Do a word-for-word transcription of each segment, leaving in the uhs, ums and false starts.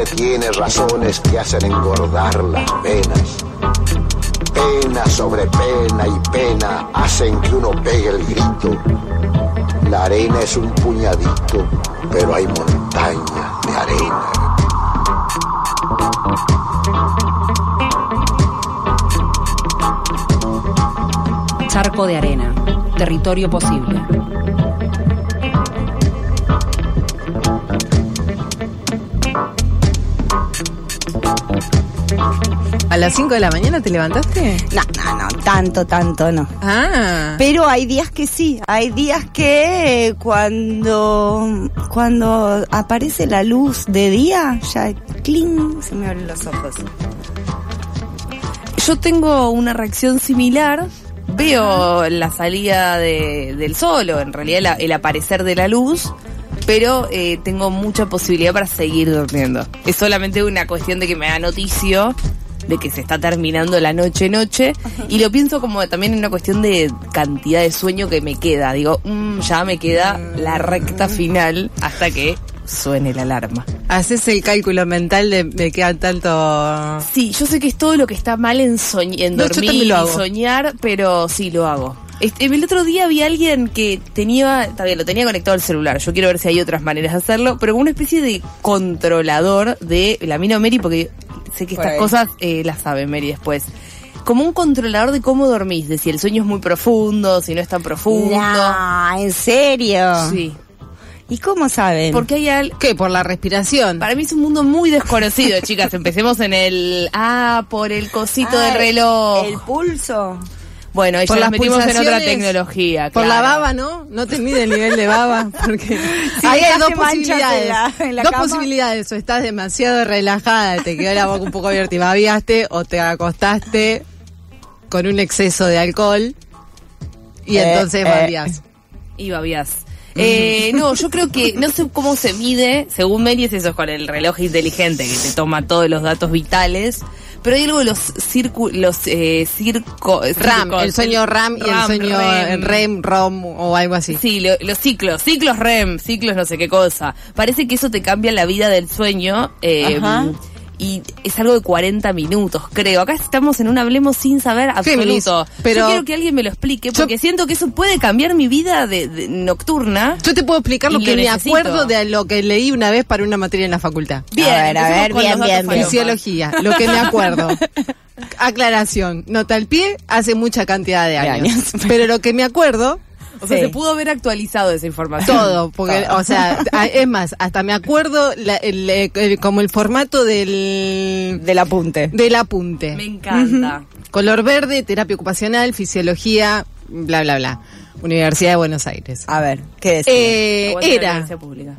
siempre tiene razones que hacen engordar las penas. Pena sobre pena y pena hacen que uno pegue el grito. La arena es un puñadito, pero hay montañas de arena. Charco de arena, territorio posible. ¿A las cinco de la mañana te levantaste? No, no, no, tanto, tanto no. Ah. Pero hay días que sí, hay días que eh, cuando cuando aparece la luz de día, ya cling, se me abren los ojos. Yo tengo una reacción similar. Veo la salida de, del sol, o en realidad la, el aparecer de la luz, pero eh, tengo mucha posibilidad para seguir durmiendo. Es solamente una cuestión de que me da noticio de que se está terminando la noche-noche, y lo pienso como también en una cuestión de cantidad de sueño que me queda. Digo, mmm, ya me queda la recta final hasta que suene la alarma. ¿Haces el cálculo mental de, de qué tanto...? Sí, yo sé que es todo lo que está mal en, soñ- en No, dormir y soñar, pero sí lo hago. Este, el otro día vi a alguien que tenía, está bien, lo tenía conectado al celular. Yo quiero ver si hay otras maneras de hacerlo, pero como una especie de controlador de la mino Mary, porque sé que estas Bueno. cosas eh, las sabe Mary después. Como un controlador de cómo dormís, de si el sueño es muy profundo, si no es tan profundo. No, ¿en serio? Sí. ¿Y cómo saben? Porque hay algo... ¿Qué? ¿Por la respiración? Para mí es un mundo muy desconocido, chicas. Empecemos en el... Ah, por el cosito Ah, del reloj. El pulso. Bueno, ahí Por ya nos las metimos en otra pulsaciones, tecnología. Por claro. la baba, ¿no? No te mide el nivel de baba, porque Sí, ahí hay dos hace manchas posibilidades. en la- en la dos cama. posibilidades, o estás demasiado relajada, te quedó la boca un poco abierta y babiaste, o te acostaste con un exceso de alcohol y Eh, entonces eh. babiás. Y babiás. Eh, no, yo creo que, no sé cómo se mide, según Mary es eso, con el reloj inteligente que te toma todos los datos vitales, pero hay algo de los circu, los eh, circo, RAM, circos, el sueño RAM, y el RAM, sueño REM. REM, ROM o algo así. Sí, lo- los ciclos, ciclos REM, ciclos no sé qué cosa. Parece que eso te cambia la vida del sueño. Eh, Ajá. Y es algo de cuarenta minutos, creo. Acá estamos en un hablemos sin saber Géminis, absoluto. pero- Yo quiero que alguien me lo explique, porque Yo- siento que eso puede cambiar mi vida de, de nocturna. Yo te puedo explicar lo Y que lo me necesito. acuerdo de lo que leí una vez para una materia en la facultad. Bien, A ver, a empecemos ver, con bien, los datos bien, bien. falopas. Fisiología, lo que me acuerdo. Aclaración, nota al pie, hace mucha cantidad de De años. años. Pero lo que me acuerdo, O sea, Sí. se pudo haber actualizado esa información. todo, porque, o sea, a- es más, hasta me acuerdo la- el, eh, el- como el formato del, Del apunte. del apunte. Me encanta. Color verde, terapia ocupacional, fisiología, bla, bla, bla. Universidad de Buenos Aires. A ver, ¿qué decía? Eh, Aguante la era, universidad pública.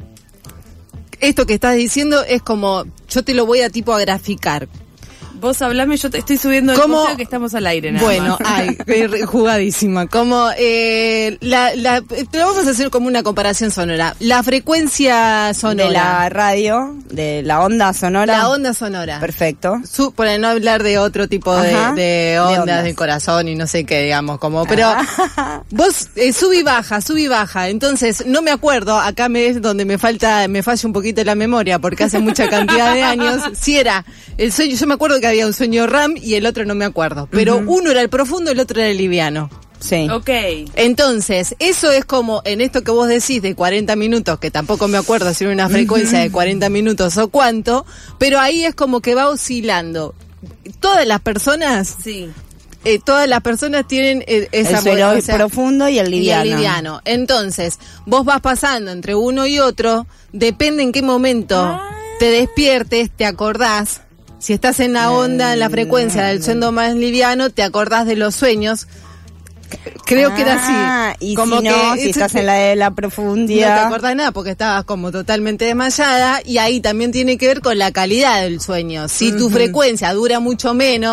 esto que estás diciendo es como, yo te lo voy a tipo a graficar. Vos hablame, yo te estoy subiendo el ¿Cómo? posteo que estamos al aire, nada Bueno, más. ay, eh, jugadísima. Como eh, la, la, te lo vamos a hacer como una comparación sonora. La frecuencia sonora. De la radio, de la onda sonora. La onda sonora. Perfecto. Su, para no hablar de otro tipo de, Ajá. de De ondas, ondas. del corazón y no sé qué, digamos, como, pero vos eh, sub y baja, sub y baja, entonces no me acuerdo, acá me es donde me falta, me falla un poquito la memoria porque hace mucha cantidad de años, si era el sueño, yo me acuerdo que había un sueño RAM y el otro no me acuerdo, pero Ujú. uno era el profundo y el otro era el liviano. Sí. Ok. Entonces, eso es como en esto que vos decís de cuarenta minutos, que tampoco me acuerdo si era una frecuencia de cuarenta minutos o cuánto, pero ahí es como que va oscilando. Todas las personas, Sí. eh, todas las personas tienen eh, esa el suelo o sea, profundo y el liviano. y el liviano. Entonces, vos vas pasando entre uno y otro, depende en qué momento Ah. te despiertes, te acordás. Si estás en la onda, en la frecuencia del sueño más liviano, te acordás de los sueños. Creo que era Ah, así. y como si no, que si ese- estás en la de la no profundidad. te acordás nada porque estabas como totalmente desmayada, y ahí también tiene que ver con la calidad del sueño. Si tu Ujú. frecuencia dura mucho menos,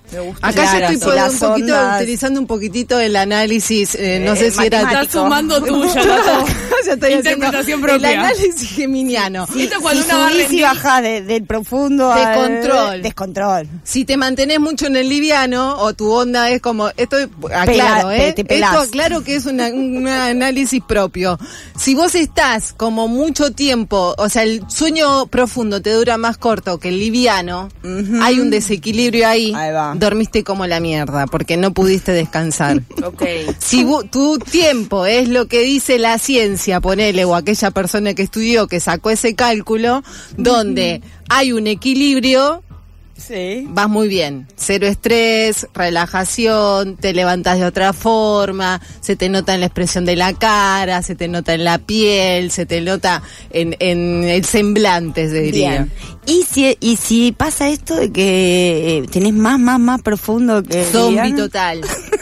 Me gusta. Acá Claro, yo estoy sí, por- las un poquito, ondas. utilizando un poquitito el análisis, eh, no Eh, sé si era... matemático. Estás sumando tuya, ¿no? Ya estoy haciendo Interpretación el propia. análisis geminiano. Esto cuando si uno va a subís y rendir- bajás de- del profundo De al control. descontrol. Si te mantenés mucho en el liviano o tu onda es como, esto aclaro, Pela- ¿eh? te pelás. Esto aclaro que es una- un análisis propio. Si vos estás como mucho tiempo, o sea, el sueño profundo te dura más corto que el liviano, Ujú. hay un desequilibrio ahí, Ahí va. dormiste como la mierda porque no pudiste descansar. Ok. Si vo- tu tiempo es lo que dice la ciencia, ponele, o aquella persona que estudió, que sacó ese cálculo, donde hay un equilibrio, Sí. vas muy bien. Cero estrés, relajación, te levantas de otra forma, se te nota en la expresión de la cara, se te nota en la piel, se te nota en, en el semblante, se diría. Bien. Y si, y si pasa esto de que eh, tenés más, más, más profundo que... Zombie liviano? total.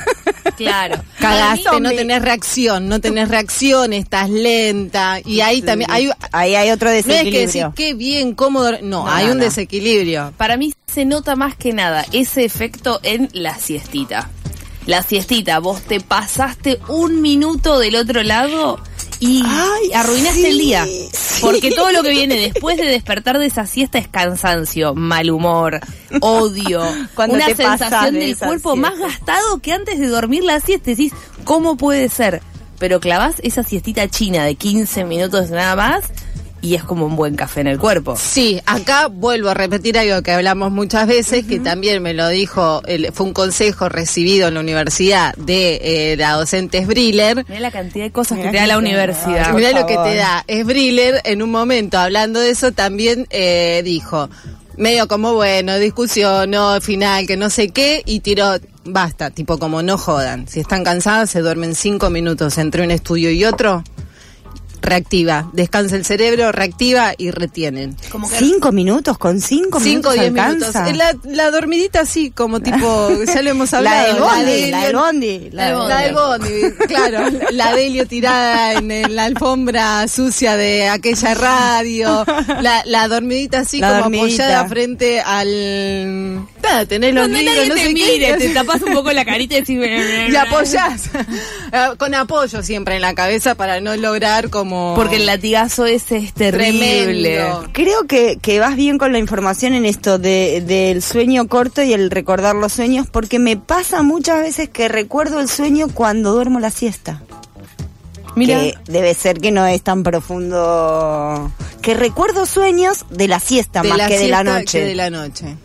Claro. Cagaste, no Zombie. tenés reacción, no tenés reacción, estás lenta. Y ahí también hay... Ahí hay otro No es que desequilibrio. decir, qué bien, cómodo. No, No, hay no, un no. desequilibrio. Para mí se nota más que nada ese efecto en la siestita. La siestita, vos te pasaste un minuto del otro lado y Ay, arruinaste sí, el día. sí. Porque todo lo que viene después de despertar de esa siesta es cansancio, mal humor, odio, Cuando una te pasás sensación de del esa cuerpo siesta. más gastado que antes de dormir la siesta. Decís, ¿cómo puede ser? Pero clavás esa siestita china de quince minutos nada más y es como un buen café en el cuerpo. Sí, acá vuelvo a repetir algo que hablamos muchas veces, que también me lo dijo, el- fue un consejo recibido en la universidad de eh, la docente Sbriller. Mirá la cantidad de cosas Mirá que te da que la te- universidad. Por Mirá lo que favor. te da. Sbriller, en un momento, hablando de eso, también eh, dijo, medio como, bueno, discusión, no, final, que no sé qué, y tiró, basta, tipo como no jodan. Si están cansadas, se duermen cinco minutos entre un estudio y otro, reactiva, descansa el cerebro, reactiva y retienen. Como que Cinco minutos, con cinco, Cinco o minutos diez minutos. alcanza. Eh, La, la dormidita así, como tipo, ya lo hemos La hablado. del bondi, de la del Elio- bondi. La del La del bondi, claro. La de Helio tirada en, en la alfombra sucia de aquella radio. La, la dormidita así, La como dormidita. apoyada frente al... Nada, tenés los donde libros, nadie no te sé mire, qué. te tapas un poco la carita y decís... Y apoyás. Eh, Con apoyo siempre en la cabeza para no lograr como... Porque el latigazo ese es terrible. Tremendo. Creo que, que vas bien con la información en esto de, del sueño corto y el recordar los sueños, porque me pasa muchas veces que recuerdo el sueño cuando duermo la siesta. Mira, Que debe ser que no es tan profundo. Que recuerdo sueños de la siesta de más la que de la siesta noche. que de la noche.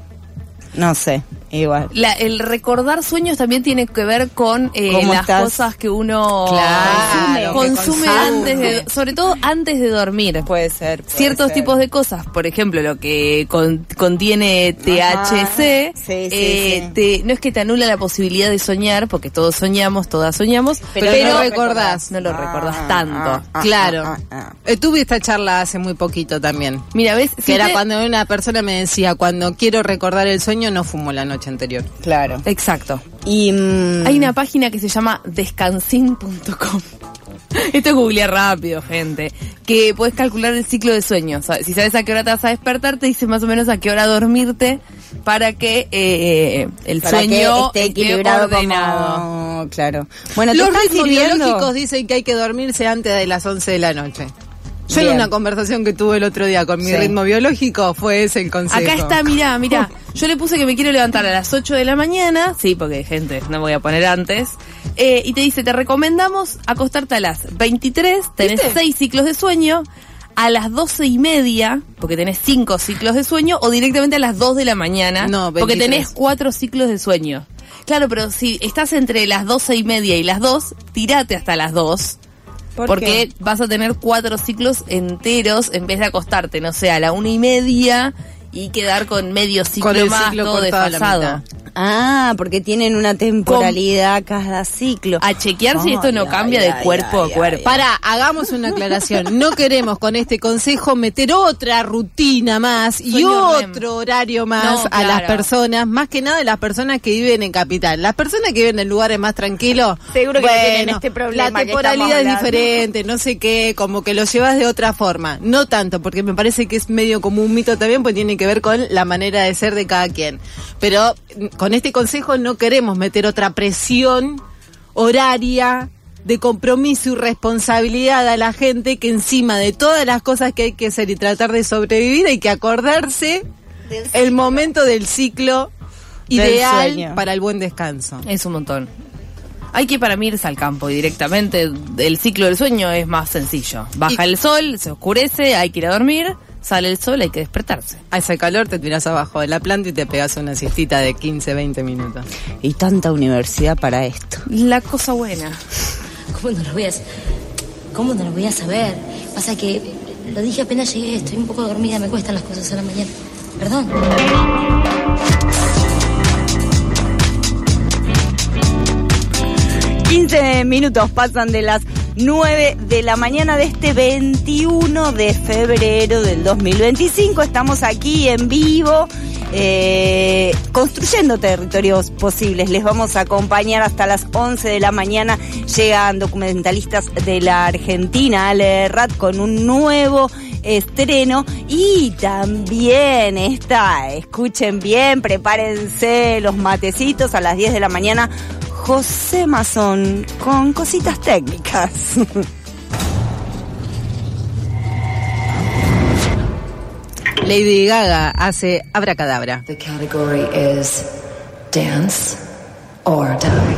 No sé, igual. la- el recordar sueños también tiene que ver con eh, ¿Cómo las estás? cosas que uno Claro, consume, que consume. antes de, sobre todo antes de dormir. Puede ser. puede Ciertos ser. tipos de cosas, por ejemplo, lo que con- contiene T H C, Ajá. Sí, sí, eh, sí. te- no es que te anula la posibilidad de soñar, porque todos soñamos, todas soñamos, Pero pero, no recordás. no lo Ah, recordás tanto. ah, ah, Claro. ah, ah, ah. Eh, tuve esta charla hace muy poquito también. Mira, ¿ves? Que Si era te- cuando una persona me decía, cuando quiero recordar el sueño, no fumo la noche anterior. Claro. Exacto. Y mm, Hay una página que se llama descansin punto com. Esto es googlear rápido, gente. Que puedes calcular el ciclo de sueño. O sea, si sabes a qué hora te vas a despertar, te dice más o menos a qué hora dormirte para que eh, el para sueño que esté equilibrado ordenado. como... Claro. Bueno, ¿te Los están ritmos sirviendo? biológicos dicen que hay que dormirse antes de las once de la noche. Yo en Bien. una conversación que tuve el otro día con mi Sí. ritmo biológico fue ese el consejo. Acá está, mirá, mirá. Yo le puse que me quiero levantar a las ocho de la mañana. Sí, porque, gente, no me voy a poner antes. Eh, y te dice, te recomendamos acostarte a las veintitrés, tenés ¿Viste? seis ciclos de sueño, a las doce y media, porque tenés cinco ciclos de sueño, o directamente a las dos de la mañana, No, porque veintitrés. tenés cuatro ciclos de sueño. Claro, pero si estás entre las doce y media y las dos, tirate hasta las dos. ¿Por Porque qué? vas a tener cuatro ciclos enteros en vez de acostarte, no sé, a la una y media y quedar con medio ciclo Con el más, ciclo todo cortado a la desfasado. mitad. Ah, porque tienen una temporalidad cada ciclo. A chequear si esto no Ay, cambia ay, de ay, cuerpo ay, a cuerpo. ay. Para, hagamos una aclaración. No queremos con este consejo meter otra rutina más y Sueño REM. otro horario más No, a las claro. personas, más que nada las personas que viven en capital. Las personas que viven en lugares más tranquilos, Seguro que no bueno, tienen este problema la que temporalidad estamos es hablando. diferente, no sé qué, como que lo llevas de otra forma. No tanto, porque me parece que es medio como un mito también, porque tiene que que ver con la manera de ser de cada quien. Pero con este consejo no queremos meter otra presión horaria de compromiso y responsabilidad a la gente, que encima de todas las cosas que hay que hacer y tratar de sobrevivir, hay que acordarse el momento del ciclo ideal para el buen descanso. Es un montón. Hay que para mí irse al campo y directamente el ciclo del sueño es más sencillo. Baja y el sol, se oscurece, hay que ir a dormir, sale el sol, hay que despertarse. Hace calor, te tirás abajo de la planta y te pegas una siestita de quince, veinte minutos. Y tanta universidad para esto. La cosa buena. ¿Cómo no lo voy a, cómo no lo voy a saber? Pasa que lo dije apenas llegué, estoy un poco dormida, me cuestan las cosas a la mañana. Perdón. quince minutos pasan de las nueve de la mañana de este veintiuno de febrero del dos mil veinticinco. Estamos aquí en vivo, eh, construyendo territorios posibles. Les vamos a acompañar hasta las once de la mañana. Llegan documentalistas de la Argentina, Ale Rat, con un nuevo estreno. Y también está, escuchen bien, prepárense los matecitos, a las diez de la mañana, José Mazón con cositas técnicas. Lady Gaga hace Abracadabra. The category is dance or die.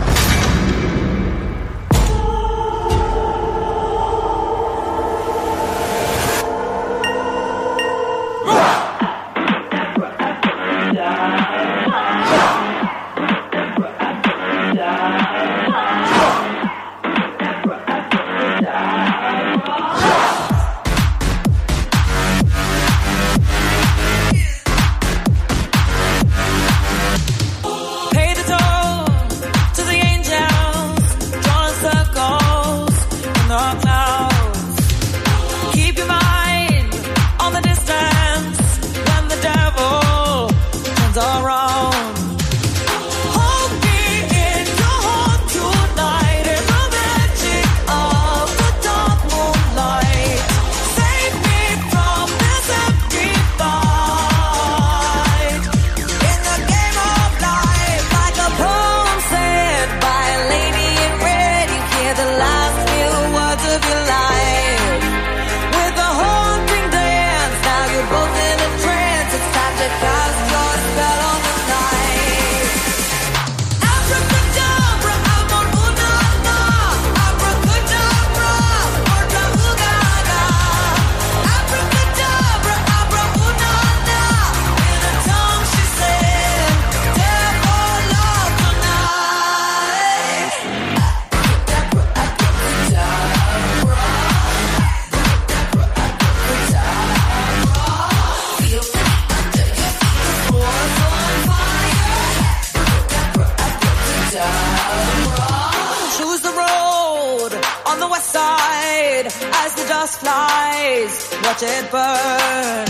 Watch it burn.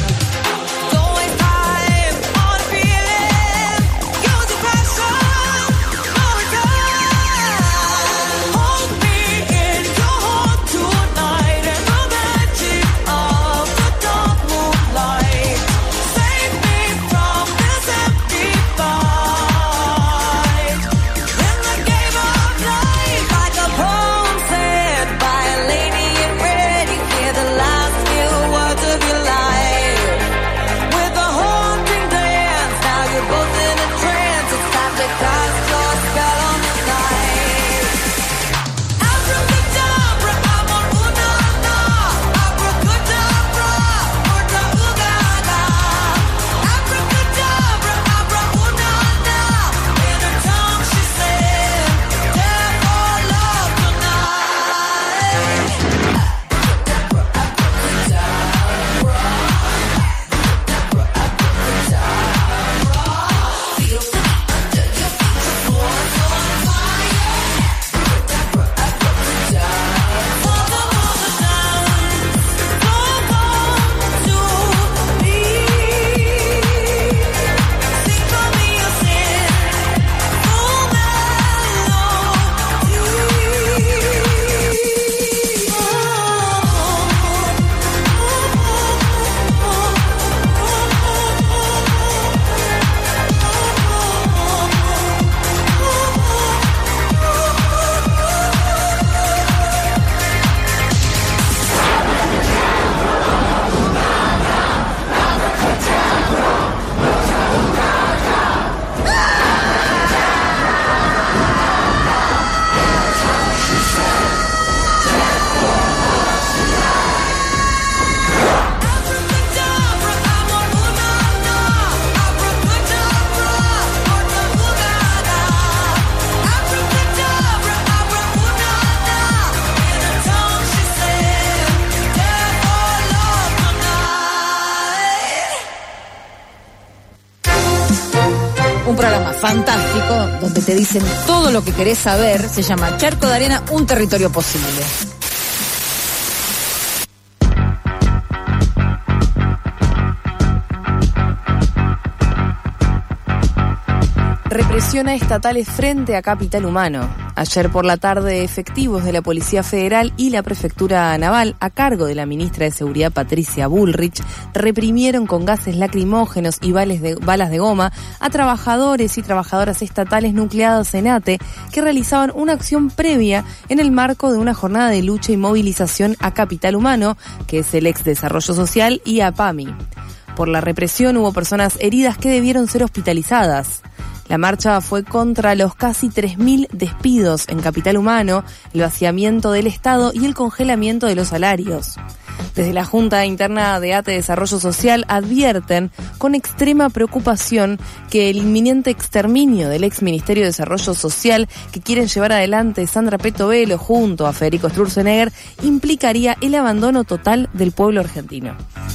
Don't waste time on a feeling. Use your passion. No return. Hold me in your heart tonight in the magic of the dark moonlight. Save me from this empty fight. In the game of life, like a poem said by a lady in red, you hear the last of your life. fantástico, donde te dicen todo lo que querés saber. Se llama Charco de Arena, un territorio posible. Represión a estatales frente a Capital Humano. Ayer por la tarde, efectivos de la Policía Federal y la Prefectura Naval, a cargo de la ministra de Seguridad Patricia Bullrich, reprimieron con gases lacrimógenos y balas de, balas de goma a trabajadores y trabajadoras estatales nucleados en ATE que realizaban una acción previa en el marco de una jornada de lucha y movilización a Capital Humano, que es el ex Desarrollo Social, y a PAMI. Por la represión hubo personas heridas que debieron ser hospitalizadas. La marcha fue contra los casi tres mil despidos en Capital Humano, el vaciamiento del Estado y el congelamiento de los salarios. Desde la Junta Interna de ATE Desarrollo Social advierten con extrema preocupación que el inminente exterminio del ex Ministerio de Desarrollo Social que quieren llevar adelante Sandra Petovelo junto a Federico Sturzenegger implicaría el abandono total del pueblo argentino.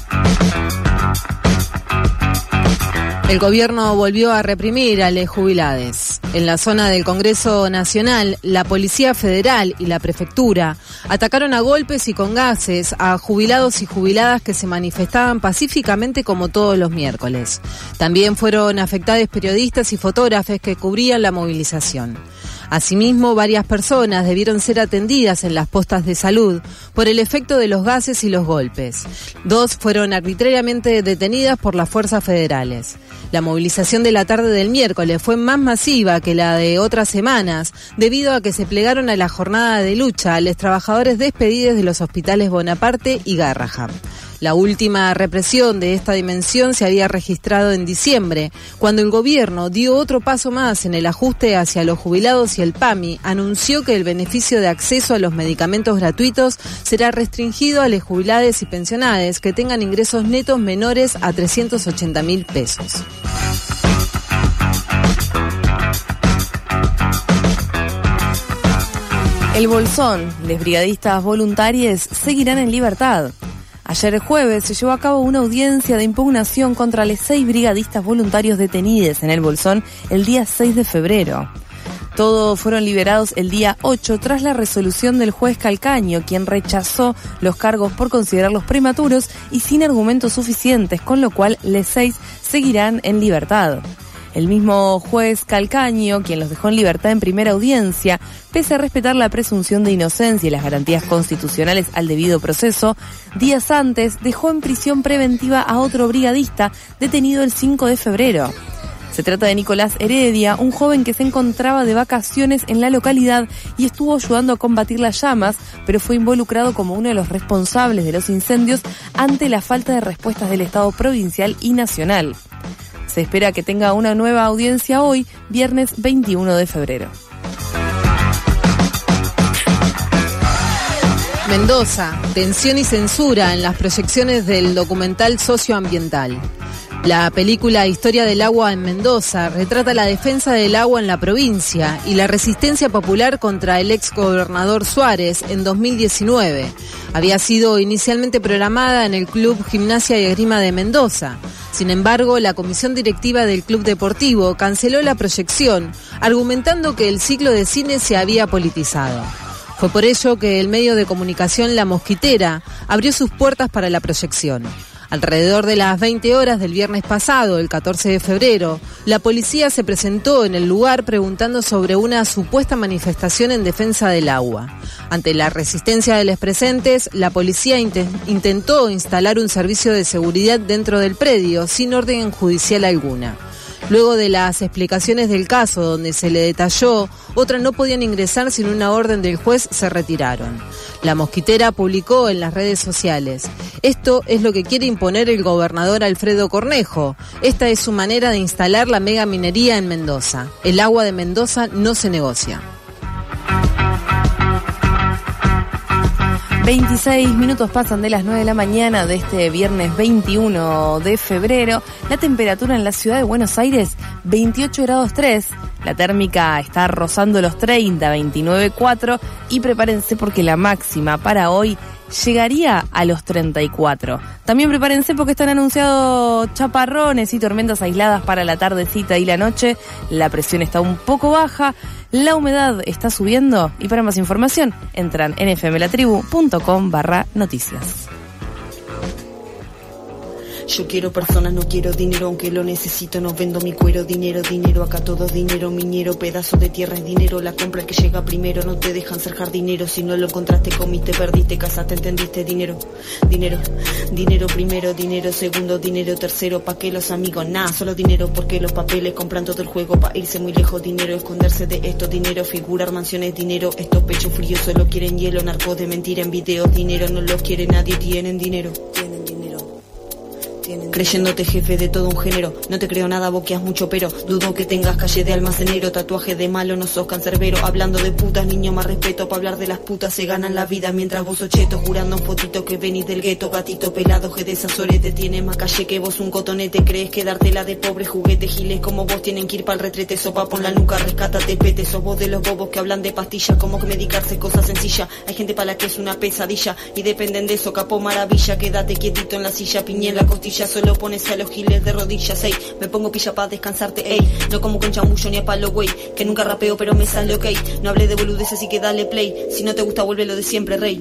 El gobierno volvió a reprimir a los jubilados. En la zona del Congreso Nacional, la Policía Federal y la Prefectura atacaron a golpes y con gases a jubilados y jubiladas que se manifestaban pacíficamente como todos los miércoles. También fueron afectados periodistas y fotógrafos que cubrían la movilización. Asimismo, varias personas debieron ser atendidas en las postas de salud por el efecto de los gases y los golpes. Dos fueron arbitrariamente detenidas por las fuerzas federales. La movilización de la tarde del miércoles fue más masiva que la de otras semanas, debido a que se plegaron a la jornada de lucha a los trabajadores despedidos de los hospitales Bonaparte y Garrahan. La última represión de esta dimensión se había registrado en diciembre, cuando el gobierno dio otro paso más en el ajuste hacia los jubilados y el PAMI anunció que el beneficio de acceso a los medicamentos gratuitos será restringido a los jubilados y pensionados que tengan ingresos netos menores a trescientos ochenta mil pesos. El Bolsón, los brigadistas voluntarios seguirán en libertad. Ayer jueves se llevó a cabo una audiencia de impugnación contra los seis brigadistas voluntarios detenidos en el Bolsón el día seis de febrero. Todos fueron liberados el día ocho tras la resolución del juez Calcaño, quien rechazó los cargos por considerarlos prematuros y sin argumentos suficientes, con lo cual los seis seguirán en libertad. El mismo juez Calcaño, quien los dejó en libertad en primera audiencia, pese a respetar la presunción de inocencia y las garantías constitucionales al debido proceso, días antes dejó en prisión preventiva a otro brigadista detenido el cinco de febrero. Se trata de Nicolás Heredia, un joven que se encontraba de vacaciones en la localidad y estuvo ayudando a combatir las llamas, pero fue involucrado como uno de los responsables de los incendios ante la falta de respuestas del Estado provincial y nacional. Se espera que tenga una nueva audiencia hoy, viernes veintiuno de febrero. Mendoza, tensión y censura en las proyecciones del documental socioambiental. La película Historia del agua en Mendoza retrata la defensa del agua en la provincia y la resistencia popular contra el ex gobernador Suárez en dos mil diecinueve. Había sido inicialmente programada en el Club Gimnasia y Esgrima de Mendoza. Sin embargo, la comisión directiva del club deportivo canceló la proyección, argumentando que el ciclo de cine se había politizado. Fue por ello que el medio de comunicación La Mosquitera abrió sus puertas para la proyección. Alrededor de las veinte horas del viernes pasado, el catorce de febrero, la policía se presentó en el lugar preguntando sobre una supuesta manifestación en defensa del agua. Ante la resistencia de los presentes, la policía int- intentó instalar un servicio de seguridad dentro del predio sin orden judicial alguna. Luego de las explicaciones del caso, donde se le detalló, otras no podían ingresar sin una orden del juez, se retiraron. La Mosquitera publicó en las redes sociales: esto es lo que quiere imponer el gobernador Alfredo Cornejo. Esta es su manera de instalar la mega minería en Mendoza. El agua de Mendoza no se negocia. veintiséis minutos pasan de las nueve de la mañana de este viernes veintiuno de febrero. La temperatura en la ciudad de Buenos Aires, veintiocho grados tres. La térmica está rozando los treinta, veintinueve coma cuatro y prepárense porque la máxima para hoy llegaría a los treinta y cuatro. También prepárense porque están anunciados chaparrones y tormentas aisladas para la tardecita y la noche. La presión está un poco baja, la humedad está subiendo y para más información entran en fmlatribu.com barra noticias. Yo quiero personas, no quiero dinero, aunque lo necesito, no vendo mi cuero. Dinero, dinero, acá todo es dinero, minero, pedazo de tierra es dinero. La compra el que llega primero, no te dejan ser jardinero. Si no lo encontraste, comiste, perdiste, casaste, entendiste. Dinero, dinero, dinero primero, dinero segundo, dinero tercero. ¿Pa' qué los amigos? Nah, solo dinero, porque los papeles compran todo el juego. Pa' irse muy lejos, dinero, esconderse de esto, dinero, figurar mansiones, dinero. Estos pechos fríos solo quieren hielo, narcos de mentira en videos. Dinero no los quiere nadie, tienen dinero. Tienen dinero. Creyéndote jefe de todo un género. No te creo nada, boqueas mucho pero dudo que tengas calle de almacenero. Tatuaje de malo, no sos cancerbero. Hablando de putas, niño, más respeto. Pa' hablar de las putas se ganan la vida mientras vos sos cheto. Jurando un fotito que venís del gueto. Gatito pelado, que de esas orete. Tiene más calle que vos un cotonete. Crees que dártela de pobre juguete. Giles como vos tienen que ir pa'l retrete. Sopa pon la nuca, rescátate pete. Sos vos de los bobos que hablan de pastillas. Como que medicarse cosas sencillas. Hay gente para la que es una pesadilla y dependen de eso, capo maravilla. Quédate quietito en la silla, piña en la costilla. Solo pones a los giles de rodillas, ey. Me pongo pilla pa' descansarte, ey. No como con chamullo ni a palo, güey. Que nunca rapeo pero me sale ok. No hablé de boludeces así que dale play. Si no te gusta vuelve lo de siempre, rey.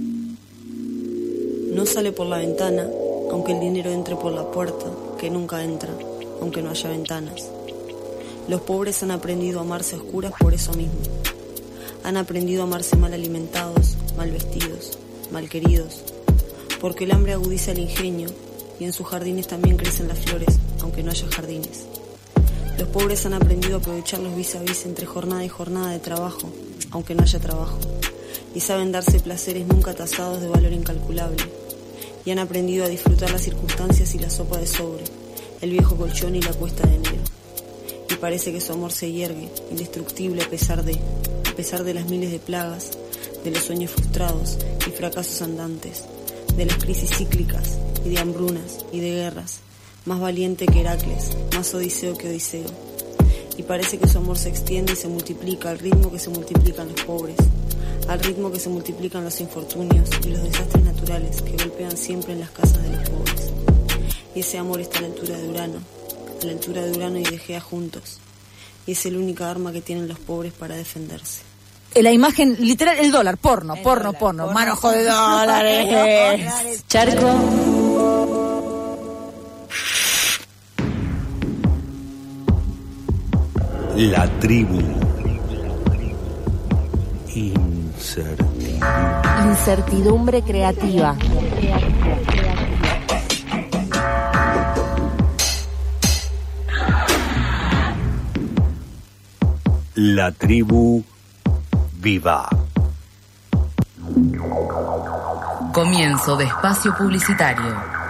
No sale por la ventana, aunque el dinero entre por la puerta. Que nunca entra, aunque no haya ventanas. Los pobres han aprendido a amarse a oscuras por eso mismo. Han aprendido a amarse mal alimentados, mal vestidos, mal queridos. Porque el hambre agudiza el ingenio. Y en sus jardines también crecen las flores, aunque no haya jardines. Los pobres han aprendido a aprovechar los vis a vis entre jornada y jornada de trabajo, aunque no haya trabajo. Y saben darse placeres nunca tasados de valor incalculable. Y han aprendido a disfrutar las circunstancias y la sopa de sobre, el viejo colchón y la cuesta de enero. Y parece que su amor se hiergue, indestructible a pesar de, a pesar de las miles de plagas, de los sueños frustrados y fracasos andantes, de las crisis cíclicas y de hambrunas y de guerras, más valiente que Heracles, más odiseo que Odiseo. Y parece que su amor se extiende y se multiplica al ritmo que se multiplican los pobres, al ritmo que se multiplican los infortunios y los desastres naturales que golpean siempre en las casas de los pobres. Y ese amor está a la altura de Urano, a la altura de Urano y de Gea juntos, y es el única arma que tienen los pobres para defenderse. La imagen literal, el dólar, porno, el porno, dólar, porno, porno, manojo de dólares. Charco. La tribu. Incertidumbre. Incertidumbre creativa. La tribu viva. Comienzo de espacio publicitario.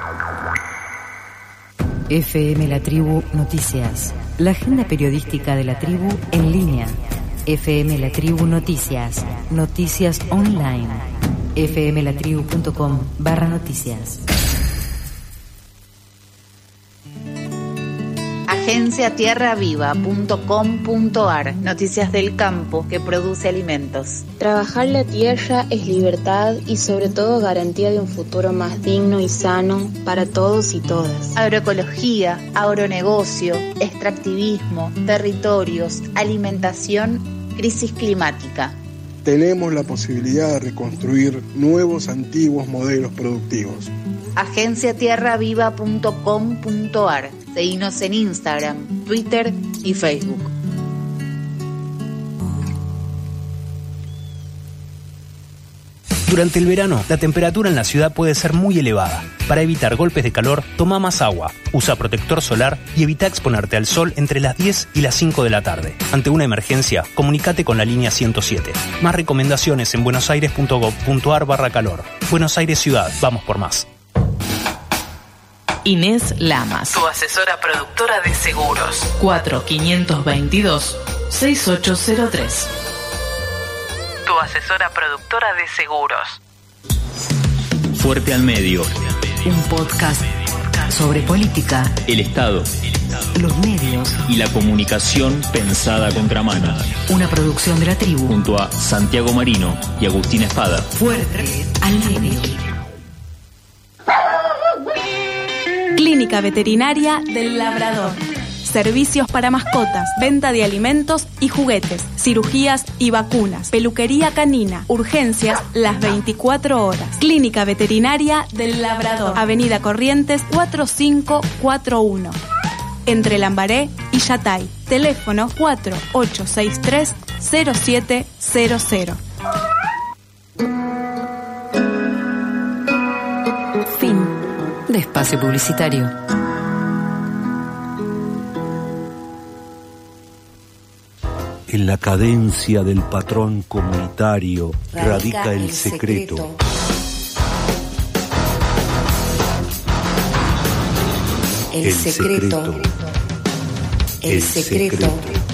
F M La Tribu Noticias. La agenda periodística de la tribu en línea. F M La Tribu Noticias. Noticias online. fmlatribu.com barra noticias. agencia tierra viva punto com punto ar. Noticias del campo que produce alimentos. Trabajar la tierra es libertad y sobre todo garantía de un futuro más digno y sano para todos y todas. Agroecología, agronegocio, extractivismo, territorios, alimentación, crisis climática. Tenemos la posibilidad de reconstruir nuevos antiguos modelos productivos. agencia tierra viva punto com punto ar. Seguinos en Instagram, Twitter y Facebook. Durante el verano, la temperatura en la ciudad puede ser muy elevada. Para evitar golpes de calor, toma más agua, usa protector solar y evita exponerte al sol entre las diez y las cinco de la tarde. Ante una emergencia, comunícate con la línea ciento siete. Más recomendaciones en buenosaires punto gov punto ar barra calor. Buenos Aires Ciudad, vamos por más. Inés Lamas, tu asesora productora de seguros. cuatro quinientos veintidós sesenta y ocho cero tres. Tu asesora productora de seguros. Fuerte al medio. Un podcast sobre política, el Estado los medios y la comunicación pensada a contramano. Una producción de La Tribu. Junto a Santiago Marino y Agustín Espada. Fuerte al medio. Clínica Veterinaria del Labrador. Servicios para mascotas, venta de alimentos y juguetes, cirugías y vacunas, peluquería canina, urgencias las veinticuatro horas. Clínica Veterinaria del Labrador, Avenida Corrientes cuatro cinco cuatro uno, entre Lambaré y Yatay. Teléfono cuatro ocho seis tres cero siete cero cero. Fin de espacio publicitario. En la cadencia del patrón comunitario radica el secreto. El secreto. El secreto.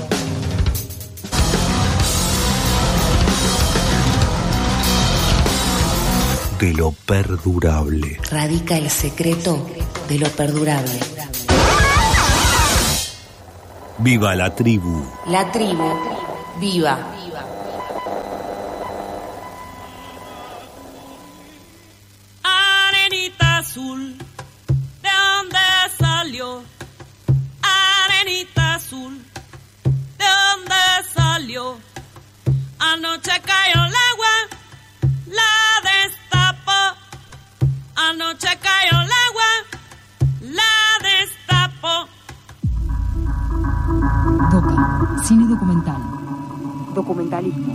De lo perdurable. Radica el secreto de lo perdurable. Viva la tribu. La tribu, viva. Arenita azul, ¿de dónde salió? Arenita azul, ¿de dónde salió? Anoche cayó el agua, la destapó. Anoche cayó el agua, la destapó. Doca, cine documental. Documentalismo.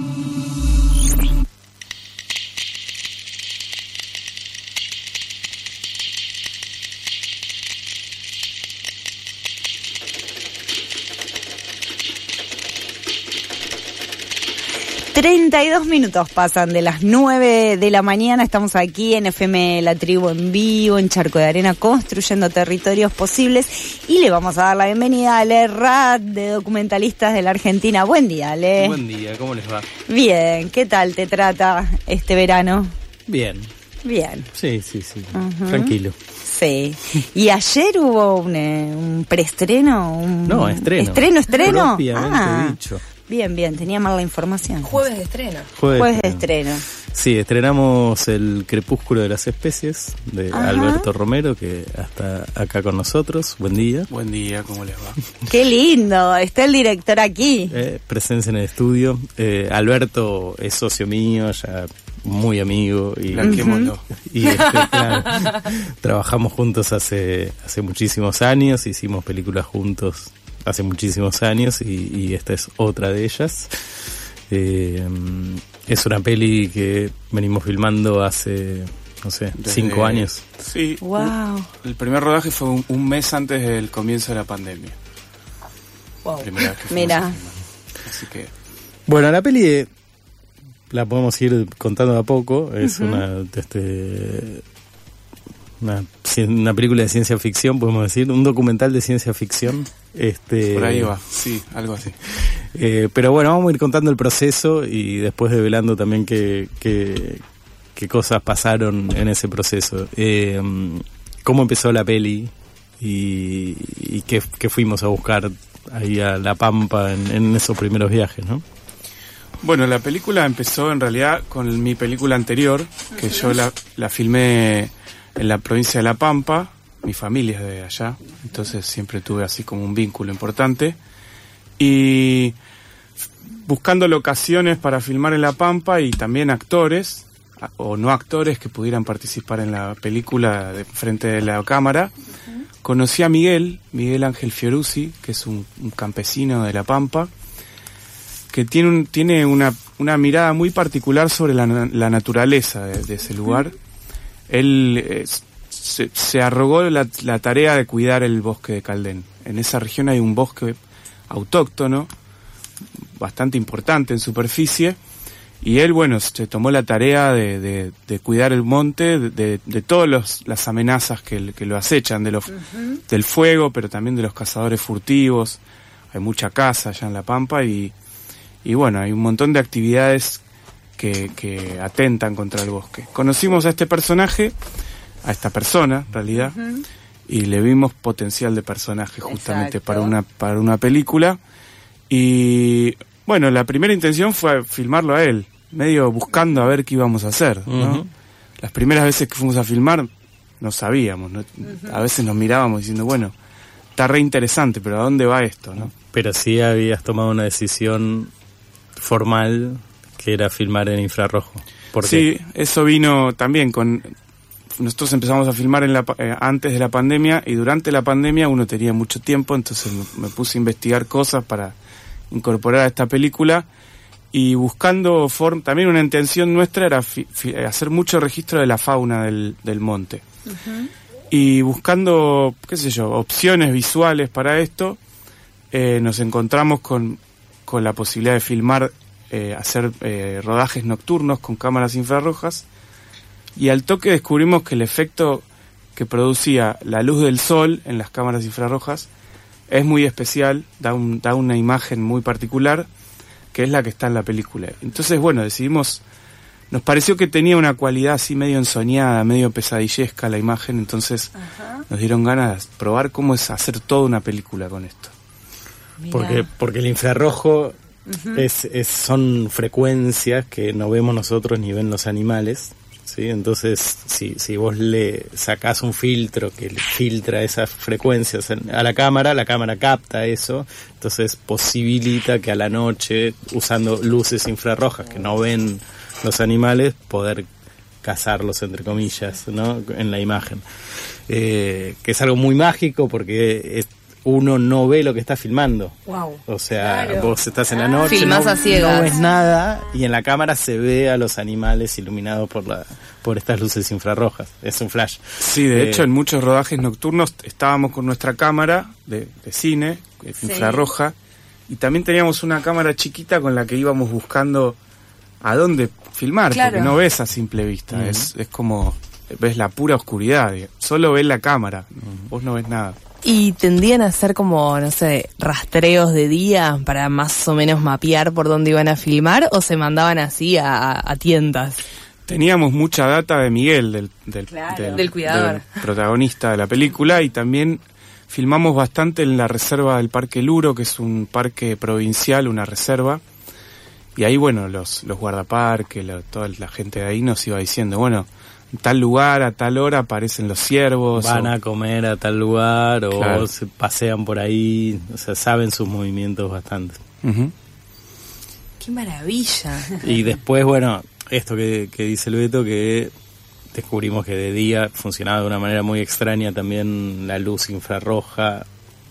treinta y dos minutos pasan de las nueve de la mañana. Estamos aquí en F M La Tribu en vivo, en Charco de Arena, construyendo territorios posibles. Y le vamos a dar la bienvenida a Ale Rat, de Documentalistas de la Argentina. Buen día, Ale. Buen día, ¿cómo les va? Bien, ¿qué tal te trata este verano? Bien. Bien. Sí, sí, sí. Ujú. Tranquilo. Sí. ¿Y ayer hubo un, eh, un preestreno? Un... No, estreno. ¿Estreno, estreno? Propiamente Ah. dicho. Bien, bien, tenía mal la información. Jueves de estreno. Jueves, Jueves de estreno. Sí, estrenamos El Crepúsculo de las Especies de Ajá. Alberto Romero, que está acá con nosotros. Buen día. Buen día, ¿cómo les va? Qué lindo, está el director aquí. Eh, presencia en el estudio. Eh, Alberto es socio mío, ya muy amigo. Y, Blanquémoslo. y este, claro, trabajamos juntos hace, hace muchísimos años, hicimos películas juntos hace muchísimos años y, y esta es otra de ellas. Eh, es una peli que venimos filmando hace, no sé, Desde- cinco años. Sí. Wow. El primer rodaje fue un, un mes antes del comienzo de la pandemia. Wow. Primera vez que fuimos Mira. a filmar. Así que Bueno, la peli eh, la podemos ir contando de a poco. Es Ujú. una, este, una ci- una película de ciencia ficción, podemos decir, un documental de ciencia ficción. Este, por ahí va, sí, algo así. Eh, pero bueno, vamos a ir contando el proceso y después develando también qué, qué, qué cosas pasaron en ese proceso. Eh, cómo empezó la peli y, y qué, qué fuimos a buscar ahí a La Pampa en, en esos primeros viajes, ¿no? Bueno, la película empezó en realidad con mi película anterior, que yo la, la filmé en la provincia de La Pampa. Mi familia es de allá, entonces siempre tuve así como un vínculo importante. Y buscando locaciones para filmar en La Pampa y también actores, a- o no actores que pudieran participar en la película de frente de la cámara, conocí a Miguel, Miguel Ángel Fiorucci, que es un, un campesino de La Pampa, que tiene, un, tiene una, una mirada muy particular sobre la, na- la naturaleza de, de ese lugar. Él eh, se, se arrogó la, la tarea de cuidar el bosque de Caldén. En esa región hay un bosque autóctono, bastante importante en superficie, y él, bueno, se tomó la tarea de, de, de cuidar el monte de, de, de todas las amenazas que, que lo acechan, de los, Ujú. del fuego, pero también de los cazadores furtivos. Hay mucha caza allá en La Pampa y, y bueno, hay un montón de actividades que, que atentan contra el bosque. Conocimos a este personaje, a esta persona en realidad, Ujú. y le vimos potencial de personaje justamente Exacto. para una para una película. Y bueno, la primera intención fue filmarlo a él, medio buscando a ver qué íbamos a hacer, ¿no? Ujú. Las primeras veces que fuimos a filmar no sabíamos, ¿no? A veces nos mirábamos diciendo, bueno, está re interesante, pero ¿a dónde va esto, no? Pero sí habías tomado una decisión formal que era filmar en infrarrojo. ¿Por Sí, qué? eso vino también con... Nosotros empezamos a filmar en la, pa- eh, antes de la pandemia, y durante la pandemia uno tenía mucho tiempo, entonces me, me puse a investigar cosas para incorporar a esta película, y buscando form también una intención nuestra era fi- fi- hacer mucho registro de la fauna del, del monte. Y buscando, qué sé yo, opciones visuales para esto, eh, nos encontramos con, con la posibilidad de filmar, eh, hacer eh, rodajes nocturnos con cámaras infrarrojas, y al toque descubrimos que el efecto que producía la luz del sol en las cámaras infrarrojas es muy especial, da, un, da una imagen muy particular, que es la que está en la película. Entonces, bueno, decidimos, nos pareció que tenía una cualidad así medio ensoñada, medio pesadillesca la imagen, entonces nos dieron ganas de probar cómo es hacer toda una película con esto. Porque, porque el infrarrojo Ujú. es, es, son frecuencias que no vemos nosotros ni ven los animales, ¿sí? Entonces, si, si vos le sacás un filtro que le filtra esas frecuencias en- a la cámara, la cámara capta eso, entonces posibilita que a la noche, usando luces infrarrojas que no ven los animales, poder cazarlos, entre comillas, ¿no? En la imagen. Eh, que es algo muy mágico porque es- uno no ve lo que está filmando. Wow. O sea, Claro. vos estás en la Ah. noche, Filmás no, a ciegas. no ves nada, y en la cámara se ve a los animales iluminados por la por estas luces infrarrojas. Es un flash. Sí, de Eh, hecho en muchos rodajes nocturnos estábamos con nuestra cámara de, de cine, eh, Sí. infrarroja, y también teníamos una cámara chiquita con la que íbamos buscando a dónde filmar, Claro. porque no ves a simple vista, Ujú. es, es como, ves la pura oscuridad, digo. Solo ves la cámara, vos no ves nada. ¿Y tendían a hacer como, no sé, rastreos de día para más o menos mapear por dónde iban a filmar, o se mandaban así a, a tientas? Teníamos mucha data de Miguel, del, del, Claro. Del cuidador. del protagonista de la película, y también filmamos bastante en la reserva del Parque Luro, que es un parque provincial, una reserva, y ahí, bueno, los, los guardaparques, la- toda la gente de ahí nos iba diciendo, bueno, en tal lugar, a tal hora aparecen los ciervos. van o- a comer a tal lugar o Claro. se pasean por ahí, o sea, saben sus movimientos bastante. Ujú. ¡Qué maravilla! Y después, bueno, esto que, que dice el Beto, que descubrimos que de día funcionaba de una manera muy extraña también la luz infrarroja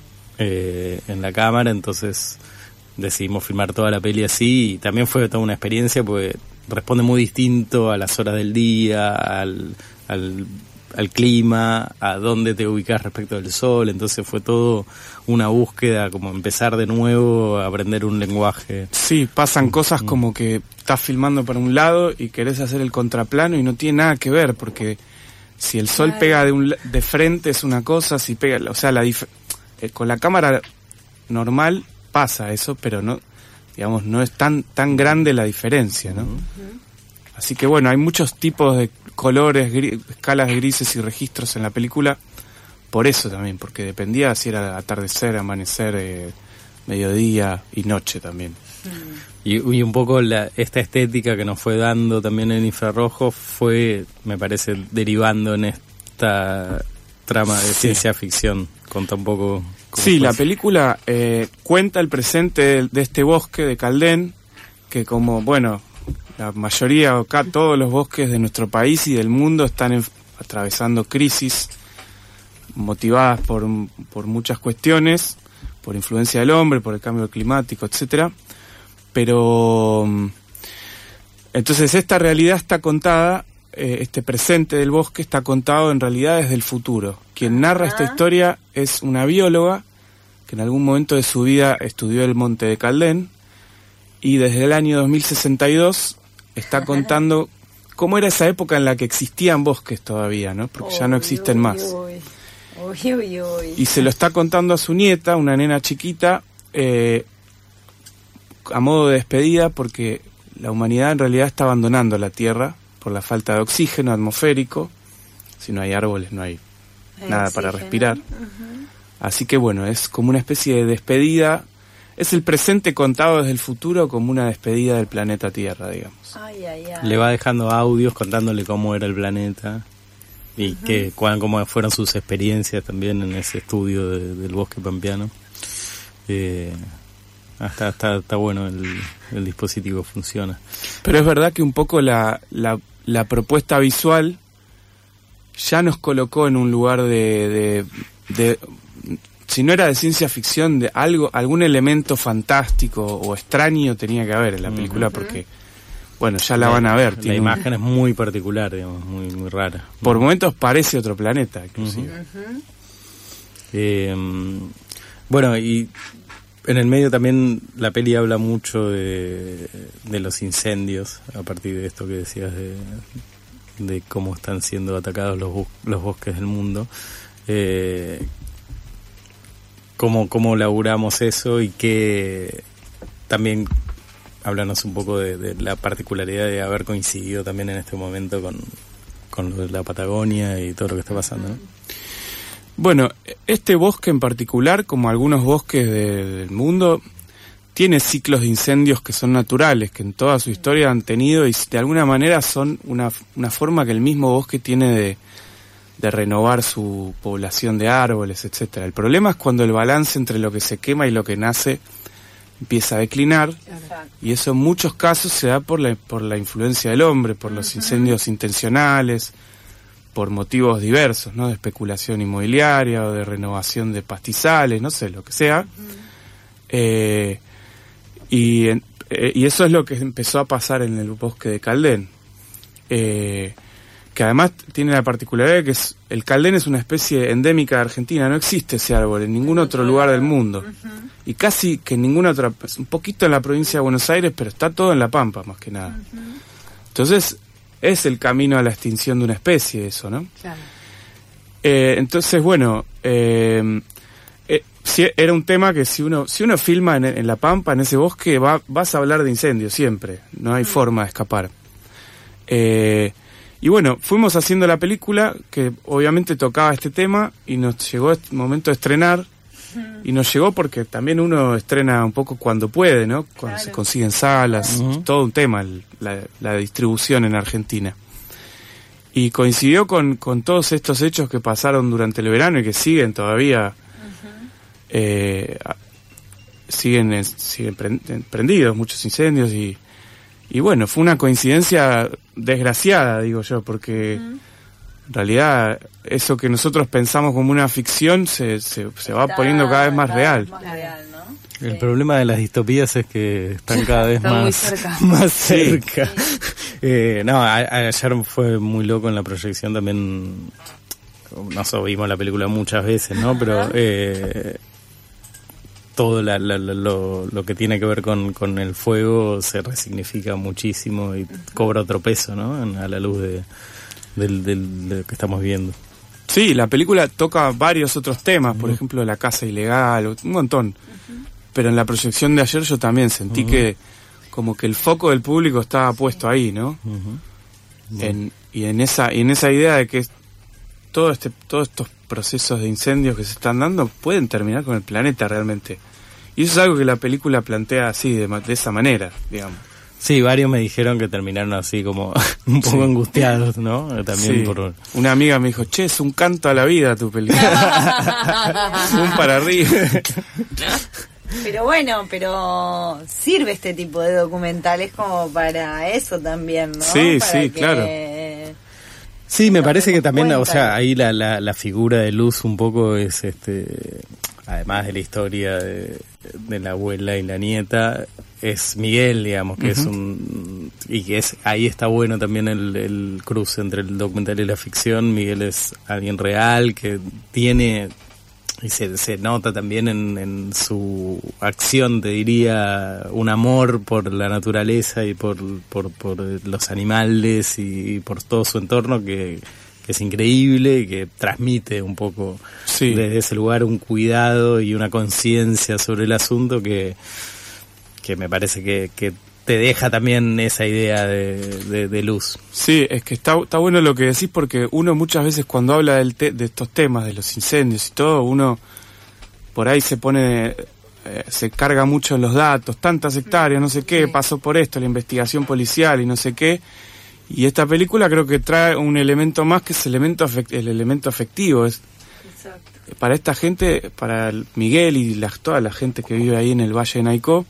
eh, en la cámara, entonces decidimos filmar toda la peli así, y también fue toda una experiencia porque responde muy distinto a las horas del día, al, al, al clima, a dónde te ubicas respecto del sol, entonces fue todo una búsqueda, como empezar de nuevo a aprender un lenguaje. Sí, pasan cosas como que estás filmando para un lado y querés hacer el contraplano y no tiene nada que ver, porque si el sol pega de un la- de frente es una cosa, si pega, o sea, la dif- eh, con la cámara normal pasa eso, pero no, digamos, no es tan tan grande la diferencia, ¿no? Así que bueno, hay muchos tipos de colores, gri- escalas de grises y registros en la película, por eso también, porque dependía si era atardecer, amanecer, eh, mediodía y noche también. Y, y un poco la, esta estética que nos fue dando también el infrarrojo fue, me parece, derivando en esta trama de Sí. ciencia ficción. Conta un poco cómo Sí, fue la eso. película eh, cuenta el presente de, de este bosque de Caldén, que como, bueno, la mayoría, o acá todos los bosques de nuestro país y del mundo están en- atravesando crisis motivadas por, por muchas cuestiones, por influencia del hombre, por el cambio climático, etcétera. Pero mm, entonces esta realidad está contada, eh, este presente del bosque está contado en realidad desde el futuro. Quien narra esta historia es una bióloga que en algún momento de su vida estudió el monte de Caldén, y desde el año dos mil sesenta y dos está contando cómo era esa época en la que existían bosques todavía, ¿no? Porque ya no existen más. Uy, uy, uy. Y se lo está contando a su nieta, una nena chiquita, eh, a modo de despedida, porque la humanidad en realidad está abandonando la Tierra por la falta de oxígeno atmosférico. Si no hay árboles, no hay nada para respirar. Uh-huh. Así que bueno, es como una especie de despedida, es el presente contado desde el futuro como una despedida del planeta Tierra, digamos. Ay, ay, ay. Le va dejando audios contándole cómo era el planeta y uh-huh. que, cuán, cómo fueron sus experiencias también en ese estudio de, del bosque pampeano. Eh, Está, está, está bueno el, el dispositivo, funciona. Pero es verdad que un poco la, la, la propuesta visual ya nos colocó en un lugar de, de, de, si no era de ciencia ficción, de algo, algún elemento fantástico o extraño tenía que haber en la película, uh-huh. porque, bueno, ya la, la van a ver. La tiene imagen un, es muy particular, digamos, muy, muy rara. Por momentos parece otro planeta, inclusive. Uh-huh. Eh, bueno, y en el medio también la peli habla mucho de, de los incendios, a partir de esto que decías de, de cómo están siendo atacados los, los bosques del mundo. Eh, cómo, cómo laburamos eso y que también háblanos un poco de, de la particularidad de haber coincidido también en este momento con, con lo de la Patagonia y todo lo que está pasando, ¿no? Bueno, este bosque en particular, como algunos bosques de, del mundo, tiene ciclos de incendios que son naturales, que en toda su historia han tenido y de alguna manera son una, una forma que el mismo bosque tiene de, de renovar su población de árboles, etcétera. El problema es cuando el balance entre lo que se quema y lo que nace empieza a declinar. Exacto. Y eso en muchos casos se da por la, por la influencia del hombre, por los incendios intencionales, por motivos diversos, ¿no? De especulación inmobiliaria o de renovación de pastizales, no sé, lo que sea. Uh-huh. Eh, y, eh, y eso es lo que empezó a pasar en el bosque de Caldén. Eh, que además tiene la particularidad de que es, el Caldén es una especie endémica de Argentina, no existe ese árbol en ningún otro lugar del mundo. Uh-huh. Y casi que en ninguna otra, un poquito en la provincia de Buenos Aires, pero está todo en La Pampa, más que nada. Uh-huh. Entonces, es el camino a la extinción de una especie, eso, ¿no? Claro. Eh, entonces, bueno, eh, eh, si era un tema que si uno si uno filma en, en La Pampa, en ese bosque, va, vas a hablar de incendios siempre, no hay mm. forma de escapar. Eh, y bueno, fuimos haciendo la película, que obviamente tocaba este tema, y nos llegó el momento de estrenar, y nos llegó porque también uno estrena un poco cuando puede, ¿no? Cuando claro. se consiguen salas, uh-huh. todo un tema, el, la, la distribución en Argentina. Y coincidió con, con todos estos hechos que pasaron durante el verano y que siguen todavía, uh-huh. eh, siguen, siguen prendidos, muchos incendios y, y bueno, fue una coincidencia desgraciada, digo yo, porque uh-huh. en realidad eso que nosotros pensamos como una ficción se, se, se va está, poniendo cada vez más real. Más real, ¿no? El sí. problema de las distopías es que están cada vez están más cerca. más cerca. Sí. Eh, no, a, a ayer fue muy loco en la proyección también. Nosotros vimos la película muchas veces, ¿no? Pero eh, todo la, la, la, lo, lo que tiene que ver con, con el fuego se resignifica muchísimo y cobra otro peso, ¿no? A la luz de Del, del, de lo que estamos viendo. Sí, la película toca varios otros temas, uh-huh. por ejemplo la caza ilegal, un montón. Uh-huh. Pero en la proyección de ayer yo también sentí uh-huh. que como que el foco del público estaba puesto ahí, ¿no? Uh-huh. En, y en esa y en esa idea de que todo este todos estos procesos de incendios que se están dando pueden terminar con el planeta realmente. Y eso es algo que la película plantea así, de, de esa manera, digamos. Sí, varios me dijeron que terminaron así como un poco sí. angustiados, ¿no? También sí. por... Una amiga me dijo, che, es un canto a la vida tu película. Un para arriba. Pero bueno, pero sirve este tipo de documentales como para eso también, ¿no? Sí, para sí, que... claro. Sí, me parece que también, cuenta. O sea, ahí la, la, la figura de Luz un poco es, este, además de la historia de, de la abuela y la nieta, es Miguel, digamos, que uh-huh. es un... Y que es ahí está bueno también el, el cruce entre el documental y la ficción. Miguel es alguien real que tiene... Y se, se nota también en, en su acción, te diría, un amor por la naturaleza y por, por, por los animales y, y por todo su entorno que, que es increíble y que transmite un poco sí. desde ese lugar un cuidado y una conciencia sobre el asunto que, que me parece que, que te deja también esa idea de, de, de luz. Sí, es que está, está bueno lo que decís, porque uno muchas veces cuando habla del te, de estos temas, de los incendios y todo, uno por ahí se pone, eh, se carga mucho en los datos, tantas hectáreas, no sé qué, pasó por esto, la investigación policial y no sé qué. Y esta película creo que trae un elemento más, que es el elemento, afect, el elemento afectivo. Es, para esta gente, para el Miguel y la, toda la gente que vive ahí en el Valle de Naicó,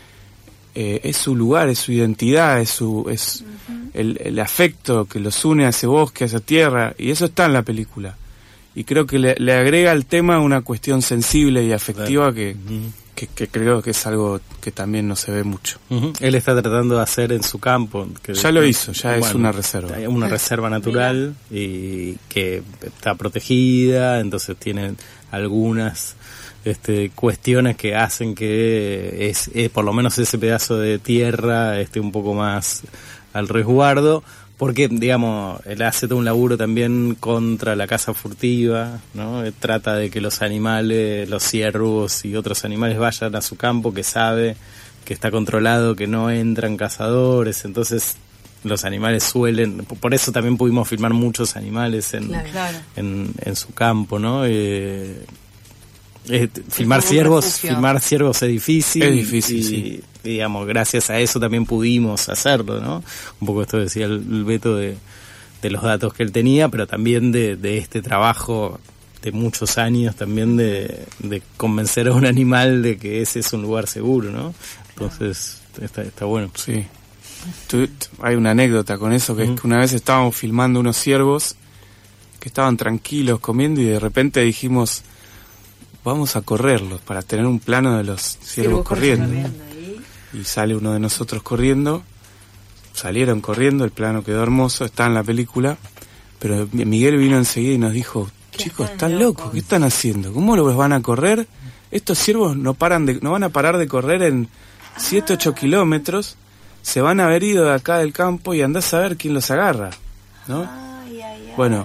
eh, es su lugar, es su identidad, es su es uh-huh. el, el afecto que los une a ese bosque, a esa tierra, y eso está en la película. Y creo que le, le agrega al tema una cuestión sensible y afectiva claro. que, uh-huh. que, que creo que es algo que también no se ve mucho. Uh-huh. Él está tratando de hacer en su campo. Que ya lo hizo, ya bueno, es una reserva. Hay una reserva natural y que está protegida, entonces tiene algunas este, cuestiones que hacen que es, es por lo menos ese pedazo de tierra esté un poco más al resguardo. Porque, digamos, él hace todo un laburo también contra la caza furtiva, ¿no? Él trata de que los animales, los ciervos y otros animales vayan a su campo, que sabe que está controlado, que no entran cazadores, entonces los animales suelen... Por eso también pudimos filmar muchos animales en, claro, claro. en, en su campo, ¿no? Eh, eh, filmar ciervos filmar ciervos es difícil. Es difícil, y, sí. Digamos, gracias a eso también pudimos hacerlo, ¿no? Un poco esto decía el, el Beto de, de los datos que él tenía, pero también de, de este trabajo de muchos años también de, de convencer a un animal de que ese es un lugar seguro, ¿no? Entonces, está, está bueno. Sí. Tú, hay una anécdota con eso, que uh-huh. es que una vez estábamos filmando unos ciervos que estaban tranquilos comiendo y de repente dijimos, vamos a correrlos para tener un plano de los ciervos corriendo. corriendo. Y sale uno de nosotros corriendo, salieron corriendo, el plano quedó hermoso, está en la película, pero Miguel vino enseguida y nos dijo, chicos, están locos, ¿qué están haciendo? ¿Cómo los van a correr? Estos ciervos no paran de, no van a parar de correr en siete, ocho kilómetros, se van a haber ido de acá del campo y andás a ver quién los agarra, ¿no? Bueno,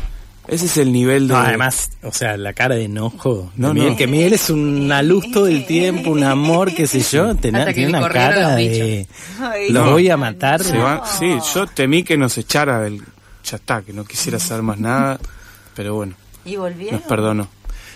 ese es el nivel de... No, además, o sea, la cara de enojo. No, Miguel, no. Que Miguel es una luz todo el tiempo, un amor, qué sé yo. Tiene, tiene una cara de... Ay, lo no. voy a matar. Se va, sí, yo temí que nos echara del... Ya está, que no quisiera saber más nada. Pero bueno. ¿Y volvieron? Nos perdonó.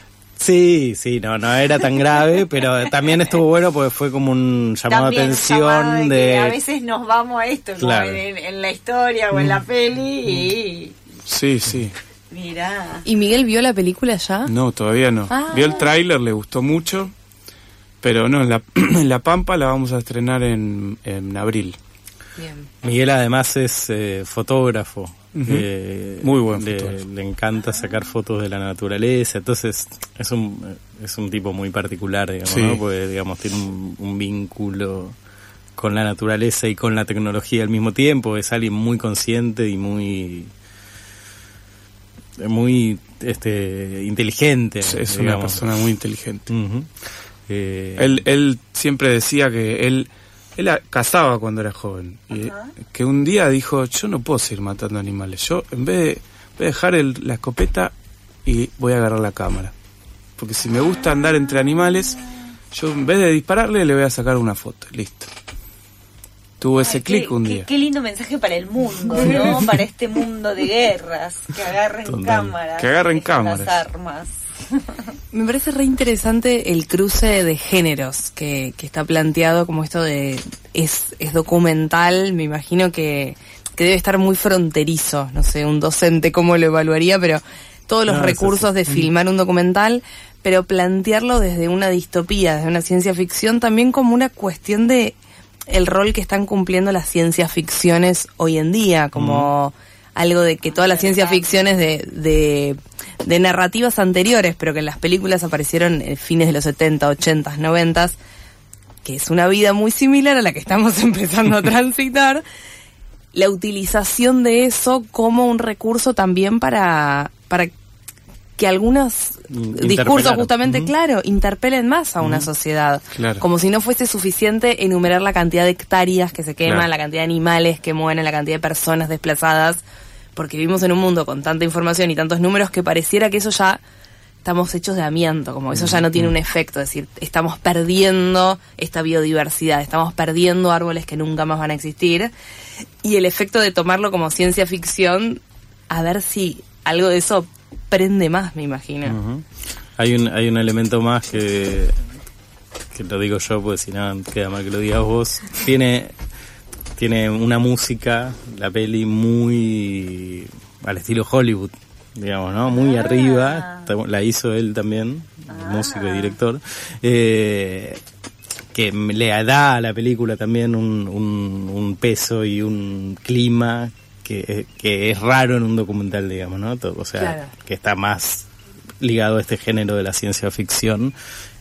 Sí, sí, no, no era tan grave, pero también estuvo bueno porque fue como un llamado de atención de... de... A veces nos vamos a esto, claro. como en, en la historia o en la peli y... Sí, sí. Mirá. ¿Y Miguel vio la película ya? No, todavía no. Ah. Vio el tráiler, le gustó mucho, pero no, en la, en la Pampa la vamos a estrenar en, en abril. Bien. Miguel además es eh, fotógrafo. Uh-huh. eh, Muy buen le, fotógrafo. Le encanta sacar fotos de la naturaleza, entonces es un es un tipo muy particular, digamos, sí. ¿no? Porque, digamos, tiene un, un vínculo con la naturaleza y con la tecnología al mismo tiempo. Es alguien muy consciente y muy... muy este inteligente. Es, es una persona muy inteligente. Uh-huh. eh, él él siempre decía que él él cazaba cuando era joven y uh-huh. que un día dijo, yo no puedo seguir matando animales, yo en vez de voy a dejar el, la escopeta y voy a agarrar la cámara, porque si me gusta andar entre animales, yo en vez de dispararle le voy a sacar una foto, listo. Tuvo ese clic un día. Qué, qué lindo mensaje para el mundo, ¿no? Para este mundo de guerras. Que agarren Total. cámaras. Que agarren cámaras. Las armas. Me parece re interesante el cruce de géneros que, que está planteado, como esto de... Es, es documental, me imagino que, que debe estar muy fronterizo. No sé, un docente cómo lo evaluaría, pero todos los no, recursos de filmar un documental, pero plantearlo desde una distopía, desde una ciencia ficción, también como una cuestión de... el rol que están cumpliendo las ciencias ficciones hoy en día, como mm. algo de que todas las ciencias ficciones de, de, de narrativas anteriores, pero que en las películas aparecieron en fines de los setenta, ochenta, noventa, que es una vida muy similar a la que estamos empezando a transitar, la utilización de eso como un recurso también para, para que algunos discursos justamente, uh-huh. claro, interpelen más a una uh-huh. sociedad. Claro. Como si no fuese suficiente enumerar la cantidad de hectáreas que se queman, claro. la cantidad de animales que mueren, la cantidad de personas desplazadas, porque vivimos en un mundo con tanta información y tantos números que pareciera que eso ya estamos hechos de amianto, como eso ya no tiene un efecto, es decir, estamos perdiendo esta biodiversidad, estamos perdiendo árboles que nunca más van a existir, y el efecto de tomarlo como ciencia ficción, a ver si algo de eso prende más, me imagino. Uh-huh. Hay un hay un elemento más que, que lo digo yo, porque si no queda mal que lo digas vos, tiene, tiene una música, la peli, muy al estilo Hollywood, digamos, ¿no? Muy ah. arriba, la hizo él también, ah. músico y director, eh, que le da a la película también un, un, un peso y un clima que, que es raro en un documental, digamos, ¿no? O sea, claro. que está más ligado a este género de la ciencia ficción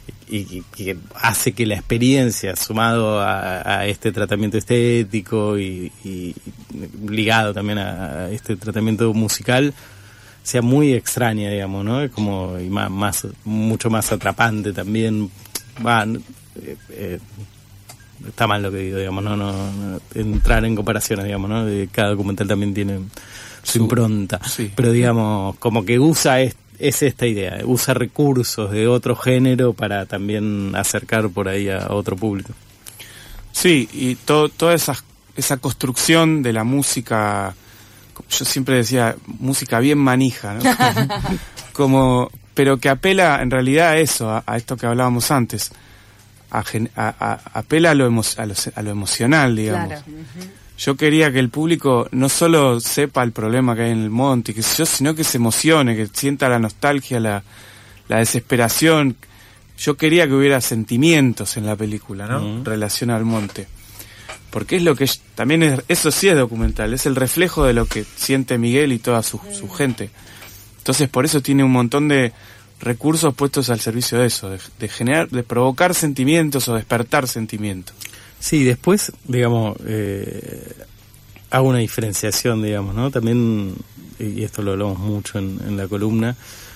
y que hace que la experiencia, sumado a, a este tratamiento estético y, y ligado también a, a este tratamiento musical, sea muy extraña, digamos, ¿no? Es como y más, más mucho más atrapante también. Va, eh, eh, está mal lo que digo, digamos, no, no, no entrar en comparaciones, digamos, ¿no? De cada documental también tiene su impronta, sí. Pero digamos, como que usa es, es esta idea, usa recursos de otro género para también acercar por ahí a otro público. Sí, y todo, toda esa, esa construcción de la música, yo siempre decía, música bien manija, ¿no? Como, pero que apela en realidad a eso, a, a esto que hablábamos antes, a, a, a, apela a lo, emo, a, lo, a lo emocional, digamos. Claro. Uh-huh. Yo quería que el público no solo sepa el problema que hay en el monte, que yo, sino que se emocione, que sienta la nostalgia, la, la desesperación. Yo quería que hubiera sentimientos en la película, ¿no? Uh-huh. En relación al monte. Porque es lo que también es, eso sí es documental, es el reflejo de lo que siente Miguel y toda su, su gente. Entonces por eso tiene un montón de recursos puestos al servicio de eso, de, de generar, de provocar sentimientos o despertar sentimientos. Sí, después, digamos, eh, hago una diferenciación, digamos, ¿no? También, y esto lo hablamos mucho en, en la columna,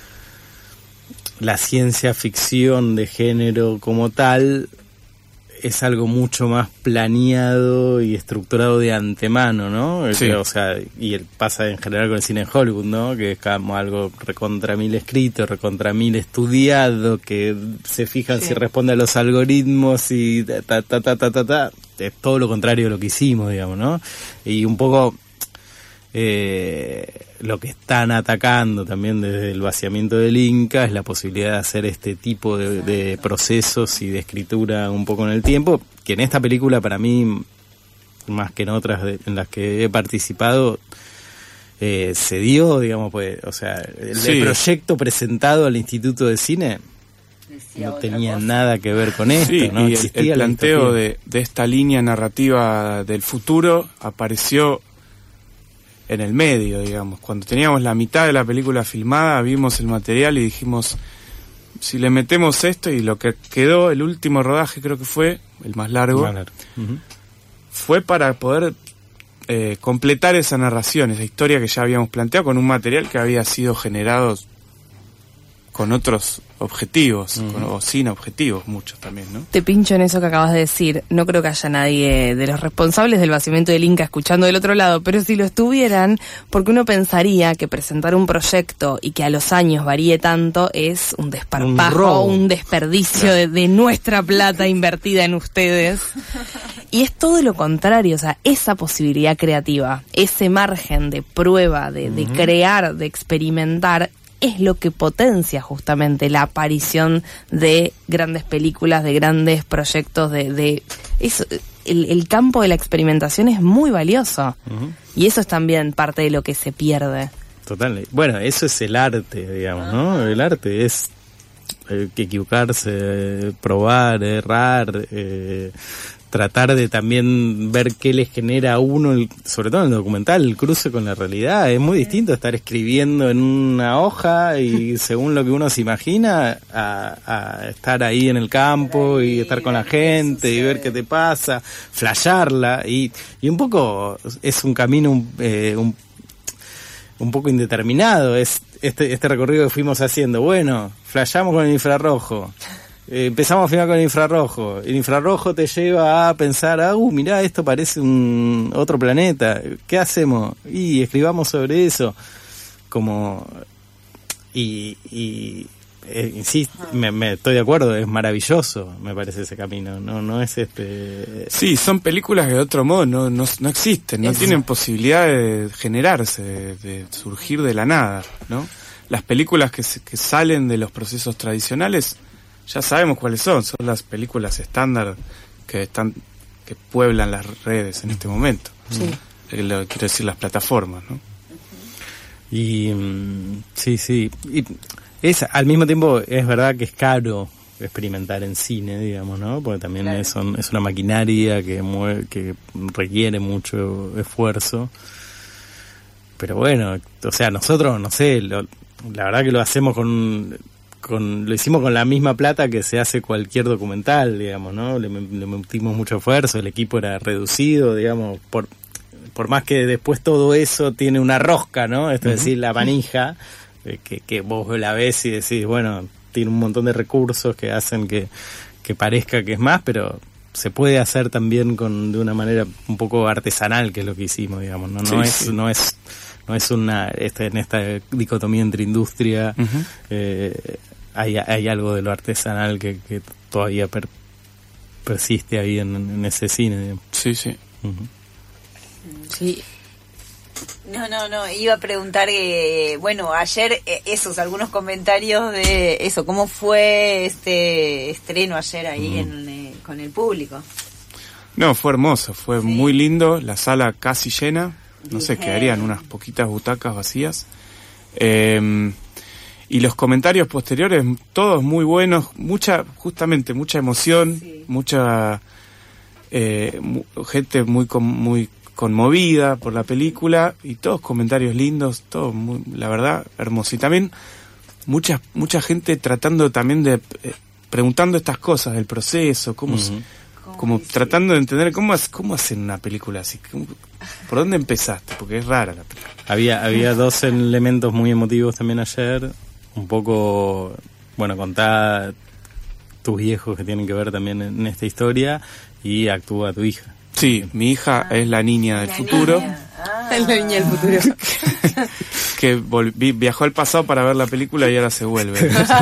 la ciencia ficción de género como tal es algo mucho más planeado y estructurado de antemano, ¿no? Sí. O sea, y el, pasa en general con el cine en Hollywood, ¿no? Que es como algo recontra mil escrito, recontra mil estudiado, que se fijan sí. si responde a los algoritmos y ta, ta, ta, ta, ta, ta. Es todo lo contrario de lo que hicimos, digamos, ¿no? Y un poco eh, lo que están atacando también desde el vaciamiento del Inca es la posibilidad de hacer este tipo de, de procesos y de escritura un poco en el tiempo, que en esta película para mí, más que en otras de, en las que he participado, eh, se dio, digamos, pues, o sea, el, sí. el proyecto presentado al Instituto de Cine no tenía nada que ver con esto, sí, ¿no? Y el, el planteo de, de esta línea narrativa del futuro apareció en el medio, digamos. Cuando teníamos la mitad de la película filmada, vimos el material y dijimos, si le metemos esto, y lo que quedó, el último rodaje creo que fue, el más largo, más largo. Uh-huh. fue para poder eh, completar esa narración, esa historia que ya habíamos planteado con un material que había sido generado con otros objetivos, uh-huh. con, o sin objetivos, muchos también, ¿no? Te pincho en eso que acabas de decir. No creo que haya nadie de los responsables del vaciamiento del Inca escuchando del otro lado, pero si lo estuvieran, porque uno pensaría que presentar un proyecto y que a los años varíe tanto es un desparpajo, un, un desperdicio de, de nuestra plata invertida en ustedes. Y es todo lo contrario, o sea, esa posibilidad creativa, ese margen de prueba, de, uh-huh. de crear, de experimentar, es lo que potencia justamente la aparición de grandes películas, de grandes proyectos, de, de eso, el, el campo de la experimentación es muy valioso. Uh-huh. Y eso es también parte de lo que se pierde. Total. Bueno, eso es el arte, digamos, ¿no? El arte es eh, equivocarse, probar, errar, eh, tratar de también ver qué le genera a uno, el, sobre todo en el documental, el cruce con la realidad. Es muy distinto estar escribiendo en una hoja y según lo que uno se imagina, a, a estar ahí en el campo y estar con la gente y ver qué te pasa, flashearla. Y, y un poco es un camino eh, un, un poco indeterminado. Es este, este recorrido que fuimos haciendo. Bueno, flasheamos con el infrarrojo. Eh, empezamos a filmar con el infrarrojo. El infrarrojo te lleva a pensar, ah, uh, mirá, esto parece un otro planeta. ¿Qué hacemos? Y escribamos sobre eso. Como y, y eh, insisto, me, me estoy de acuerdo, es maravilloso, me parece ese camino, no no es este... Sí, son películas que de otro modo no, no, no existen, no Es- tienen posibilidad de generarse, de, de surgir de la nada, ¿no? Las películas que, se- que salen de los procesos tradicionales, ya sabemos cuáles son, son las películas estándar que están que pueblan las redes en este momento. Sí. Eh, lo- quiero decir, las plataformas, ¿no? Y mm, sí, sí. Y es, al mismo tiempo es verdad que es caro experimentar en cine, digamos, ¿no? Porque también es, son- es una maquinaria que mueve, que requiere mucho esfuerzo. Pero bueno, o sea, nosotros, no sé, lo- la verdad que lo hacemos con, con, lo hicimos con la misma plata que se hace cualquier documental, digamos, ¿no? Le, le metimos mucho esfuerzo, el equipo era reducido, digamos, por por más que después todo eso tiene una rosca, ¿no? Esto es Ujú. decir, la manija, eh, que, que vos la ves y decís, bueno, tiene un montón de recursos que hacen que, que parezca que es más, pero se puede hacer también con de una manera un poco artesanal, que es lo que hicimos, digamos, no, no Sí, es, sí. no es, no es una, este, en esta dicotomía entre industria, Ujú. eh, hay, hay algo de lo artesanal que, que todavía per- persiste ahí en, en ese cine, digamos. Sí, sí. Ujú. Sí. No, no, no, iba a preguntar que, bueno, ayer eh, esos, algunos comentarios de eso, ¿cómo fue este estreno ayer ahí en, eh, con el público? No, fue hermoso, fue muy lindo, la sala casi llena, no sé, Bien. quedarían unas poquitas butacas vacías. Eh, y los comentarios posteriores, todos muy buenos, mucha, justamente, mucha emoción, mucha eh, mu- gente muy con- muy conmovida por la película y todos comentarios lindos, todo muy, la verdad, hermoso. Y también mucha mucha gente tratando también de eh, preguntando estas cosas del proceso, cómo se- como tratando de entender cómo es- cómo hacen una película así, cómo- por dónde empezaste, porque es rara la película. Había, había dos elementos muy emotivos también ayer, un poco, bueno, contar tus viejos que tienen que ver también en esta historia y actúa tu hija. Sí, mi hija es la niña del futuro, Es la niña del futuro. que volví- viajó al pasado para ver la película y ahora se vuelve.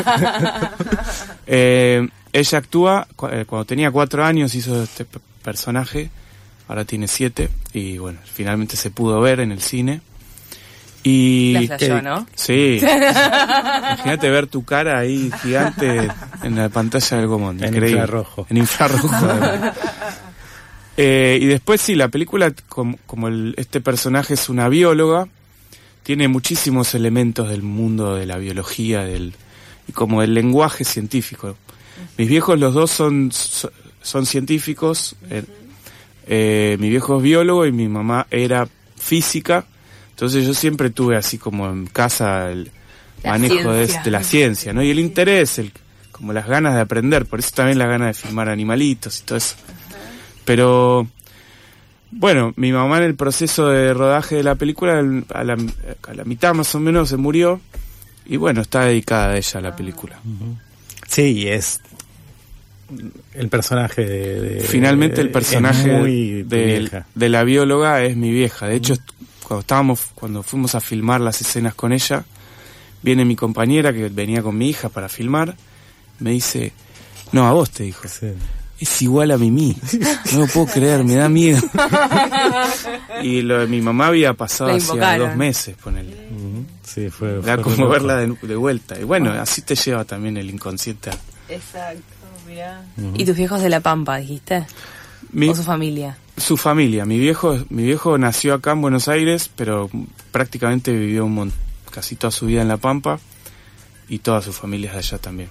Eh, ella actúa, cu- eh, cuando tenía cuatro años hizo este p- personaje, ahora tiene siete, y bueno, finalmente se pudo ver en el cine. Y La flashó, que- ¿no? Sí. Imagínate ver tu cara ahí gigante en la pantalla del Gomón. En increíble. infrarrojo. En infrarrojo. además. Eh, y después sí, la película, como, como el- este personaje es una bióloga, tiene muchísimos elementos del mundo de la biología del, y como del lenguaje científico. Mis viejos los dos son, son, son científicos, eh, eh, mi viejo es biólogo y mi mamá era física, entonces yo siempre tuve así como en casa el La manejo de, ciencia. de la ciencia, ¿no? Y el interés, el, como las ganas de aprender, por eso también las ganas de filmar animalitos y todo eso. Pero bueno, mi mamá en el proceso de rodaje de la película, el- a la, a la mitad más o menos se murió y bueno, está dedicada a ella la película. Sí, es el personaje de... de- Finalmente el personaje es muy de, vieja. de la bióloga es mi vieja. De hecho, est- cuando estábamos, cuando fuimos a filmar las escenas con ella, viene mi compañera que venía con mi hija para filmar, me dice, no, a vos te dijo. Es igual a Mimi. No lo puedo creer, me da miedo. Y lo de mi mamá había pasado La hacía invocaron. dos meses, ponele. Sí, fue... Era fue como loco. verla de, de vuelta. Y bueno, así te lleva también el inconsciente. Exacto, mirá. ¿Y tus viejos de La Pampa, dijiste? Mi- ¿O su familia? Su familia. Mi viejo, mi viejo nació acá en Buenos Aires, pero prácticamente vivió un mon- casi toda su vida en La Pampa y toda su familia es de allá también.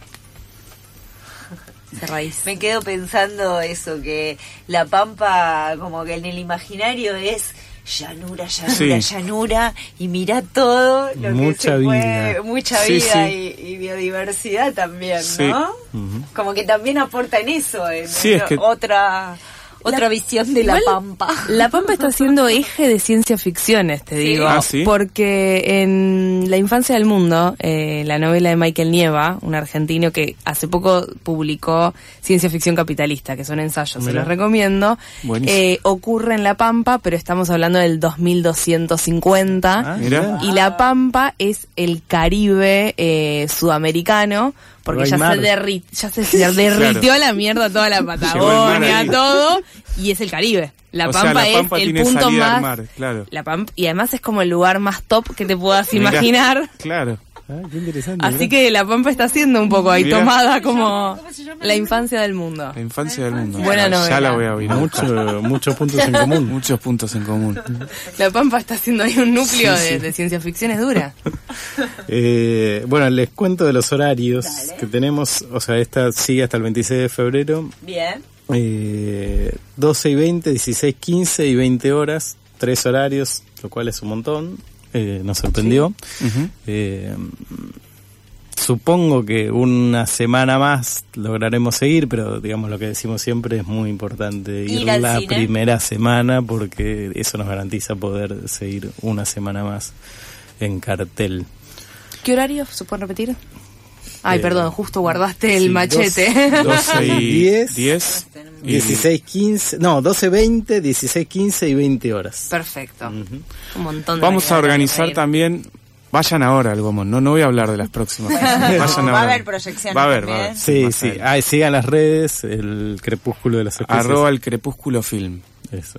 De raíz. Me quedo pensando eso, que La Pampa como que en el imaginario es llanura, llanura, Sí. llanura, y mira todo lo Mucha que se vida. puede, mucha Sí, vida sí. Y, y biodiversidad también, Sí. ¿no? Ujú. Como que también aporta en eso, en, Sí, en es que- otra Otra visión de La Igual, Pampa. La Pampa está siendo eje de ciencia ficciones, te Sí. digo. Ah, ¿sí? Porque en La Infancia del Mundo, eh, la novela de Michael Nieva, un argentino que hace poco publicó Ciencia Ficción Capitalista, que son ensayos, se Mirá. los recomiendo, Buenísimo. eh, ocurre en La Pampa, pero estamos hablando del dos mil doscientos cincuenta. Ah, mirá. Y La Pampa es el Caribe eh, sudamericano, porque Pero ya hay se, mar. derri- ya se derritió la mierda toda la Llegó el mar Patagonia, ahí. todo, y es el Caribe. La O sea, Pampa La Pampa es el tiene punto salida al más... mar, claro. La Pampa, y además es como el lugar más top que te puedas Mirá, imaginar. Claro. Ah, qué interesante. Así mirá. que La Pampa está siendo un poco ahí Mirá. tomada como la infancia del mundo. La infancia del mundo. Buena Ya novela. la voy a oír. Mucho, muchos puntos en común. Muchos puntos en común. La Pampa está haciendo ahí un núcleo Sí, de, sí. de ciencia ficción, es dura. Eh, bueno, les cuento de los horarios que tenemos. O sea, esta sigue hasta el veintiséis de febrero. Bien. Eh, doce y veinte, dieciséis, quince y veinte horas. Tres horarios, lo cual es un montón. Eh, nos sorprendió. Ujú. Eh, supongo que una semana más lograremos seguir, pero digamos lo que decimos siempre es muy importante ir, Ir al la cine. primera semana porque eso nos garantiza poder seguir una semana más en cartel. ¿Qué horario se puede repetir? Ay, Eh, perdón, justo guardaste el sí, machete. dos- doce y diez, diez. y- dieciséis, quince, no, doce, veinte, dieciséis, quince y veinte horas. Perfecto. Ujú. Un montón de Vamos a variedades organizar para ir. también. Vayan ahora al Gomón. No, no voy a hablar de las próximas. Vayan Va a ahora. haber proyecciones Va a haber, va a también. haber. Sí, Más sí. adelante. Ah, sigan las redes, el crepúsculo de las especies. Arroba el crepúsculo film. Eso.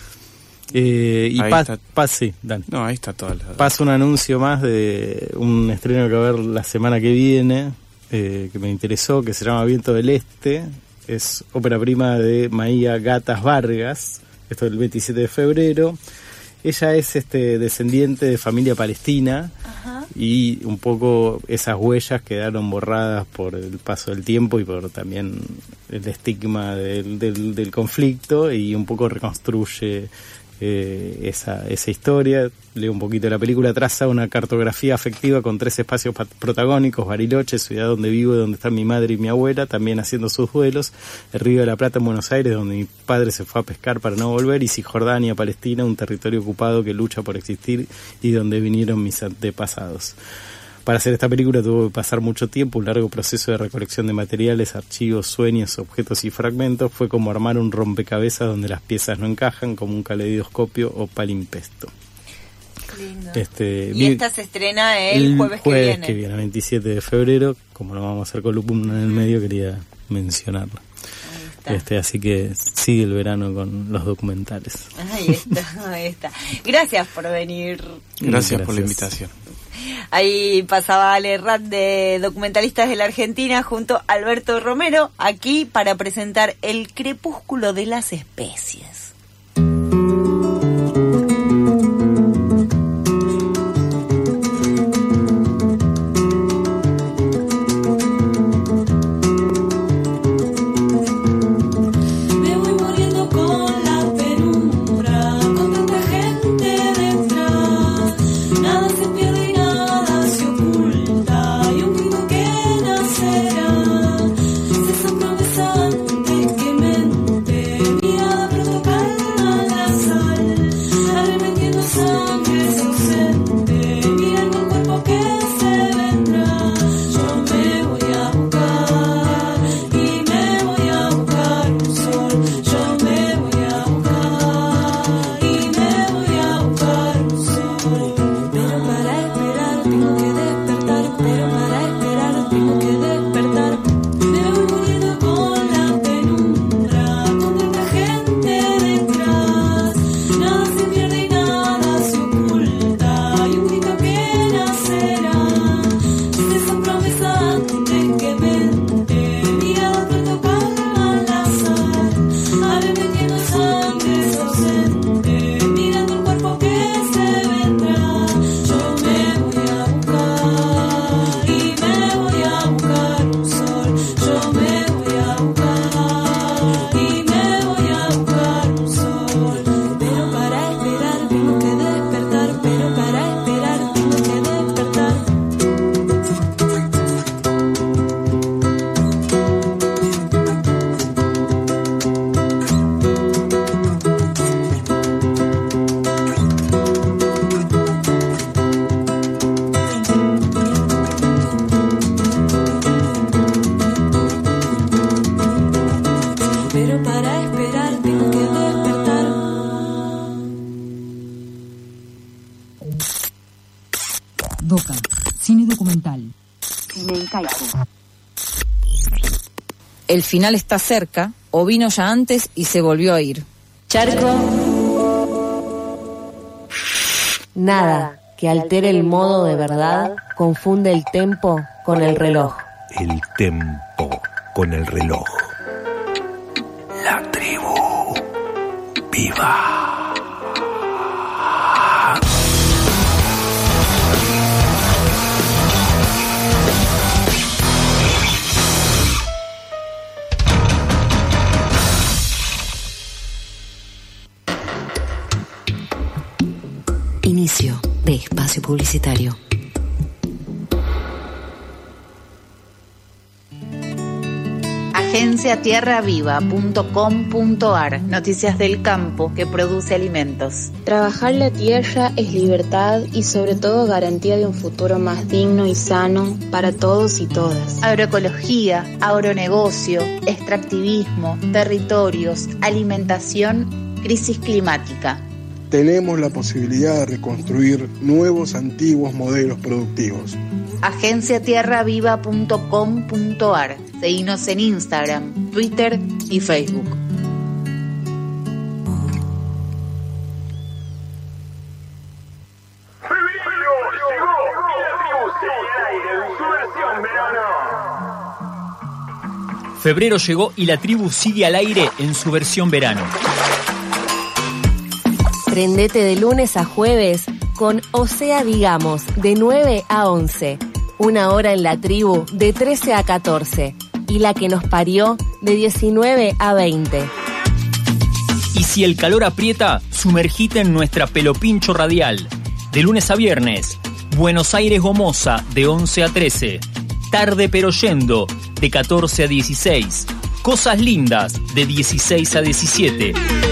Eh, y Ahí pa- está. pa- sí, dale. No, ahí está toda la... Paso un anuncio más de un estreno que va a haber la semana que viene, eh, que me interesó, que se llama Viento del Este. Es ópera prima de Maía Gatas Vargas. Esto es el veintisiete de febrero. Ella es este descendiente de familia palestina. Ajá. Y un poco esas huellas quedaron borradas por el paso del tiempo y por también el estigma del, del, del conflicto, y un poco reconstruye eh, esa, esa historia. Leo un poquito de la película. Traza una cartografía afectiva con tres espacios pat- protagónicos: Bariloche, ciudad donde vivo y donde están mi madre y mi abuela, también haciendo sus duelos; el Río de la Plata en Buenos Aires, donde mi padre se fue a pescar para no volver; y Cisjordania, Palestina, un territorio ocupado que lucha por existir y donde vinieron mis antepasados. Para hacer esta película tuvo que pasar mucho tiempo, un largo proceso de recolección de materiales, archivos, sueños, objetos y fragmentos. Fue como armar un rompecabezas donde las piezas no encajan, como un caleidoscopio o palimpsesto. Lindo. Este, Y vi- esta se estrena el, jueves, que viene. veintisiete de febrero. Como no vamos a hacer columna en el medio, quería mencionarlo. Este, así que sigue el verano con los documentales. Ahí está, ahí está. Gracias por venir. Gracias, por la Gracias. invitación. Ahí pasaba Ale Rat de Documentalistas de la Argentina junto a Alberto Romero, aquí para presentar El Crepúsculo de las Especies. Me voy muriendo con la penumbra, con tanta gente detrás. Nada se pierde y nada se oculta, y un grito que nacerá. Se promesa antes que mente, mirada protocal Doca, cine documental. Cine incaico. El final está cerca, o vino ya antes y se volvió a ir. Charco. Nada que altere el modo de verdad confunde el tempo con el reloj. El tempo con el reloj. La tribu viva. Inicio de espacio publicitario. agencia tierra viva punto com punto ar, noticias del campo que produce alimentos. Trabajar la tierra es libertad y sobre todo garantía de un futuro más digno y sano para todos y todas. Agroecología, agronegocio, extractivismo, territorios, alimentación, crisis climática. Tenemos la posibilidad de reconstruir nuevos antiguos modelos productivos. agencia tierra viva punto com punto ar. Seguinos en Instagram, Twitter y Facebook. Febrero llegó y la tribu sigue al aire en su versión verano. Prendete de lunes a jueves con O sea Digamos, de nueve a once. Una hora en la tribu de trece a catorce. Y la que nos parió de diecinueve a veinte. Y si el calor aprieta, sumergite en nuestra Pelopincho Radial. De lunes a viernes, Buenos Aires Gomosa, de once a trece. Tarde pero yendo, de catorce a dieciséis. Cosas lindas, de dieciséis a diecisiete.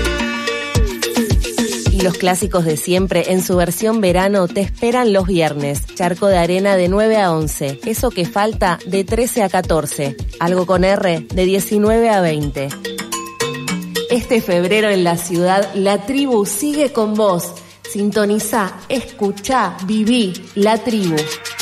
Y los clásicos de siempre en su versión verano te esperan los viernes. Charco de Arena de nueve a once. Eso que falta de trece a catorce. Algo con R de diecinueve a veinte. Este febrero en la ciudad, la tribu sigue con vos. Sintonizá, escuchá, viví la tribu.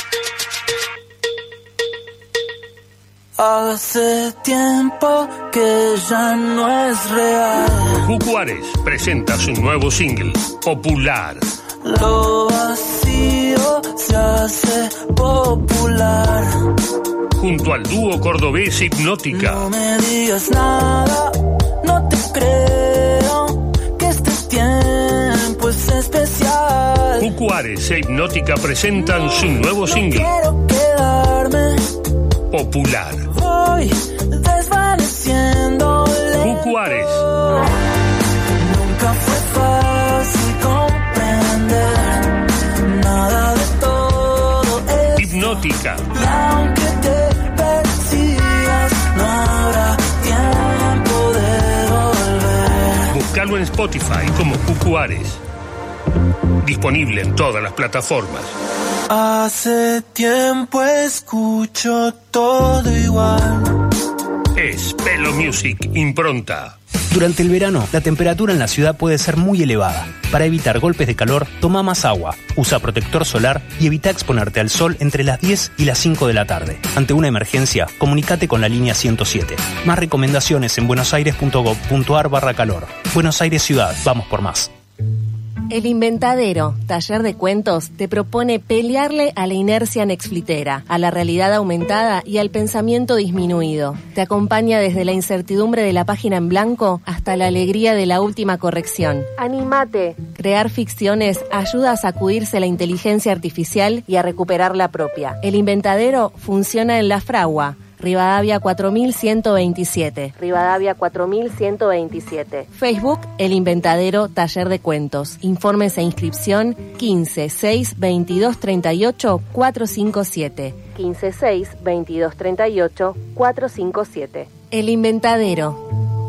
Hace tiempo que ya no es real. Juárez presenta su nuevo single, Popular. Lo vacío se hace popular. Junto al dúo cordobés Hipnótica. No me digas nada, no te creo que este tiempo es especial. Juárez e Hipnótica presentan su nuevo single, Quiero quedarme. Popular. Voy desvaneciendo. Juárez. Nunca fue fácil comprender nada de todo esto. Hipnótica. Y aunque te persigas, no habrá tiempo de volver. Búscalo en Spotify como Juárez. Disponible en todas las plataformas. Hace tiempo escucho todo igual. Es Pelo Music Impronta. Durante el verano, la temperatura en la ciudad puede ser muy elevada. Para evitar golpes de calor, toma más agua, usa protector solar y evita exponerte al sol entre las diez y las cinco de la tarde. Ante una emergencia, comunícate con la línea ciento siete. Más recomendaciones en buenosaires punto gov punto ar barra calor. Buenos Aires Ciudad, vamos por más. El Inventadero, taller de cuentos, te propone pelearle a la inercia nexflitera, a la realidad aumentada y al pensamiento disminuido. Te acompaña desde la incertidumbre de la página en blanco hasta la alegría de la última corrección. ¡Anímate! Crear ficciones ayuda a sacudirse la inteligencia artificial y a recuperar la propia. El Inventadero funciona en La Fragua, Rivadavia cuatro mil ciento veintisiete. Rivadavia cuatro mil ciento veintisiete. Facebook, El Inventadero, taller de cuentos. Informes e inscripción quince seis veintidós treinta y ocho cuatrocientos cincuenta y siete. quince seis veintidós treinta y ocho cuatrocientos cincuenta y siete. El Inventadero.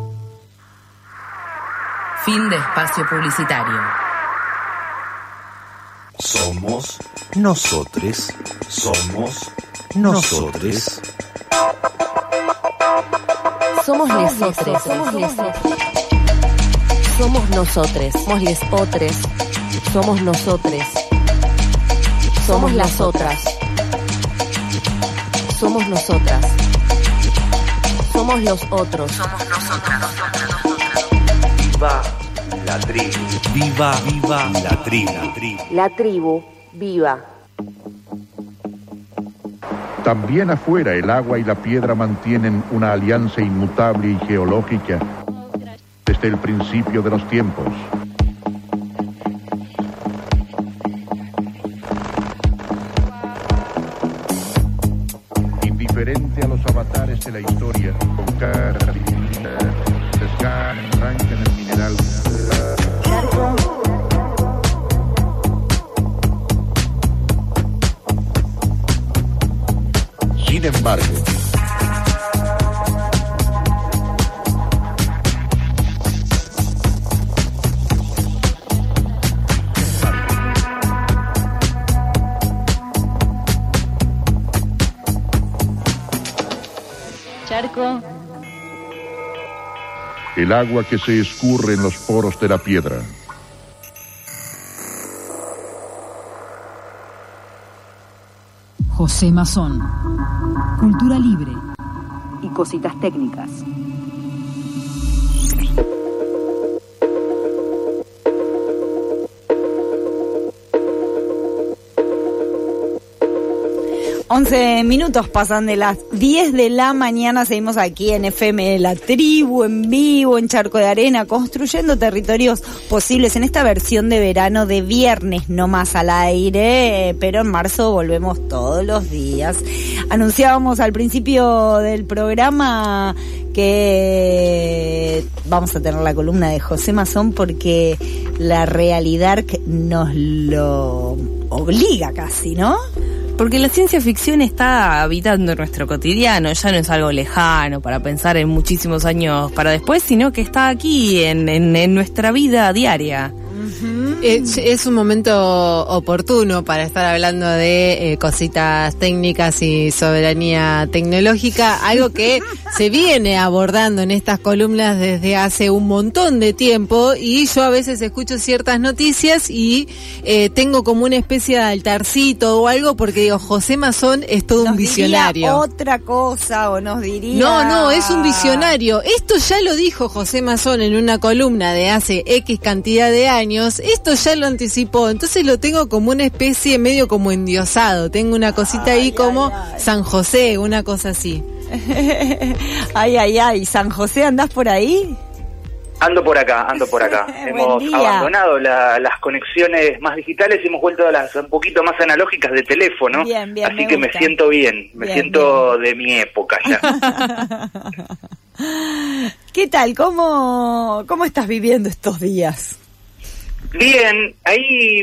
Fin de espacio publicitario. Somos nosotres. Somos nosotres. Somos lesotres. Somos lesotres. Somos nosotres. Somos lesotres. Somos nosotres. Somos las otras. Somos nosotras. Somos los otros. Somos nosotras. Viva la tribu. Viva, viva la tribu. La tribu viva. También afuera el agua y la piedra mantienen una alianza inmutable y geológica desde el principio de los tiempos. Indiferente a los avatares de la historia, con cara divina, arrancan el mineral. Sin embargo, Charco. el agua que se escurre en los poros de la piedra. José Mazón. Cultura libre y cositas técnicas. once minutos pasan de las diez de la mañana, seguimos aquí en F M La Tribu, en vivo, en Charco de Arena, construyendo territorios posibles en esta versión de verano de viernes, no más al aire, pero en marzo volvemos todos los días. Anunciábamos al principio del programa que vamos a tener la columna de José Mazón porque la realidad nos lo obliga casi, ¿no? Porque la ciencia ficción está habitando nuestro cotidiano, ya no es algo lejano para pensar en muchísimos años para después, sino que está aquí en, en, en nuestra vida diaria. Uh-huh. Es, es un momento oportuno para estar hablando de eh, cositas técnicas y soberanía tecnológica, algo que se viene abordando en estas columnas desde hace un montón de tiempo, y yo a veces escucho ciertas noticias y eh, tengo como una especie de altarcito o algo, porque digo, José Mazón es todo nos un visionario. Diría otra cosa o nos diría... No, no, es un visionario. Esto ya lo dijo José Mazón en una columna de hace X cantidad de años. Esto ya lo anticipó, entonces lo tengo como una especie medio como endiosado. Tengo una cosita ay, ahí como ay, ay. San José, una cosa así. Ay, ay, ay, San José, ¿andás por ahí? Ando por acá, ando por acá. Hemos abandonado la, las conexiones más digitales y hemos vuelto a las un poquito más analógicas de teléfono. Bien, bien, así me que gusta. Me siento bien, me bien, siento bien. De mi época ya. ¿Qué tal? ¿Cómo, cómo estás viviendo estos días? Bien, ahí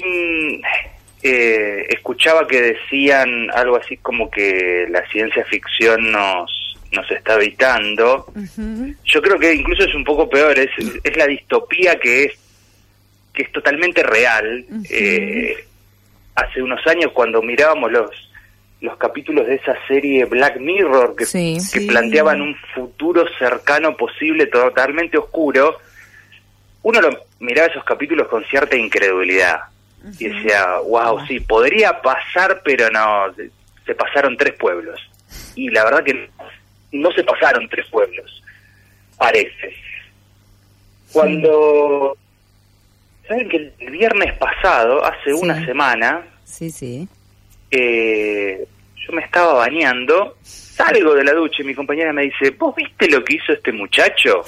eh, escuchaba que decían algo así como que la ciencia ficción nos nos está habitando. Uh-huh. Yo creo que incluso es un poco peor, es, es la distopía que es que es totalmente real. Uh-huh. Eh, hace unos años cuando mirábamos los los capítulos de esa serie Black Mirror que, sí, que sí. planteaban un futuro cercano posible totalmente oscuro, uno lo miraba esos capítulos con cierta incredulidad. Uh-huh. Y decía, wow, sí, podría pasar, pero no, se, se pasaron tres pueblos. Y la verdad que no se pasaron tres pueblos, parece. Cuando, sí. ¿saben que el viernes pasado, hace sí. una semana, sí, sí. Eh, yo me estaba bañando, salgo de la ducha y mi compañera me dice, ¿vos viste lo que hizo este muchacho?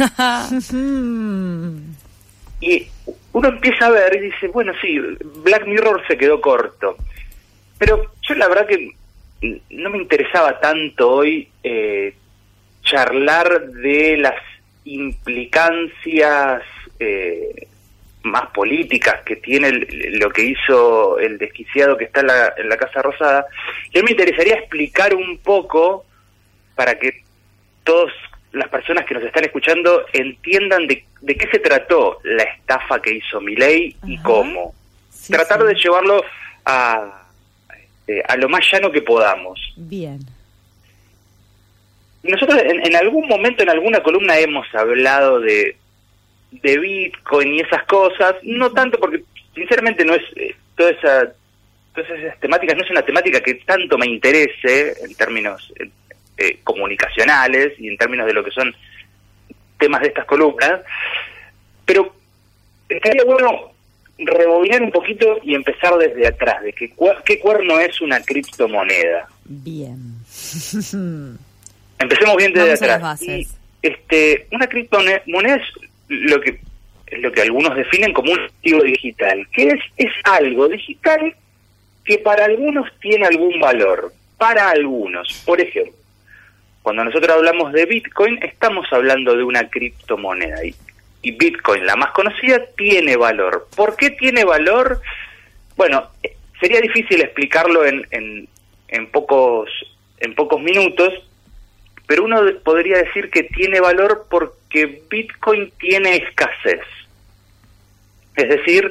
Y uno empieza a ver y dice, bueno, sí, Black Mirror se quedó corto. Pero yo la verdad que no me interesaba tanto hoy eh, charlar de las implicancias eh, más políticas que tiene el, lo que hizo el desquiciado que está en la, en la Casa Rosada. Y a mí me interesaría explicar un poco para que todas las personas que nos están escuchando entiendan de, de qué se trató la estafa que hizo Milei y cómo. Sí, Tratar sí. de llevarlo a, a lo más llano que podamos. Bien. Nosotros en, en algún momento, en alguna columna, hemos hablado de, de Bitcoin y esas cosas, no tanto porque sinceramente no es eh, toda esa todas esas temáticas, no es una temática que tanto me interese en términos eh, eh, comunicacionales y en términos de lo que son temas de estas columnas, pero estaría bueno rebobinar un poquito y empezar desde atrás, de que cu- qué cuerno es una criptomoneda. Bien. Empecemos bien desde Vamos a las atrás. bases. Y, este, una criptomoneda es lo que es lo que algunos definen como un activo digital, que es es algo digital que para algunos tiene algún valor, para algunos. Por ejemplo, cuando nosotros hablamos de Bitcoin, estamos hablando de una criptomoneda y, y Bitcoin, la más conocida, tiene valor. ¿Por qué tiene valor? Bueno, sería difícil explicarlo en, en, en pocos en pocos minutos, pero uno de- podría decir que tiene valor porque Bitcoin tiene escasez. Es decir,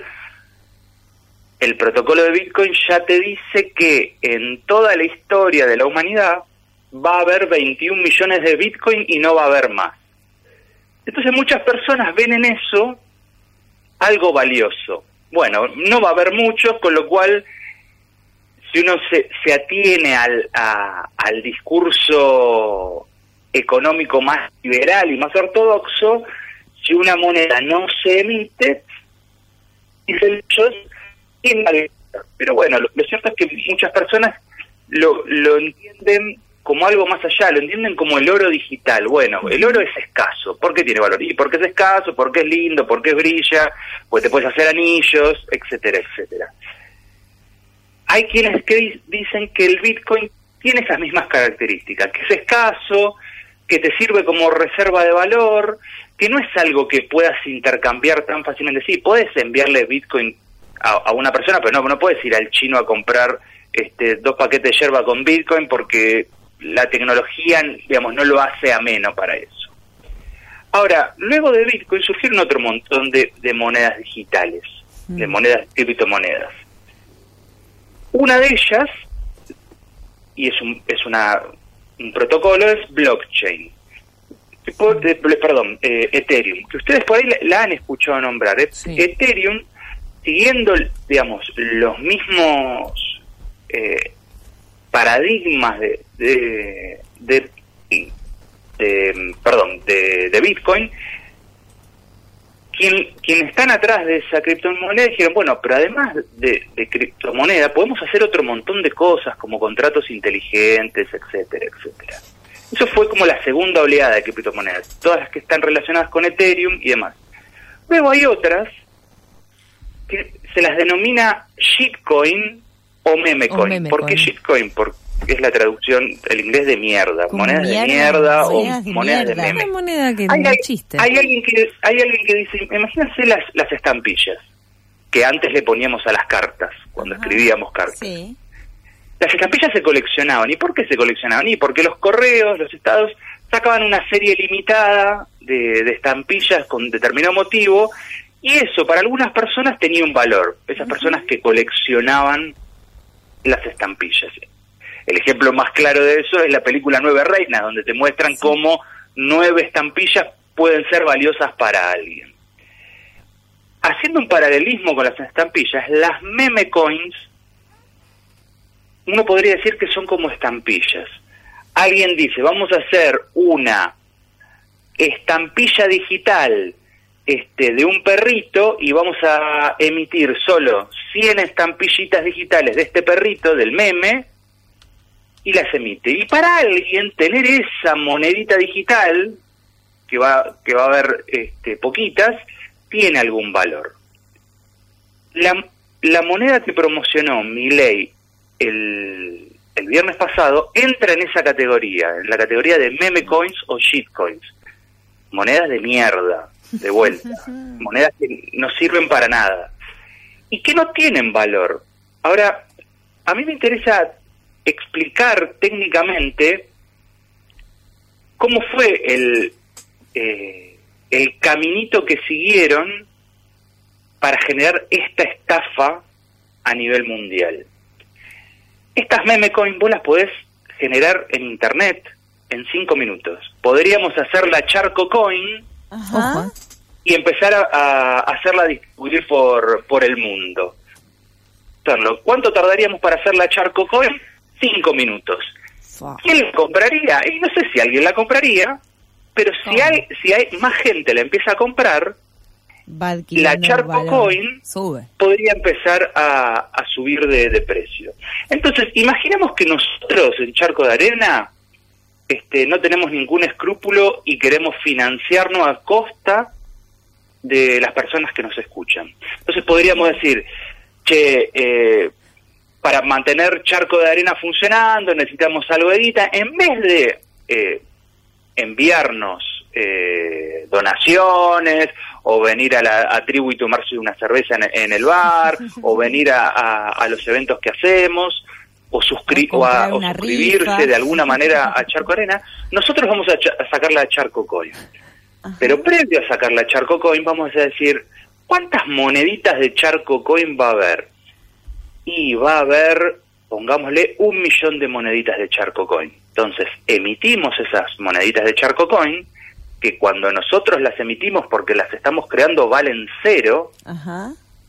el protocolo de Bitcoin ya te dice que en toda la historia de la humanidad va a haber veintiún millones de Bitcoin y no va a haber más. Entonces muchas personas ven en eso algo valioso. Bueno, no va a haber muchos, con lo cual si uno se, se atiene al, a- al discurso económico más liberal y más ortodoxo, si una moneda no se emite, dicen ellos, tiene valor. Pero bueno, lo, lo cierto es que muchas personas lo, lo entienden como algo más allá, lo entienden como el oro digital. Bueno, el oro es escaso. ¿Por qué tiene valor? Y porque es escaso, porque es lindo, porque brilla, porque te puedes hacer anillos, etcétera, etcétera. Hay quienes que di- dicen que el Bitcoin tiene esas mismas características, que es escaso, que te sirve como reserva de valor, que no es algo que puedas intercambiar tan fácilmente. Sí, puedes enviarle Bitcoin a, a una persona, pero no, no puedes ir al chino a comprar este, dos paquetes de yerba con Bitcoin porque la tecnología, digamos, no lo hace ameno para eso. Ahora, luego de Bitcoin surgieron otro montón de, de monedas digitales, de monedas, criptomonedas. Una de ellas, y es un, es una, un protocolo, es blockchain. Tipo de- Perdón, eh, Ethereum, que ustedes por ahí la, la han escuchado nombrar. ¿eh? Ethereum, siguiendo, digamos, los mismos eh, paradigmas de, de, de, de- perdón, de, de Bitcoin, quien, quienes están atrás de esa criptomoneda dijeron, bueno, pero además de, de criptomoneda podemos hacer otro montón de cosas como contratos inteligentes, etcétera, etcétera. Eso fue como la segunda oleada de criptomonedas, todas las que están relacionadas con Ethereum y demás. Luego hay otras que se las denomina shitcoin o memecoin. O memecoin. ¿Por qué shitcoin? Porque es la traducción, el inglés de mierda, Como monedas de mierda, mierda o monedas de monedas de mierda. meme. Una moneda que Hay, no hay- chiste. hay alguien que hay alguien que dice, imagínense las las estampillas que antes le poníamos a las cartas cuando escribíamos cartas. Las estampillas se coleccionaban. ¿Y por qué se coleccionaban? Y porque los correos, los estados sacaban una serie limitada de, de estampillas con determinado motivo y eso para algunas personas tenía un valor. Esas personas que coleccionaban las estampillas. El ejemplo más claro de eso es la película Nueve Reinas, donde te muestran cómo nueve estampillas pueden ser valiosas para alguien. Haciendo un paralelismo con las estampillas, las meme coins, uno podría decir que son como estampillas. Alguien dice, vamos a hacer una estampilla digital este, de un perrito y vamos a emitir solo cien estampillitas digitales de este perrito, del meme, y las emite. Y para alguien tener esa monedita digital, que va que va a haber este, poquitas, tiene algún valor. La, la moneda que promocionó Milei el, el viernes pasado entra en esa categoría, en la categoría de meme coins o shitcoins. Monedas de mierda, de vuelta. Monedas que no sirven para nada. Y que no tienen valor. Ahora, a mí me interesa explicar técnicamente cómo fue el, eh, el caminito que siguieron para generar esta estafa a nivel mundial. Estas meme coins vos las podés generar en internet en cinco minutos. Podríamos hacer la Charco Coin y empezar a, a hacerla distribuir por, por el mundo. hacerlo. ¿Cuánto tardaríamos para hacer la Charco Coin? Cinco minutos. ¿Quién la compraría? Y no sé si alguien la compraría, pero si hay, si hay más gente la empieza a comprar, Va la Charco valor. Coin Sube. podría empezar a, a subir de, de precio. Entonces, imaginemos que nosotros en Charco de Arena este, no tenemos ningún escrúpulo y queremos financiarnos a costa de las personas que nos escuchan. Entonces podríamos decir, che, eh, para mantener Charco de Arena funcionando necesitamos algo de guita, en vez de eh, enviarnos eh, donaciones o venir a la a tribu y tomarse una cerveza en, en el bar o venir a, a, a los eventos que hacemos o, suscri o, a, o suscribirse rifa. de alguna manera a Charco Arena, nosotros vamos a, a sacar la Charco Coin. Ajá. Pero previo a sacar la Charco Coin vamos a decir, ¿cuántas moneditas de Charco Coin va a haber? Y va a haber, pongámosle, un millón de moneditas de Charco Coin. Entonces, emitimos esas moneditas de Charco Coin, que cuando nosotros las emitimos porque las estamos creando valen cero. Ajá.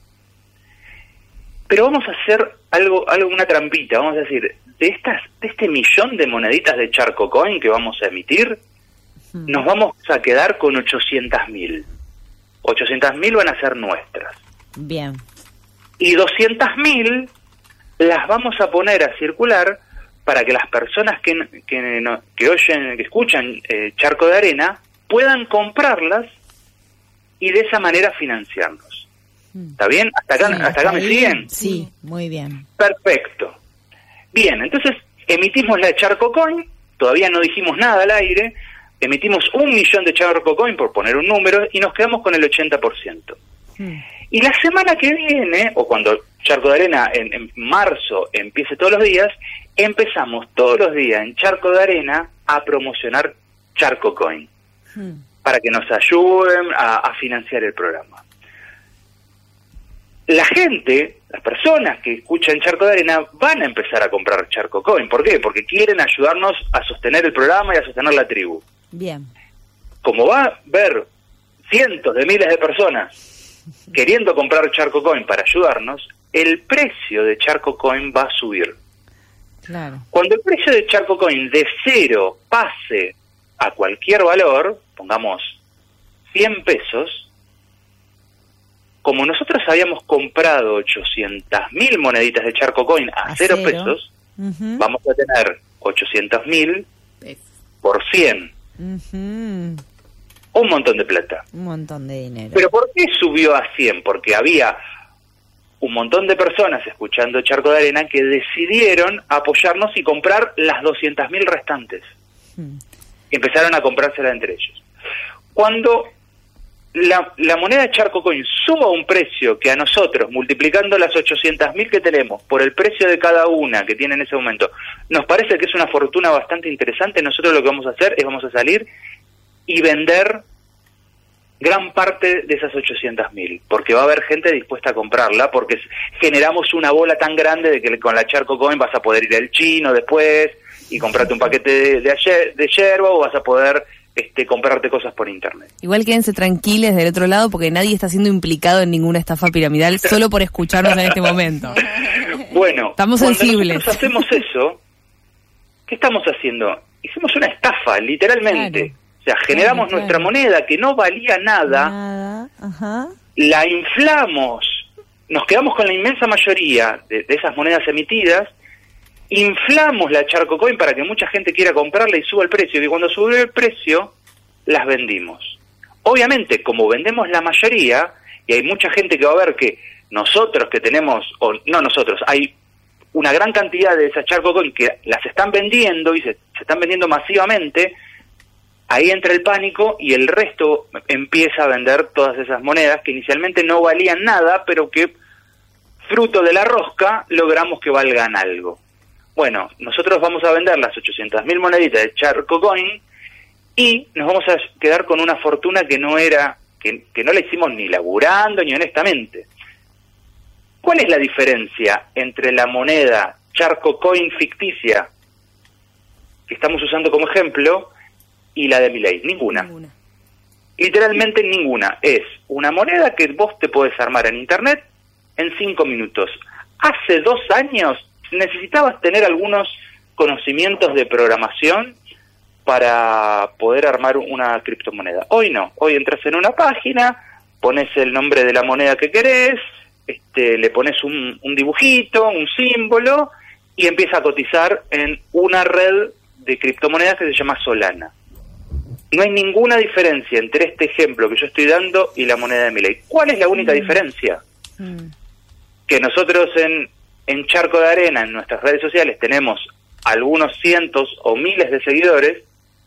Pero vamos a hacer algo, algo una trampita, vamos a decir, de estas, de este millón de moneditas de Charco Coin que vamos a emitir, hmm. nos vamos a quedar con ochocientas mil. ochocientas mil van a ser nuestras. Bien. Y doscientas mil las vamos a poner a circular para que las personas que, que, no, que oyen, que escuchan eh, Charco de Arena, puedan comprarlas y de esa manera financiarnos. ¿Está bien? ¿Hasta acá, Sí, hasta acá me bien. siguen? Sí, muy bien. Perfecto. Bien, entonces emitimos la Charco Coin, todavía no dijimos nada al aire, emitimos un millón de Charco Coin, por poner un número, y nos quedamos con el ochenta por ciento. Hmm. Y la semana que viene, o cuando Charco de Arena en, en marzo empiece todos los días, empezamos todos los días en Charco de Arena a promocionar Charco Coin, hmm. para que nos ayuden a, a financiar el programa. La gente, las personas que escuchan Charco de Arena van a empezar a comprar Charco Coin. ¿Por qué? Porque quieren ayudarnos a sostener el programa y a sostener la tribu. Bien. Como va a haber cientos de miles de personas queriendo comprar Charco Coin para ayudarnos, el precio de Charco Coin va a subir. Claro. Cuando el precio de Charco Coin de cero pase a cualquier valor, pongamos cien pesos, como nosotros habíamos comprado ochocientas mil moneditas de Charco Coin a, a cero, cero pesos, uh-huh. vamos a tener ochocientos mil por cien. Uh-huh. Un montón de plata. Un montón de dinero. ¿Pero por qué subió a cien? Porque había un montón de personas escuchando Charco de Arena que decidieron apoyarnos y comprar las doscientas mil restantes. Uh-huh. Empezaron a comprársela entre ellos. Cuando La, la moneda Charco Coin suba un precio que a nosotros, multiplicando las ochocientas mil que tenemos por el precio de cada una que tiene en ese momento, nos parece que es una fortuna bastante interesante, nosotros lo que vamos a hacer es vamos a salir y vender gran parte de esas ochocientas mil, porque va a haber gente dispuesta a comprarla, porque generamos una bola tan grande de que con la Charco Coin vas a poder ir al chino después y comprarte un paquete de, de, ayer, de yerba o vas a poder... Este, comprarte cosas por internet. Igual quédense tranquiles del otro lado porque nadie está siendo implicado en ninguna estafa piramidal solo por escucharnos en este momento. Bueno, estamos cuando sensibles. Nosotros hacemos eso, ¿qué estamos haciendo? Hicimos una estafa, literalmente. Claro. O sea, generamos claro, nuestra claro. moneda que no valía nada, nada. Ajá. La inflamos, nos quedamos con la inmensa mayoría de, de esas monedas emitidas, inflamos la Charco Coin para que mucha gente quiera comprarla y suba el precio, y cuando subió el precio, las vendimos. Obviamente, como vendemos la mayoría, y hay mucha gente que va a ver que nosotros que tenemos, o no nosotros, hay una gran cantidad de esas Charco Coin que las están vendiendo y se, se están vendiendo masivamente, ahí entra el pánico y el resto empieza a vender todas esas monedas que inicialmente no valían nada, pero que fruto de la rosca logramos que valgan algo. Bueno, nosotros vamos a vender las ochocientas mil moneditas de Charco Coin y nos vamos a quedar con una fortuna que no era, que, que no la hicimos ni laburando ni honestamente. ¿Cuál es la diferencia entre la moneda Charco Coin ficticia que estamos usando como ejemplo y la de Milei? Ninguna. Ninguna. Literalmente ninguna. Es una moneda que vos te podés armar en internet en cinco minutos. hace dos años necesitabas tener algunos conocimientos de programación para poder armar una criptomoneda. Hoy no, hoy entras en una página, pones el nombre de la moneda que querés, este, le pones un, un dibujito, un símbolo, y empieza a cotizar en una red de criptomonedas que se llama Solana. No hay ninguna diferencia entre este ejemplo que yo estoy dando y la moneda de Milei. ¿Cuál es la única mm. diferencia? Mm. Que nosotros en, en Charco de Arena, en nuestras redes sociales, tenemos algunos cientos o miles de seguidores,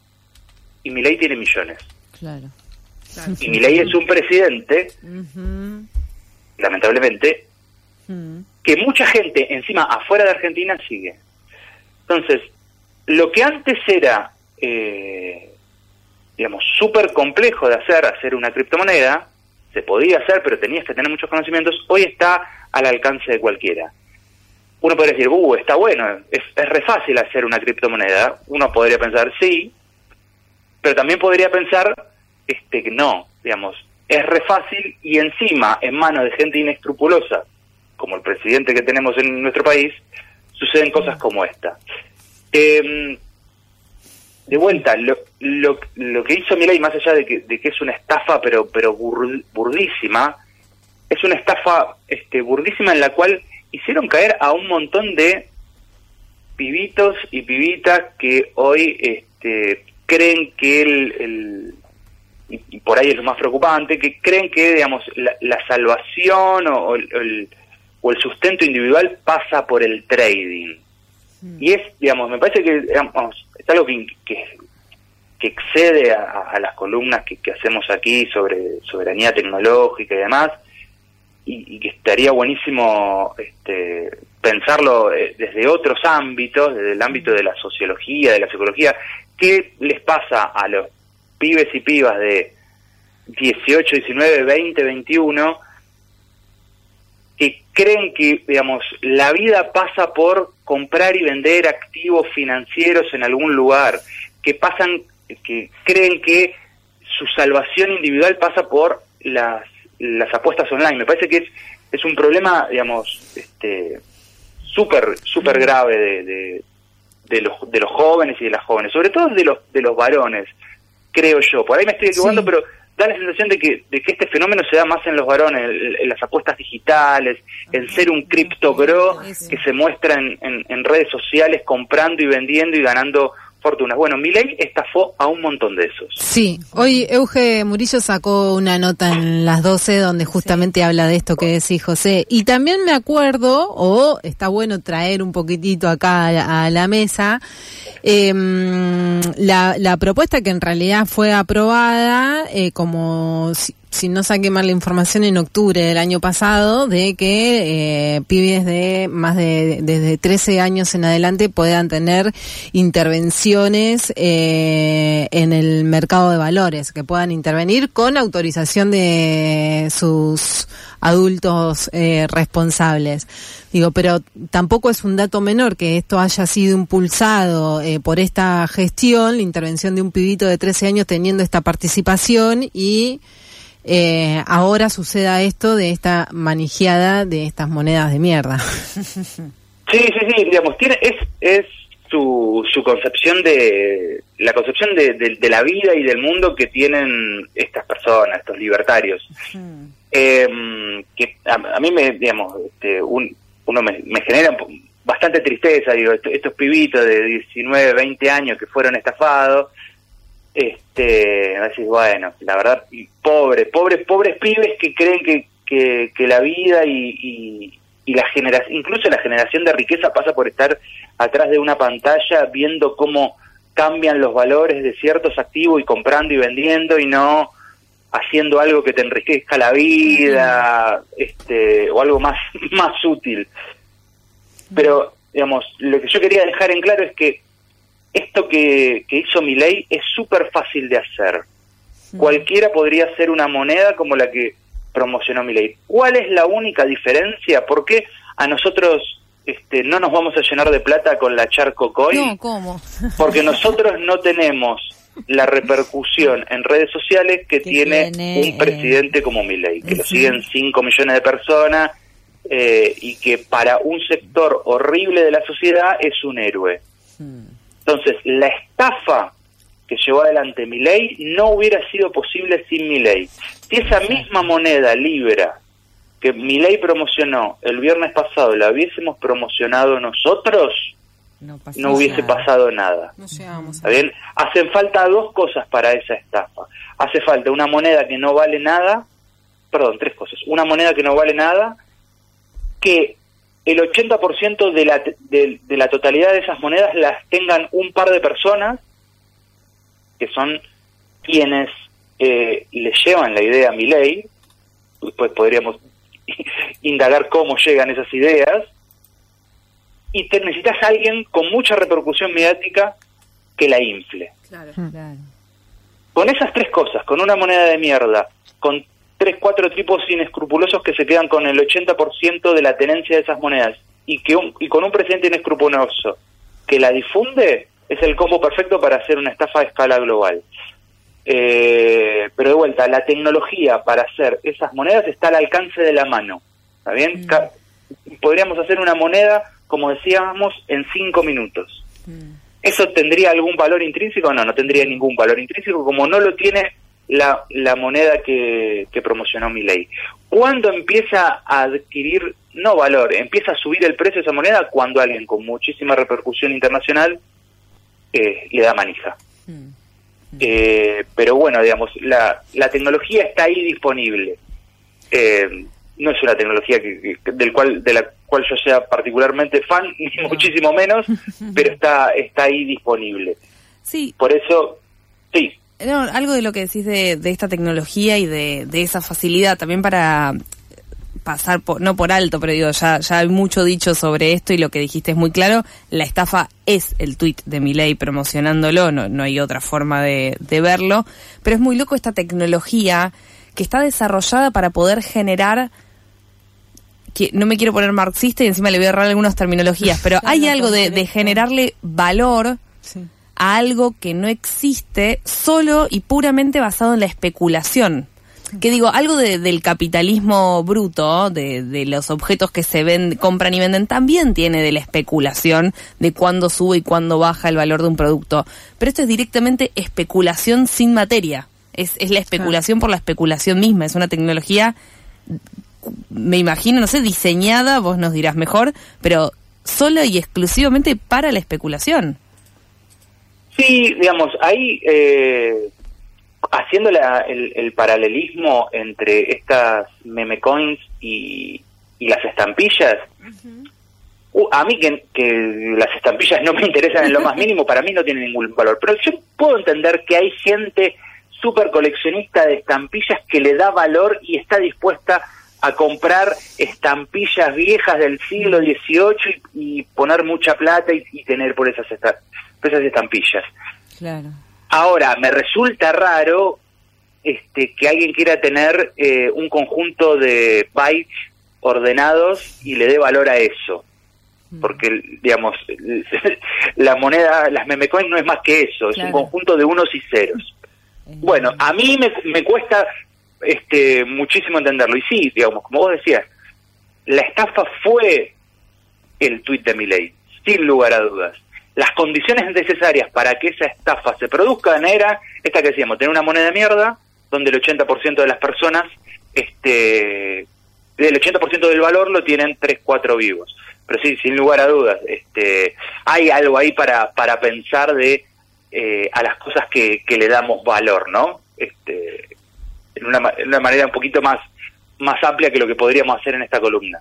y Milei tiene millones. Claro. Y Milei es un presidente, uh-huh. lamentablemente, uh-huh. que mucha gente encima afuera de Argentina sigue. Entonces, lo que antes era, eh, digamos, súper complejo de hacer, hacer una criptomoneda, se podía hacer, pero tenías que tener muchos conocimientos, hoy está al alcance de cualquiera. Uno podría decir, uh, está bueno, es, es re fácil hacer una criptomoneda. Uno podría pensar, sí, pero también podría pensar este que no, digamos, es re fácil y encima en manos de gente inescrupulosa, como el presidente que tenemos en nuestro país, suceden cosas como esta. Eh, de vuelta, lo, lo, lo que hizo Milei, más allá de que, de que es una estafa, pero pero bur, burdísima, es una estafa este burdísima en la cual hicieron caer a un montón de pibitos y pibitas que hoy este creen que el, el y, y por ahí es lo más preocupante, que creen que, digamos, la, la salvación o, o, el, o el sustento individual pasa por el trading. Mm. Y es, digamos, me parece que, digamos, es algo que, que, que excede a, a las columnas que, que hacemos aquí sobre soberanía tecnológica y demás, y, y que estaría buenísimo este, pensarlo desde otros ámbitos, desde el ámbito de la sociología, de la psicología. ¿Qué les pasa a los pibes y pibas de dieciocho, diecinueve, veinte, veintiuno que creen que, digamos, la vida pasa por comprar y vender activos financieros en algún lugar, que pasan, que creen que su salvación individual pasa por las las apuestas online? Me parece que es es un problema, digamos, este súper súper grave de, de de los de los jóvenes y de las jóvenes, sobre todo de los de los varones, creo yo. Por ahí me estoy equivocando, sí. Pero da la sensación de que de que este fenómeno se da más en los varones, en, en las apuestas digitales, en ser un cripto bro que se muestra en, en, en redes sociales comprando y vendiendo y ganando fortunas. Bueno, Milei estafó a un montón de esos. Sí, hoy Euge Murillo sacó una nota en las doce donde justamente sí. habla de esto que decís, José. Y también me acuerdo, o está bueno traer un poquitito acá a la, a la mesa, eh, la, la propuesta que en realidad fue aprobada eh, como... Si, si no saqué mal la información, en octubre del año pasado, de que eh, pibes de más de desde trece años en adelante puedan tener intervenciones eh, en el mercado de valores, que puedan intervenir con autorización de sus adultos eh, responsables. Digo, pero tampoco es un dato menor que esto haya sido impulsado eh, por esta gestión, la intervención de un pibito de trece años teniendo esta participación y Eh, ahora suceda esto de esta manijeada de estas monedas de mierda. Sí, sí, sí, digamos, tiene es es su su concepción de la concepción de, de, de la vida y del mundo que tienen estas personas, estos libertarios. Uh-huh. Eh, que a, a mí me, digamos, este, un, uno me, me genera bastante tristeza, digo, estos, estos pibitos de diecinueve, veinte años que fueron estafados. Este, a decir, bueno, la verdad, pobres, pobres, pobres pibes que creen que, que, que la vida y, y, y la generación, incluso la generación de riqueza pasa por estar atrás de una pantalla viendo cómo cambian los valores de ciertos activos y comprando y vendiendo y no haciendo algo que te enriquezca la vida, este, o algo más, más útil. Pero, digamos, lo que yo quería dejar en claro es que esto que, que hizo Milei es súper fácil de hacer. Sí. Cualquiera podría hacer una moneda como la que promocionó Milei. ¿Cuál es la única diferencia? ¿Por qué a nosotros este, no nos vamos a llenar de plata con la Charco Coin? No, ¿cómo? Porque nosotros no tenemos la repercusión en redes sociales que tiene, tiene un presidente eh... como Milei, que uh-huh. lo siguen cinco millones de personas, eh, y que para un sector horrible de la sociedad es un héroe. Entonces, la estafa que llevó adelante Milei no hubiera sido posible sin Milei. Si esa misma moneda Libra que Milei promocionó el viernes pasado la hubiésemos promocionado nosotros, no, no hubiese nada. pasado nada. No llegamos. ¿Está bien? Hacen falta dos cosas para esa estafa. Hace falta una moneda que no vale nada, perdón, tres cosas. Una moneda que no vale nada, que el ochenta por ciento de la, de, de la totalidad de esas monedas las tengan un par de personas, que son quienes eh, le llevan la idea a Milei. Después podríamos indagar cómo llegan esas ideas, y te necesitas a alguien con mucha repercusión mediática que la infle. Claro, claro. Con esas tres cosas, con una moneda de mierda, con tres, cuatro tipos inescrupulosos que se quedan con el ochenta por ciento de la tenencia de esas monedas, y que un, y con un presidente inescrupuloso que la difunde, es el combo perfecto para hacer una estafa a escala global. Eh, pero de vuelta, la tecnología para hacer esas monedas está al alcance de la mano. ¿Está bien? Mm. Ca- podríamos hacer una moneda, como decíamos, en cinco minutos. Mm. ¿Eso tendría algún valor intrínseco? No, no tendría ningún valor intrínseco, como no lo tiene la, la moneda que, que promocionó Milei. ¿Cuándo empieza a adquirir, no valor, empieza a subir el precio de esa moneda? Cuando alguien con muchísima repercusión internacional eh, le da manija. Mm. Eh, pero bueno, digamos, la, la tecnología está ahí disponible. Eh, no es una tecnología que, que, del cual de la cual yo sea particularmente fan, ni no. muchísimo menos, pero está está ahí disponible. Sí. Por eso, sí. No, algo de lo que decís de, de esta tecnología y de, de esa facilidad también para pasar, por, no por alto, pero digo, ya, ya hay mucho dicho sobre esto y lo que dijiste es muy claro. La estafa es el tuit de Milei promocionándolo, no, no hay otra forma de, de verlo, pero es muy loco esta tecnología que está desarrollada para poder generar, que no me quiero poner marxista y encima le voy a agarrar algunas terminologías, pero hay algo de, de generarle valor sí. a algo que no existe solo y puramente basado en la especulación. Que digo, algo de, del capitalismo bruto, de, de los objetos que se ven, compran y venden, también tiene de la especulación de cuándo sube y cuándo baja el valor de un producto. Pero esto es directamente especulación sin materia. Es, es la especulación por la especulación misma. Es una tecnología, me imagino, no sé, diseñada, vos nos dirás mejor, pero solo y exclusivamente para la especulación. Sí, digamos, ahí... Eh... haciendo la, el, el paralelismo entre estas meme coins y, y las estampillas, uh-huh. uh, a mí que, que las estampillas no me interesan en lo más mínimo, para mí no tienen ningún valor, pero yo puedo entender que hay gente súper coleccionista de estampillas que le da valor y está dispuesta a comprar estampillas viejas del siglo dieciocho y, y poner mucha plata y, y tener por esas, esta, por esas estampillas. Claro. Ahora, me resulta raro este, que alguien quiera tener eh, un conjunto de bytes ordenados y le dé valor a eso. Porque, digamos, la moneda, las meme coins no es más que eso, claro. Es un conjunto de unos y ceros. Bueno, a mí me, me cuesta este, muchísimo entenderlo. Y sí, digamos, como vos decías, la estafa fue el tuit de Milei, sin lugar a dudas. Las condiciones necesarias para que esa estafa se produzca era esta que decíamos, tener una moneda de mierda, donde el ochenta por ciento de las personas, este, el ochenta por ciento del valor lo tienen tres, cuatro vivos. Pero sí, sin lugar a dudas, este, hay algo ahí para, para pensar de eh, a las cosas que, que le damos valor, ¿no? Este, en una, en una manera un poquito más, más amplia que lo que podríamos hacer en esta columna.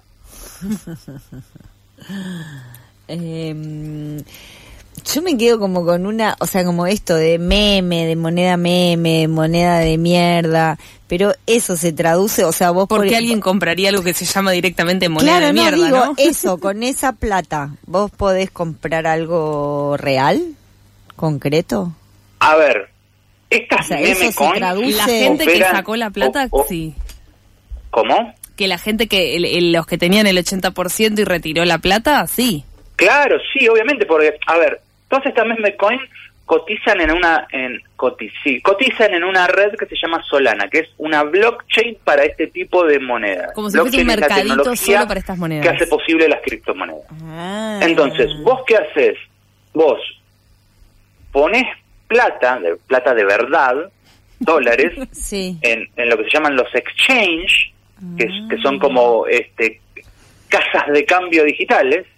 eh... Yo me quedo como con una, o sea, como esto de meme, de moneda meme, moneda de mierda, pero eso se traduce, o sea, vos... ¿Por qué por... alguien compraría algo que se llama directamente moneda claro, de mierda, no? Digo, ¿no? eso, con esa plata, ¿vos podés comprar algo real, concreto? A ver, estas o sea, meme coins... La gente operan, que sacó la plata, o, o, sí. ¿Cómo? Que la gente que, el, el, los que tenían el ochenta por ciento y retiró la plata, sí. Claro, sí, obviamente, porque, a ver... Todas estas meme coins cotizan en una en cotiz, sí, cotizan en una red que se llama Solana, que es una blockchain para este tipo de monedas. Como si fuese un mercadito solo para estas monedas. Que hace posible las criptomonedas. Ah. Entonces, ¿vos qué haces? Vos pones plata, de, plata de verdad, dólares, sí. en, en lo que se llaman los exchange, que, es- que son como este casas de cambio digitales,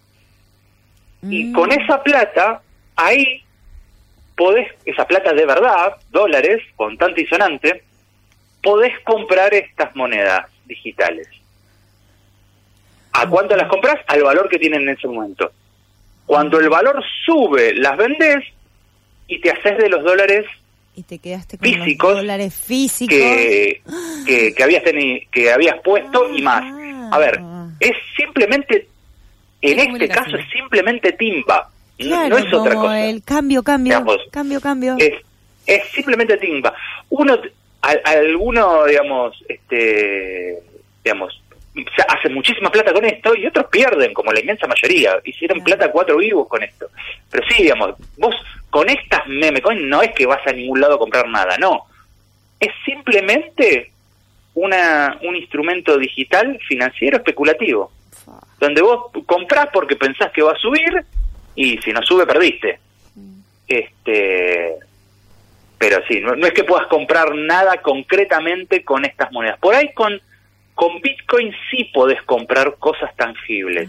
y con esa plata, ahí podés, esa plata de verdad, dólares, contante y sonante, podés comprar estas monedas digitales. ¿A cuánto las compras? Al valor que tienen en ese momento. Cuando el valor sube, las vendés y te haces de los dólares Y te quedaste con físicos los dólares físicos. que, que, que habías teni- que habías puesto y más. A ver, es simplemente, en este caso es simplemente timba, no- Claro, no es otra como cosa. el cambio, cambio, Digamos, cambio, cambio. Es, es simplemente timba. Uno, a- alguno, digamos, este, digamos, se hace muchísima plata con esto y otros pierden, como la inmensa mayoría. Hicieron plata cuatro vivos con esto. Pero sí, digamos, vos con estas meme coin no es que vas a ningún lado a comprar nada, no. Es simplemente una un instrumento digital financiero especulativo, donde vos comprás porque pensás que va a subir y si no sube perdiste. Este, pero sí, no, no es que puedas comprar nada concretamente con estas monedas. Por ahí con con Bitcoin sí podés comprar cosas tangibles.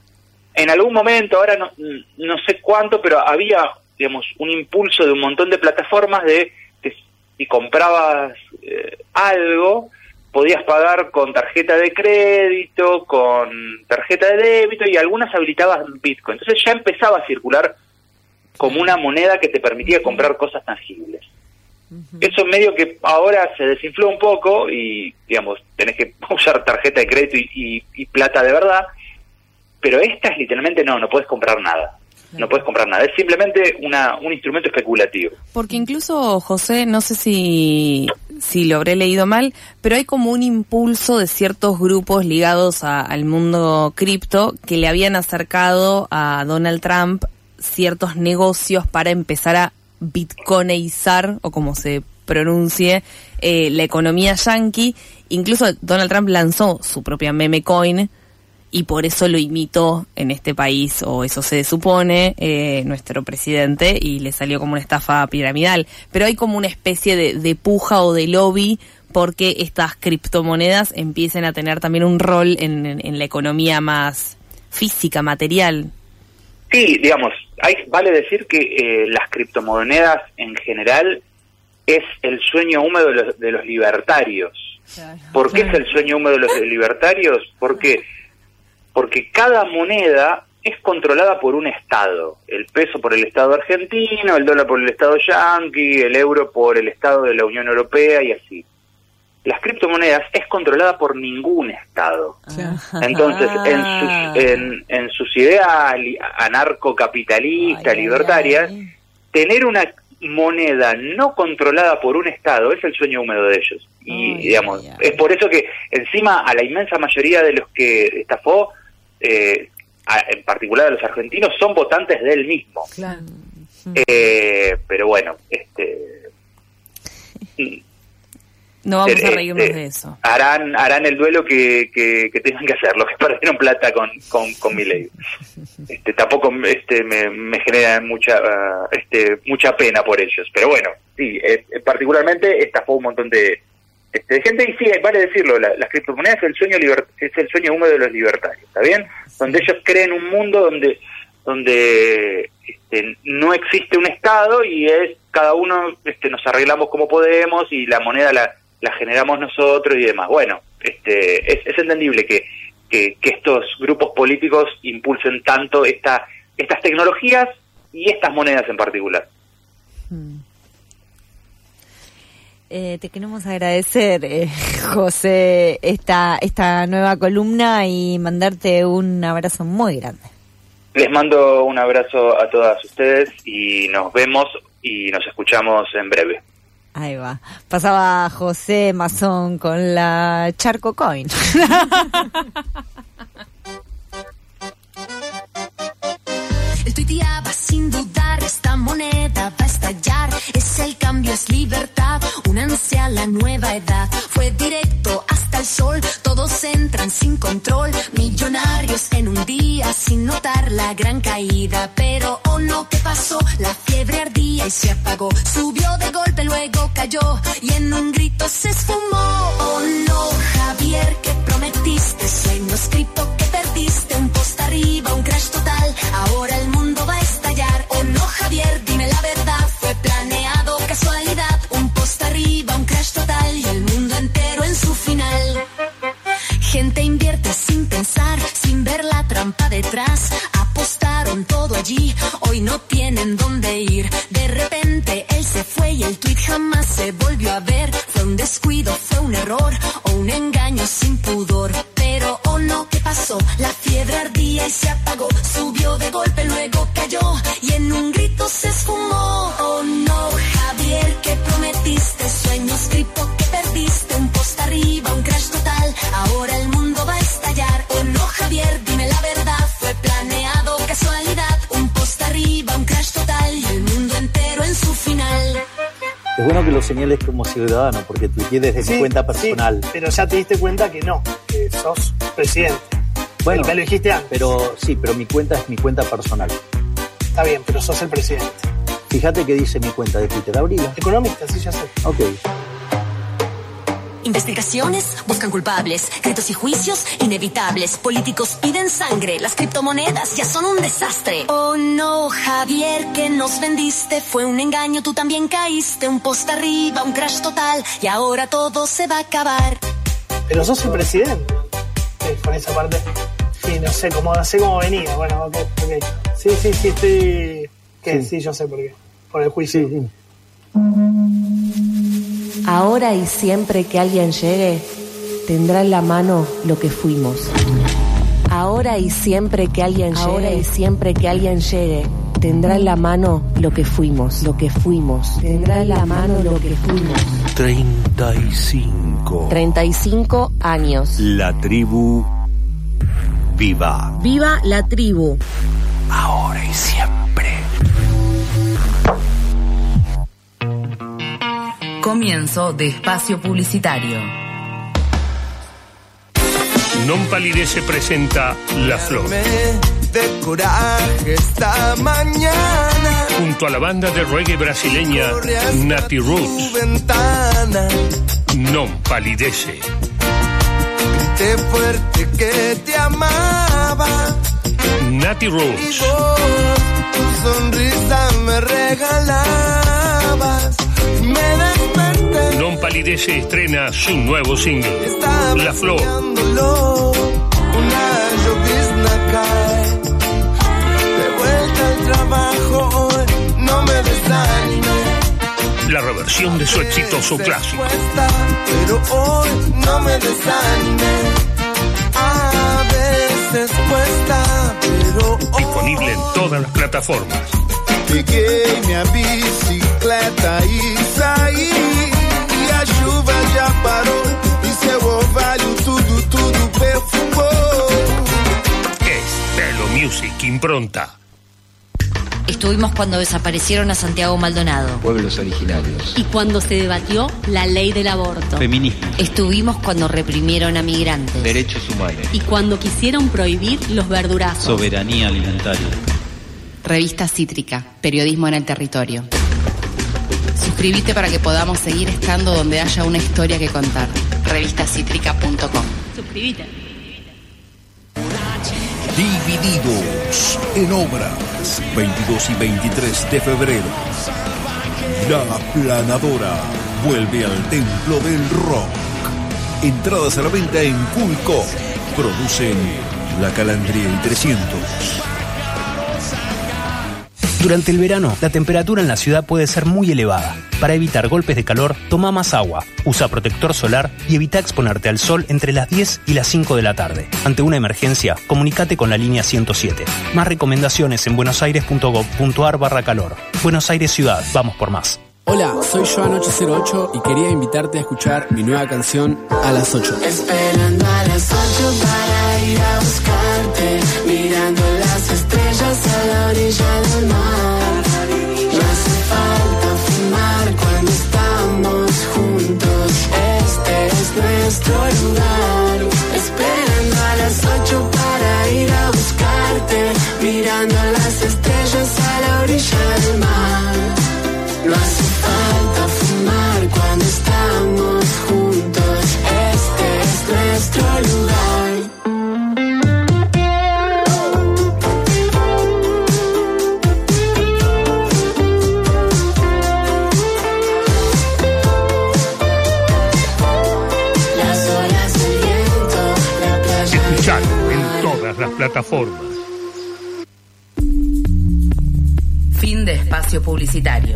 En algún momento, ahora no, no sé cuánto, pero había, digamos, un impulso de un montón de plataformas de que si comprabas eh, algo, podías pagar con tarjeta de crédito, con tarjeta de débito, y algunas habilitaban Bitcoin. Entonces ya empezaba a circular como una moneda que te permitía comprar cosas tangibles. Eso medio que ahora se desinfló un poco y, digamos, tenés que usar tarjeta de crédito y, y, y plata de verdad, pero esta es literalmente no, no puedes comprar nada. No puedes comprar nada, es simplemente una un instrumento especulativo. Porque incluso, José, no sé si, si lo habré leído mal, pero hay como un impulso de ciertos grupos ligados a- al mundo cripto que le habían acercado a Donald Trump ciertos negocios para empezar a bitcoinizar, o como se pronuncie, eh, la economía yankee. Incluso Donald Trump lanzó su propia meme coin y por eso lo imitó en este país, o eso se supone, eh, nuestro presidente, y le salió como una estafa piramidal. Pero hay como una especie de, de puja o de lobby porque estas criptomonedas empiecen a tener también un rol en, en, en la economía más física, material. Sí, digamos, hay, vale decir que eh, las criptomonedas en general es el sueño húmedo de los, de los libertarios. ¿Por qué es el sueño húmedo de los libertarios? Porque porque cada moneda es controlada por un estado. El peso por el estado argentino, el dólar por el estado yanqui, el euro por el estado de la Unión Europea y así. Las criptomonedas es controlada por ningún estado. Entonces, en sus, en, en sus ideas li- anarcocapitalistas, libertarias, tener una moneda no controlada por un estado es el sueño húmedo de ellos. Y, digamos, es por eso que encima a la inmensa mayoría de los que estafó, eh, a- en particular a los argentinos, son votantes de él mismo. Claro. Eh, pero bueno, este... No vamos Eh, a reírnos eh, de eso. harán harán el duelo que, que, que tengan que hacer los que perdieron plata con con, con Milei. Este tampoco este me, me genera mucha ah, este mucha pena por ellos, pero bueno, sí, eh, particularmente estafó un montón de este, de gente, y sí, vale decirlo, la, las criptomonedas es el sueño liber- es el sueño húmedo de los libertarios, ¿está bien? Donde ellos creen un mundo donde donde este, no existe un estado y es cada uno este, nos arreglamos como podemos y la moneda la la generamos nosotros y demás. Bueno, este es, es entendible que, que, que estos grupos políticos impulsen tanto esta estas tecnologías y estas monedas en particular. Eh, te queremos agradecer, eh, José, esta, esta nueva columna y mandarte un abrazo muy grande. Les mando un abrazo a todas ustedes y nos vemos y nos escuchamos en breve. Ahí va. Pasaba José Mazón con la Charco Coin. Él tuiteaba sin dudar, esta moneda va a estallar. Es el cambio, es libertad, un ansia a la nueva edad. Fue directo hasta el sol, todos entran sin control. Millonarios en un día sin notar la gran caída. Pero oh no, ¿qué pasó? La fiebre ardía y se apagó. Subió de golpe, luego cayó y en un grito se esfumó. Oh no, Javier, ¿qué prometiste? Sueños cripto que perdiste. Un post arriba, un crash total. Ahora el mundo va a estallar. Oh no, Javier, dime la verdad. Fue planeado, casualidad. Un post arriba, un crash total y el mundo entero en su final. Gente invierte sin pensar, sin ver la trampa detrás. Apostaron todo allí, hoy no tienen dónde ir. De repente él se fue y el tweet jamás se volvió a ver. Fue un descuido, fue un error o un engaño sin pudor. Pero oh no, ¿qué pasó? La fiebre ardía y se apagó. Subió de golpe, luego cayó y en un grito se esfumó. Oh no, Javier, ¿qué prometiste? Sueños cripto que perdiste. Un post arriba, un crash total. Ahora el mundo va a estallar. Oh no, Javier, dime la verdad. Fue planeado, casualidad. Un post arriba, un crash total y el mundo entero en su final. Es bueno que lo señales como ciudadano, porque tuiteé desde Sí, mi cuenta personal. sí, pero ya te diste cuenta que no, que sos presidente. Bueno, me lo dijiste antes. Pero sí, pero mi cuenta es mi cuenta personal. Está bien, pero sos el presidente. Fíjate que dice mi cuenta de Twitter, abrila. Economista, sí, ya sé. Ok. Investigaciones buscan culpables, gritos y juicios inevitables. Políticos piden sangre, las criptomonedas ya son un desastre. Oh no, Javier, que nos vendiste fue un engaño, tú también caíste. Un post arriba, un crash total y ahora todo se va a acabar. Pero sos el presidente. Sí, con esa parte. Sí, no sé cómo, no sé cómo venía. Bueno, ok, ok. Sí, sí, sí, estoy... ¿Qué? Sí, sí yo sé por qué. Por el juicio. Sí, sí. Ahora y siempre que alguien llegue, tendrá en la mano lo que fuimos. Ahora y siempre que alguien llegue, ahora y siempre que alguien llegue, tendrá en la mano lo que fuimos, lo que fuimos. Tendrá en la mano lo que fuimos. treinta y cinco. treinta y cinco años. La tribu viva. Viva la tribu. Ahora y siempre. Comienzo de espacio publicitario. Non Palidece presenta La Flor. De coraje esta mañana. Junto a la banda de reggae brasileña Nati Roots. Non Palidece. Grité fuerte que te amaba. Nati Roots. Y vos, tu sonrisa me regalabas. Me desperté. Non Palidece estrena su nuevo single, La Flor. Una llovizna cae. De vuelta al trabajo hoy, no me desanimé. La reversión de su exitoso clásico. Pero hoy no me desanimé. A veces cuesta, pero hoy Disponible en todas las plataformas. peguei minha bicicleta e saí. E a chuva já parou. E seu orvalho tudo, tudo perfumou. Estelo Music Impronta. Estuvimos cuando desaparecieron a Santiago Maldonado. Pueblos originarios. Y cuando se debatió la ley del aborto. Feminismo. Estuvimos cuando reprimieron a migrantes. Derechos humanos. Y cuando quisieron prohibir los verdurazos. Soberanía alimentaria. Revista Cítrica, periodismo en el territorio. Suscríbete para que podamos seguir estando donde haya una historia que contar. revista cítrica punto com. Suscríbete. Divididos en obras. veintidós y veintitrés de febrero. La Aplanadora vuelve al templo del rock. Entradas a la venta en Culco. Producen La Calandria y trescientos. Durante el verano, la temperatura en la ciudad puede ser muy elevada. Para evitar golpes de calor, toma más agua, usa protector solar y evita exponerte al sol entre las diez y las cinco de la tarde. Ante una emergencia, comunícate con la línea ciento siete. Más recomendaciones en buenosaires.gov.ar barra calor. Buenos Aires Ciudad, vamos por más. Hola, soy Joan ocho cero ocho y quería invitarte a escuchar mi nueva canción A las ocho. Esperando a las ocho para ir a buscarte. Mirando las estrellas a la orilla al mar. No hace falta fumar cuando estamos juntos. Este es nuestro lugar. Las olas, el viento, la playa. Escuchalo en todas las plataformas. Fin de espacio publicitario.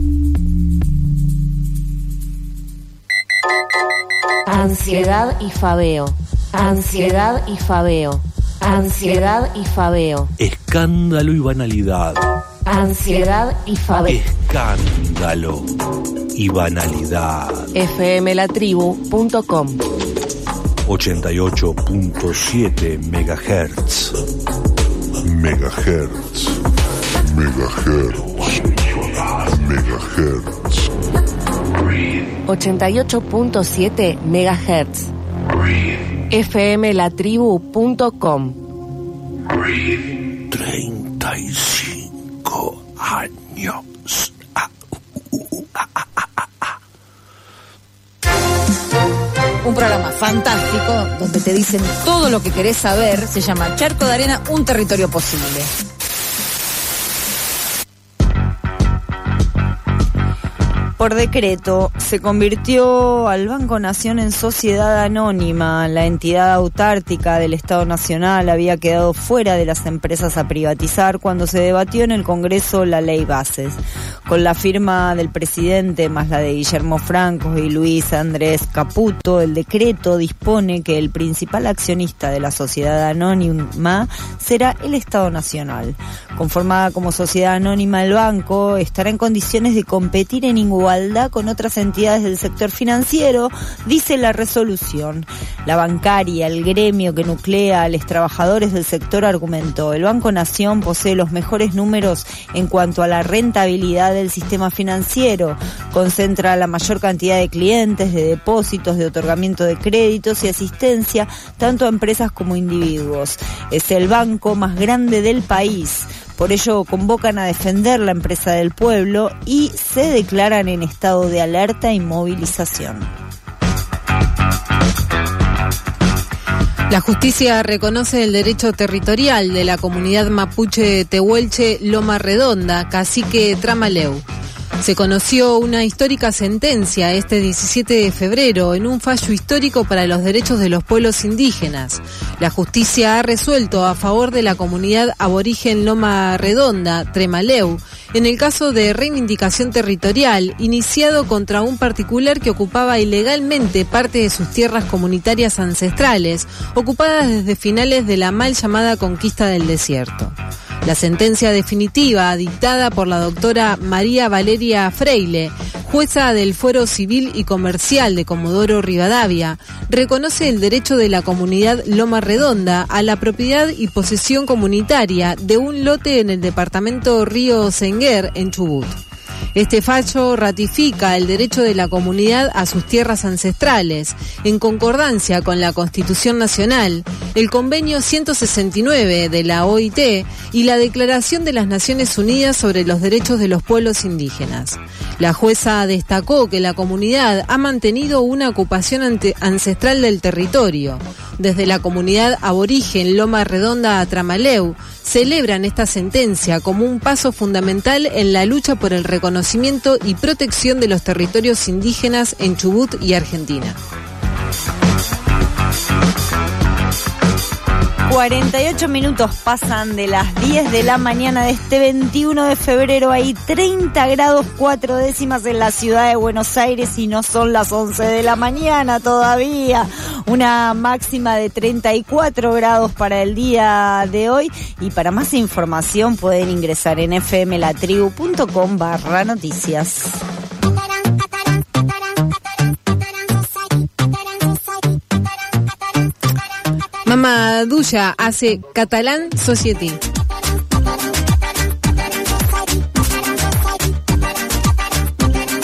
Ansiedad y fabeo. Ansiedad y fabeo. Ansiedad y fabeo. Escándalo y banalidad. Ansiedad y fabeo. Escándalo y banalidad. F M la tribu punto com. ochenta y ocho punto siete megahertz. Megahertz. Megahertz. Megahertz. ochenta y ocho punto siete megahertz. F M la tribu punto com. treinta y cinco años. Un programa fantástico donde te dicen todo lo que querés saber. Se llama Charco de Arena, un territorio posible. Por decreto, se convirtió al Banco Nación en sociedad anónima. La entidad autártica del Estado Nacional había quedado fuera de las empresas a privatizar cuando se debatió en el Congreso la Ley Bases. Con la firma del presidente, más la de Guillermo Franco y Luis Andrés Caputo, el decreto dispone que el principal accionista de la sociedad anónima será el Estado Nacional. Conformada como sociedad anónima, el banco estará en condiciones de competir en igualdad con otras entidades del sector financiero, dice la resolución. La bancaria, el gremio que nuclea a los trabajadores del sector, argumentó: el Banco Nación posee los mejores números en cuanto a la rentabilidad del sistema financiero, concentra la mayor cantidad de clientes, de depósitos, de otorgamiento de créditos y asistencia tanto a empresas como individuos. Es el banco más grande del país. Por ello convocan a defender la empresa del pueblo y se declaran en estado de alerta y movilización. La justicia reconoce el derecho territorial de la comunidad mapuche tehuelche Loma Redonda, cacique Tramaleu. Se conoció una histórica sentencia este diecisiete de febrero en un fallo histórico para los derechos de los pueblos indígenas. La justicia ha resuelto a favor de la comunidad aborigen Loma Redonda, Tremaleu, en el caso de reivindicación territorial iniciado contra un particular que ocupaba ilegalmente parte de sus tierras comunitarias ancestrales, ocupadas desde finales de la mal llamada conquista del desierto. La sentencia definitiva, dictada por la doctora María Valeria Freile, jueza del Fuero Civil y Comercial de Comodoro Rivadavia, reconoce el derecho de la comunidad Loma Redonda a la propiedad y posesión comunitaria de un lote en el departamento Río Senguer, en Chubut. Este fallo ratifica el derecho de la comunidad a sus tierras ancestrales, en concordancia con la Constitución Nacional, el Convenio ciento sesenta y nueve de la O I T y la Declaración de las Naciones Unidas sobre los Derechos de los Pueblos Indígenas. La jueza destacó que la comunidad ha mantenido una ocupación ante- ancestral del territorio. Desde la comunidad aborigen Loma Redonda a Tramaleu, celebran esta sentencia como un paso fundamental en la lucha por el reconocimiento y protección de los territorios indígenas en Chubut y Argentina. cuarenta y ocho minutos pasan de las diez de la mañana de este veintiuno de febrero. Hay treinta grados cuatro décimas en la ciudad de Buenos Aires y no son las once de la mañana todavía. Una máxima de treinta y cuatro grados para el día de hoy. Y para más información pueden ingresar en fmlatribu punto com barra noticias. Mamá Duya hace Catalán Society.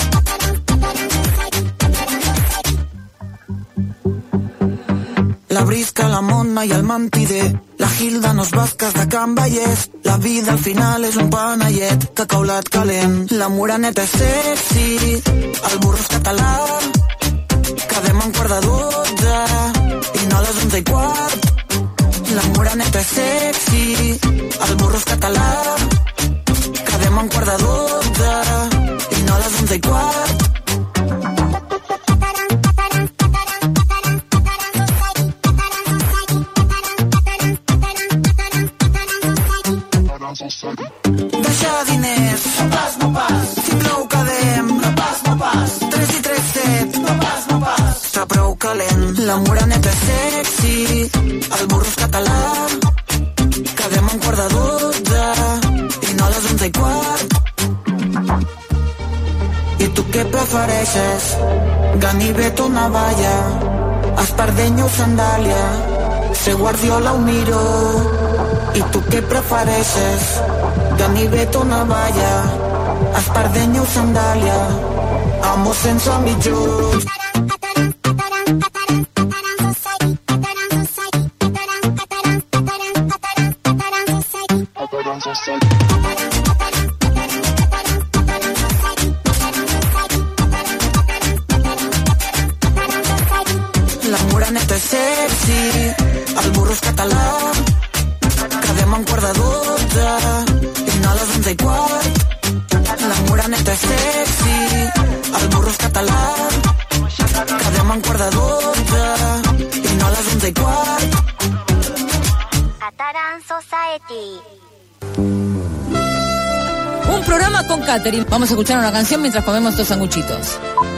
La Morisca, la Mona i el mentider. La Hilda no es basques de Can Vallès. La vida al final és un panellet, cacaulat calent. La moraneta és sexy, el burro és català. Quedem en quart de dotze i no a les onze i quart. La moraneta és sexy, el burro és català. Quedem en quart de dotze i no a les onze i quart. Deixar diners, no pas, no pas. Si plou quedem, no pas, no pas. Tres i tres, set, no pas, no pas. Està prou calent, la moraneta és sexy, el burro és català. Quedem en quart de dotze i no a les onze i quart. I tu què prefereixes? Ganivet o navalla? Espardeño o sandàlia? Ser Guardiola o Miro? I tu què prefereixes? Ganivet o navalla? Espardeño o sandàlia? Amo sense mitjons. La moraneta és sexy, el burro és català. Quedem en quart de dotze i no a les onze i quart. La moraneta és sexy, el burro és català. Quedem en quart de dotze i no a les onze i quart. Catalan Society. Un programa con catering. Vamos a escuchar una canción mientras comemos estos sanguchitos.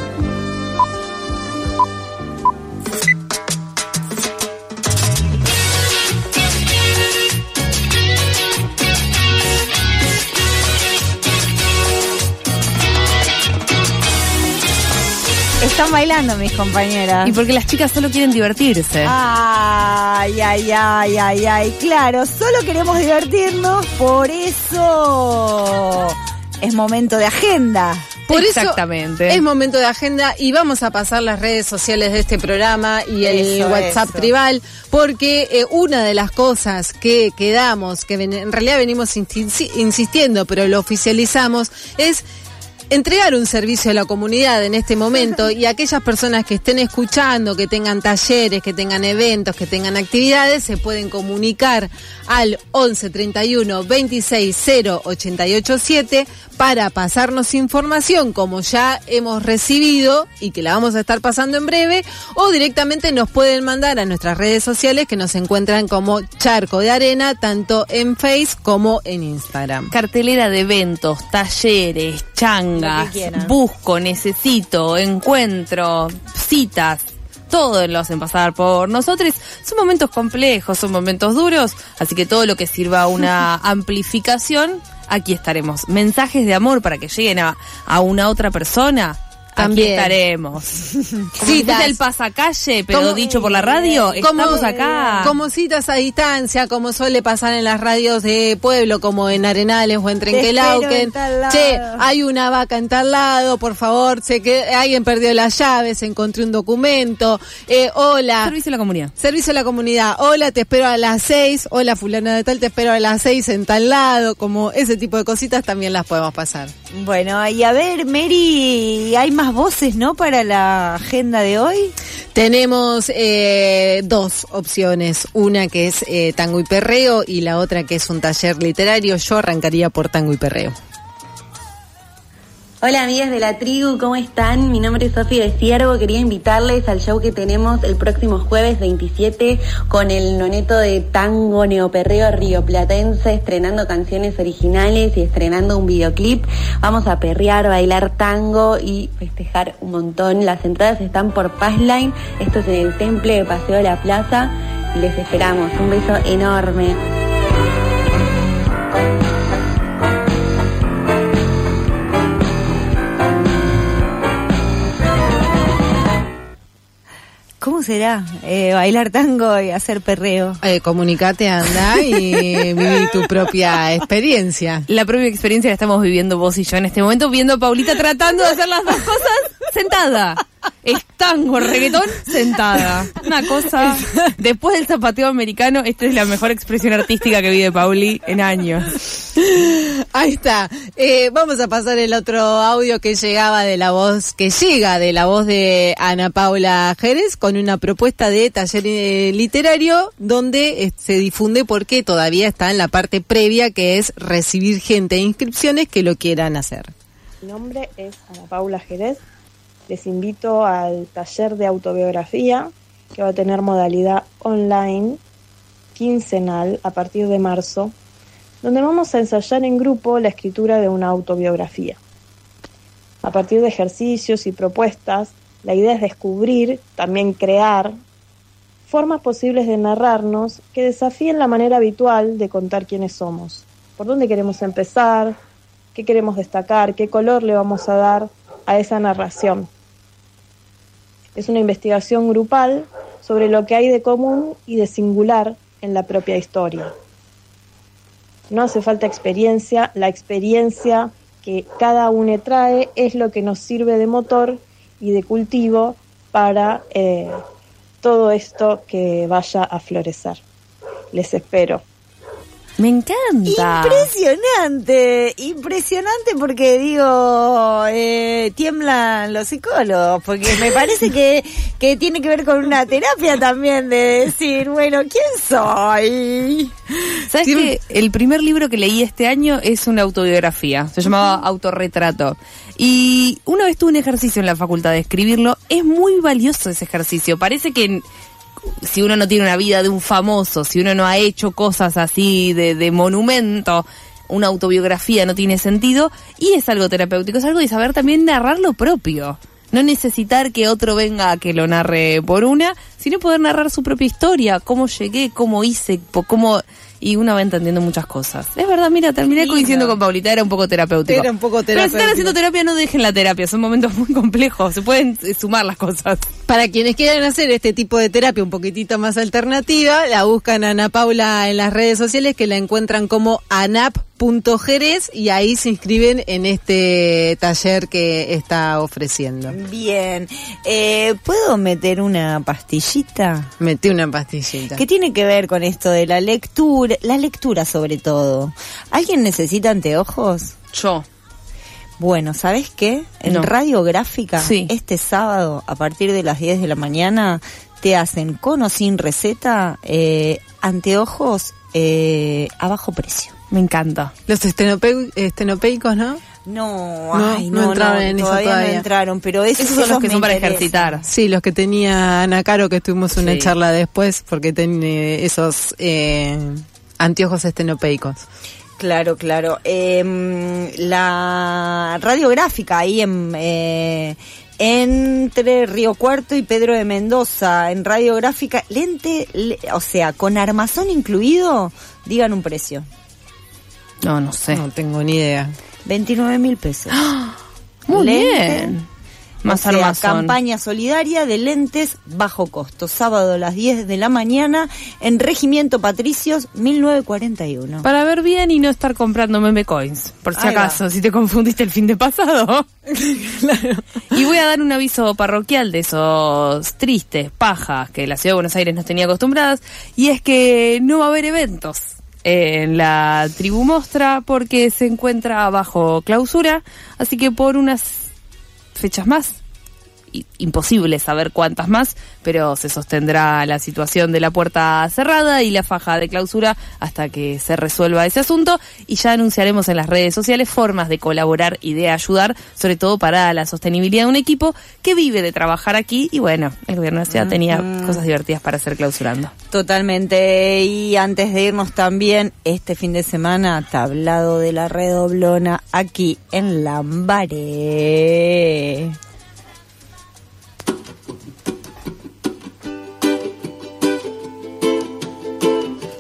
Están bailando mis compañeras. Y porque las chicas solo quieren divertirse. Ay, ay, ay, ay, ay. Claro, solo queremos divertirnos, por eso es momento de agenda. Por Exactamente. eso es momento de agenda y vamos a pasar las redes sociales de este programa y el Eso, WhatsApp eso. tribal, porque eh, una de las cosas que quedamos, que ven- en realidad venimos insti- insistiendo, pero lo oficializamos, es entregar un servicio a la comunidad en este momento y aquellas personas que estén escuchando, que tengan talleres, que tengan eventos, que tengan actividades, se pueden comunicar al once treinta y uno veintiséis cero ochenta y ocho siete para pasarnos información como ya hemos recibido y que la vamos a estar pasando en breve, o directamente nos pueden mandar a nuestras redes sociales que nos encuentran como Charco de Arena, tanto en Face como en Instagram. Cartelera de eventos, talleres, changas, Lo que quieran. busco, necesito, encuentro, citas. Todo lo hacen pasar por nosotros. Son momentos complejos, son momentos duros, así que todo lo que sirva a una amplificación, aquí estaremos. Mensajes de amor para que lleguen a, a una otra persona. También. Aquí estaremos. Como si fuese el pasacalle, pero Como- dicho por la radio, como- estamos acá. Como citas a distancia, como suele pasar en las radios de pueblo, como en Arenales o en Te espero Trenquelauquen. en tal lado. Che, hay una vaca en tal lado, por favor, sé que alguien perdió las llaves, encontré un documento. Eh, hola. Servicio a la comunidad. Servicio a la comunidad. Hola, te espero a las seis. Hola, fulana de tal, te espero a las seis en tal lado. Como ese tipo de cositas también las podemos pasar. Bueno, y a ver, Mary, hay más voces, ¿no? Para la agenda de hoy. Tenemos eh, dos opciones, una que es eh, tango y perreo y la otra que es un taller literario. Yo arrancaría por tango y perreo. Hola amigas de la tribu, ¿cómo están? Mi nombre es Sofía de Ciervo, quería invitarles al show que tenemos el próximo jueves veintisiete con el noneto de tango neoperreo rioplatense, estrenando canciones originales y estrenando un videoclip. Vamos a perrear, bailar tango y festejar un montón. Las entradas están por Passline, esto es en el Temple de Paseo de la Plaza y les esperamos. Un beso enorme. ¿Cómo será eh, bailar tango y hacer perreo? Eh, comunicate, anda y viví tu propia experiencia. La propia experiencia la estamos viviendo vos y yo en este momento, viendo a Paulita tratando de hacer las dos cosas sentada. Es tango, reggaetón, sentada. Una cosa. Después del zapateo americano, esta es la mejor expresión artística que vi de Pauli en años. Ahí está. Eh, vamos a pasar el otro audio que llegaba de la voz, que llega de la voz de Ana Paula Jerez, con una propuesta de taller eh, literario donde eh, se difunde porque todavía está en la parte previa, que es recibir gente e inscripciones que lo quieran hacer. Mi nombre es Ana Paula Jerez. Les invito al taller de autobiografía que va a tener modalidad online quincenal a partir de marzo, donde vamos a ensayar en grupo la escritura de una autobiografía. A partir de ejercicios y propuestas, la idea es descubrir, también crear, formas posibles de narrarnos que desafíen la manera habitual de contar quiénes somos, por dónde queremos empezar, qué queremos destacar, qué color le vamos a dar a esa narración. Es una investigación grupal sobre lo que hay de común y de singular en la propia historia. No hace falta experiencia, la experiencia que cada uno trae es lo que nos sirve de motor y de cultivo para eh, todo esto que vaya a florecer. Les espero. Me encanta. Impresionante, impresionante porque digo, eh, tiemblan los psicólogos, porque me parece que, que tiene que ver con una terapia también de decir, bueno, ¿quién soy? ¿Sabes que el primer libro que leí este año es una autobiografía? Se llamaba uh-huh. Autorretrato. Y una vez tuve un ejercicio en la facultad de escribirlo. Es muy valioso ese ejercicio. Parece que si uno no tiene una vida de un famoso, si uno no ha hecho cosas así de, de monumento, una autobiografía no tiene sentido, y es algo terapéutico, es algo de saber también narrar lo propio. No necesitar que otro venga a que lo narre por una, sino poder narrar su propia historia, cómo llegué, cómo hice, cómo... Y uno va entendiendo muchas cosas. Es verdad, mira, terminé Lindo. coincidiendo con Paulita, era un poco terapéutico. Era un poco terapéutico. Pero si están haciendo terapia, no dejen la terapia, son momentos muy complejos, se pueden sumar las cosas. Para quienes quieran hacer este tipo de terapia un poquitito más alternativa, la buscan a Ana Paula en las redes sociales, que la encuentran como anap punto jerez, y ahí se inscriben en este taller que está ofreciendo. Bien, eh, ¿puedo meter una pastillita? Metí una pastillita. ¿Qué tiene que ver con esto de la lectura? La lectura sobre todo. ¿Alguien necesita anteojos? Yo. Bueno, ¿sabes qué? En No. Radiográfica, Sí. este sábado, a partir de las diez de la mañana, te hacen con o sin receta eh, anteojos eh, a bajo precio. Me encanta. Los estenope- estenopeicos, ¿no? No, No, ay, no no, entraron no, en eso todavía, todavía. no entraron, pero esos, Esos son los que me son para interesan. ejercitar. Sí, los que tenía Ana Caro, que tuvimos una Sí. charla después, porque tiene esos eh, anteojos estenopeicos. Claro, claro. Eh, la radiográfica ahí en eh, entre Río Cuarto y Pedro de Mendoza, en radiográfica, lente, le- o sea, con armazón incluido, digan un precio. No, no sé. No tengo ni idea. veintinueve mil pesos. Muy Lente, bien. Más o sea, armazón. campaña solidaria de lentes bajo costo. Sábado a las diez de la mañana en Regimiento Patricios mil novecientos cuarenta y uno. Para ver bien y no estar comprando meme coins, por si Ahí va. acaso, si te confundiste el fin de pasado. Claro. Y voy a dar un aviso parroquial de esos tristes pajas que la Ciudad de Buenos Aires nos tenía acostumbradas, y es que no va a haber eventos en la Tribu Mostra porque se encuentra bajo clausura, así que por unas fechas más, i- imposible saber cuántas más, pero se sostendrá la situación de la puerta cerrada y la faja de clausura hasta que se resuelva ese asunto, y ya anunciaremos en las redes sociales formas de colaborar y de ayudar, sobre todo para la sostenibilidad de un equipo que vive de trabajar aquí, y bueno, el gobierno de la ciudad tenía Ujú. cosas divertidas para hacer clausurando. Totalmente. Y antes de irnos también, este fin de semana, tablado de la Redoblona aquí en Lambaré.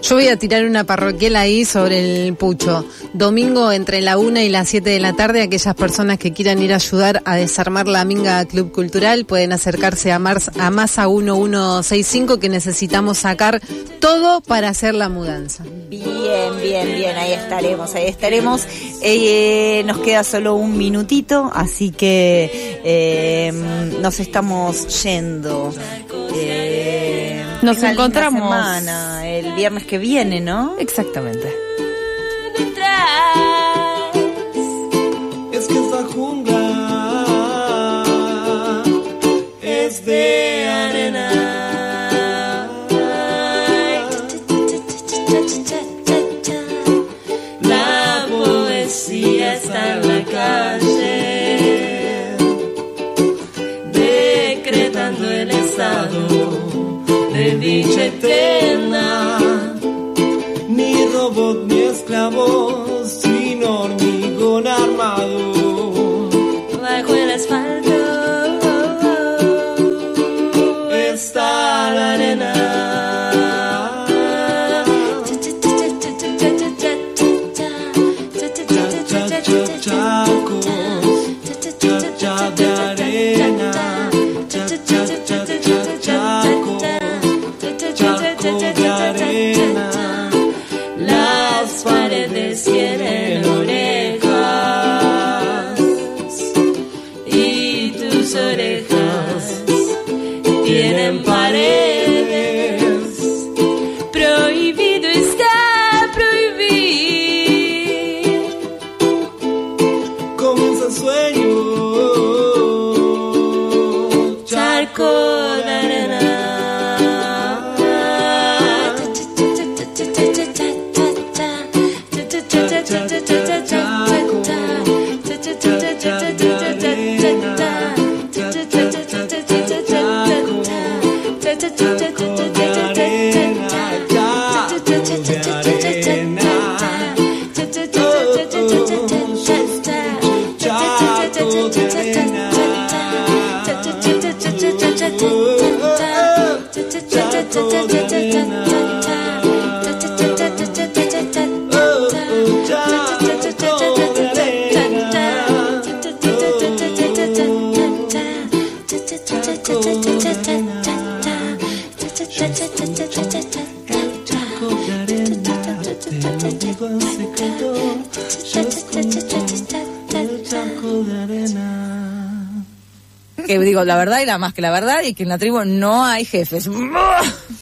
Yo voy a tirar una parroquial ahí sobre el pucho. Domingo entre la una y las siete de la tarde, aquellas personas que quieran ir a ayudar a desarmar la Minga Club Cultural pueden acercarse a, Mars, a Masa uno uno seis cinco, que necesitamos sacar todo para hacer la mudanza. Bien, bien, bien, ahí estaremos, ahí estaremos. Eh, nos queda solo un minutito, así que eh, nos estamos yendo. Eh, Nos una linda encontramos semana, el viernes que viene, ¿no? Exactamente. Es que esta jungla es de arena. La poesía está en la calle, decretando el estado de dicha eterna. Ni robot ni esclavo, sino hormigón armado. Bajo el asfalto está la arena. Chaco, chacha de arena. Chaco, charco de arena. Las paredes tienen orejas y tus orejas tienen paredes. Prohibido está prohibir. Comienza el sueño. Charco de arena. Que digo la verdad y nada más que la verdad, y que en la tribu no hay jefes.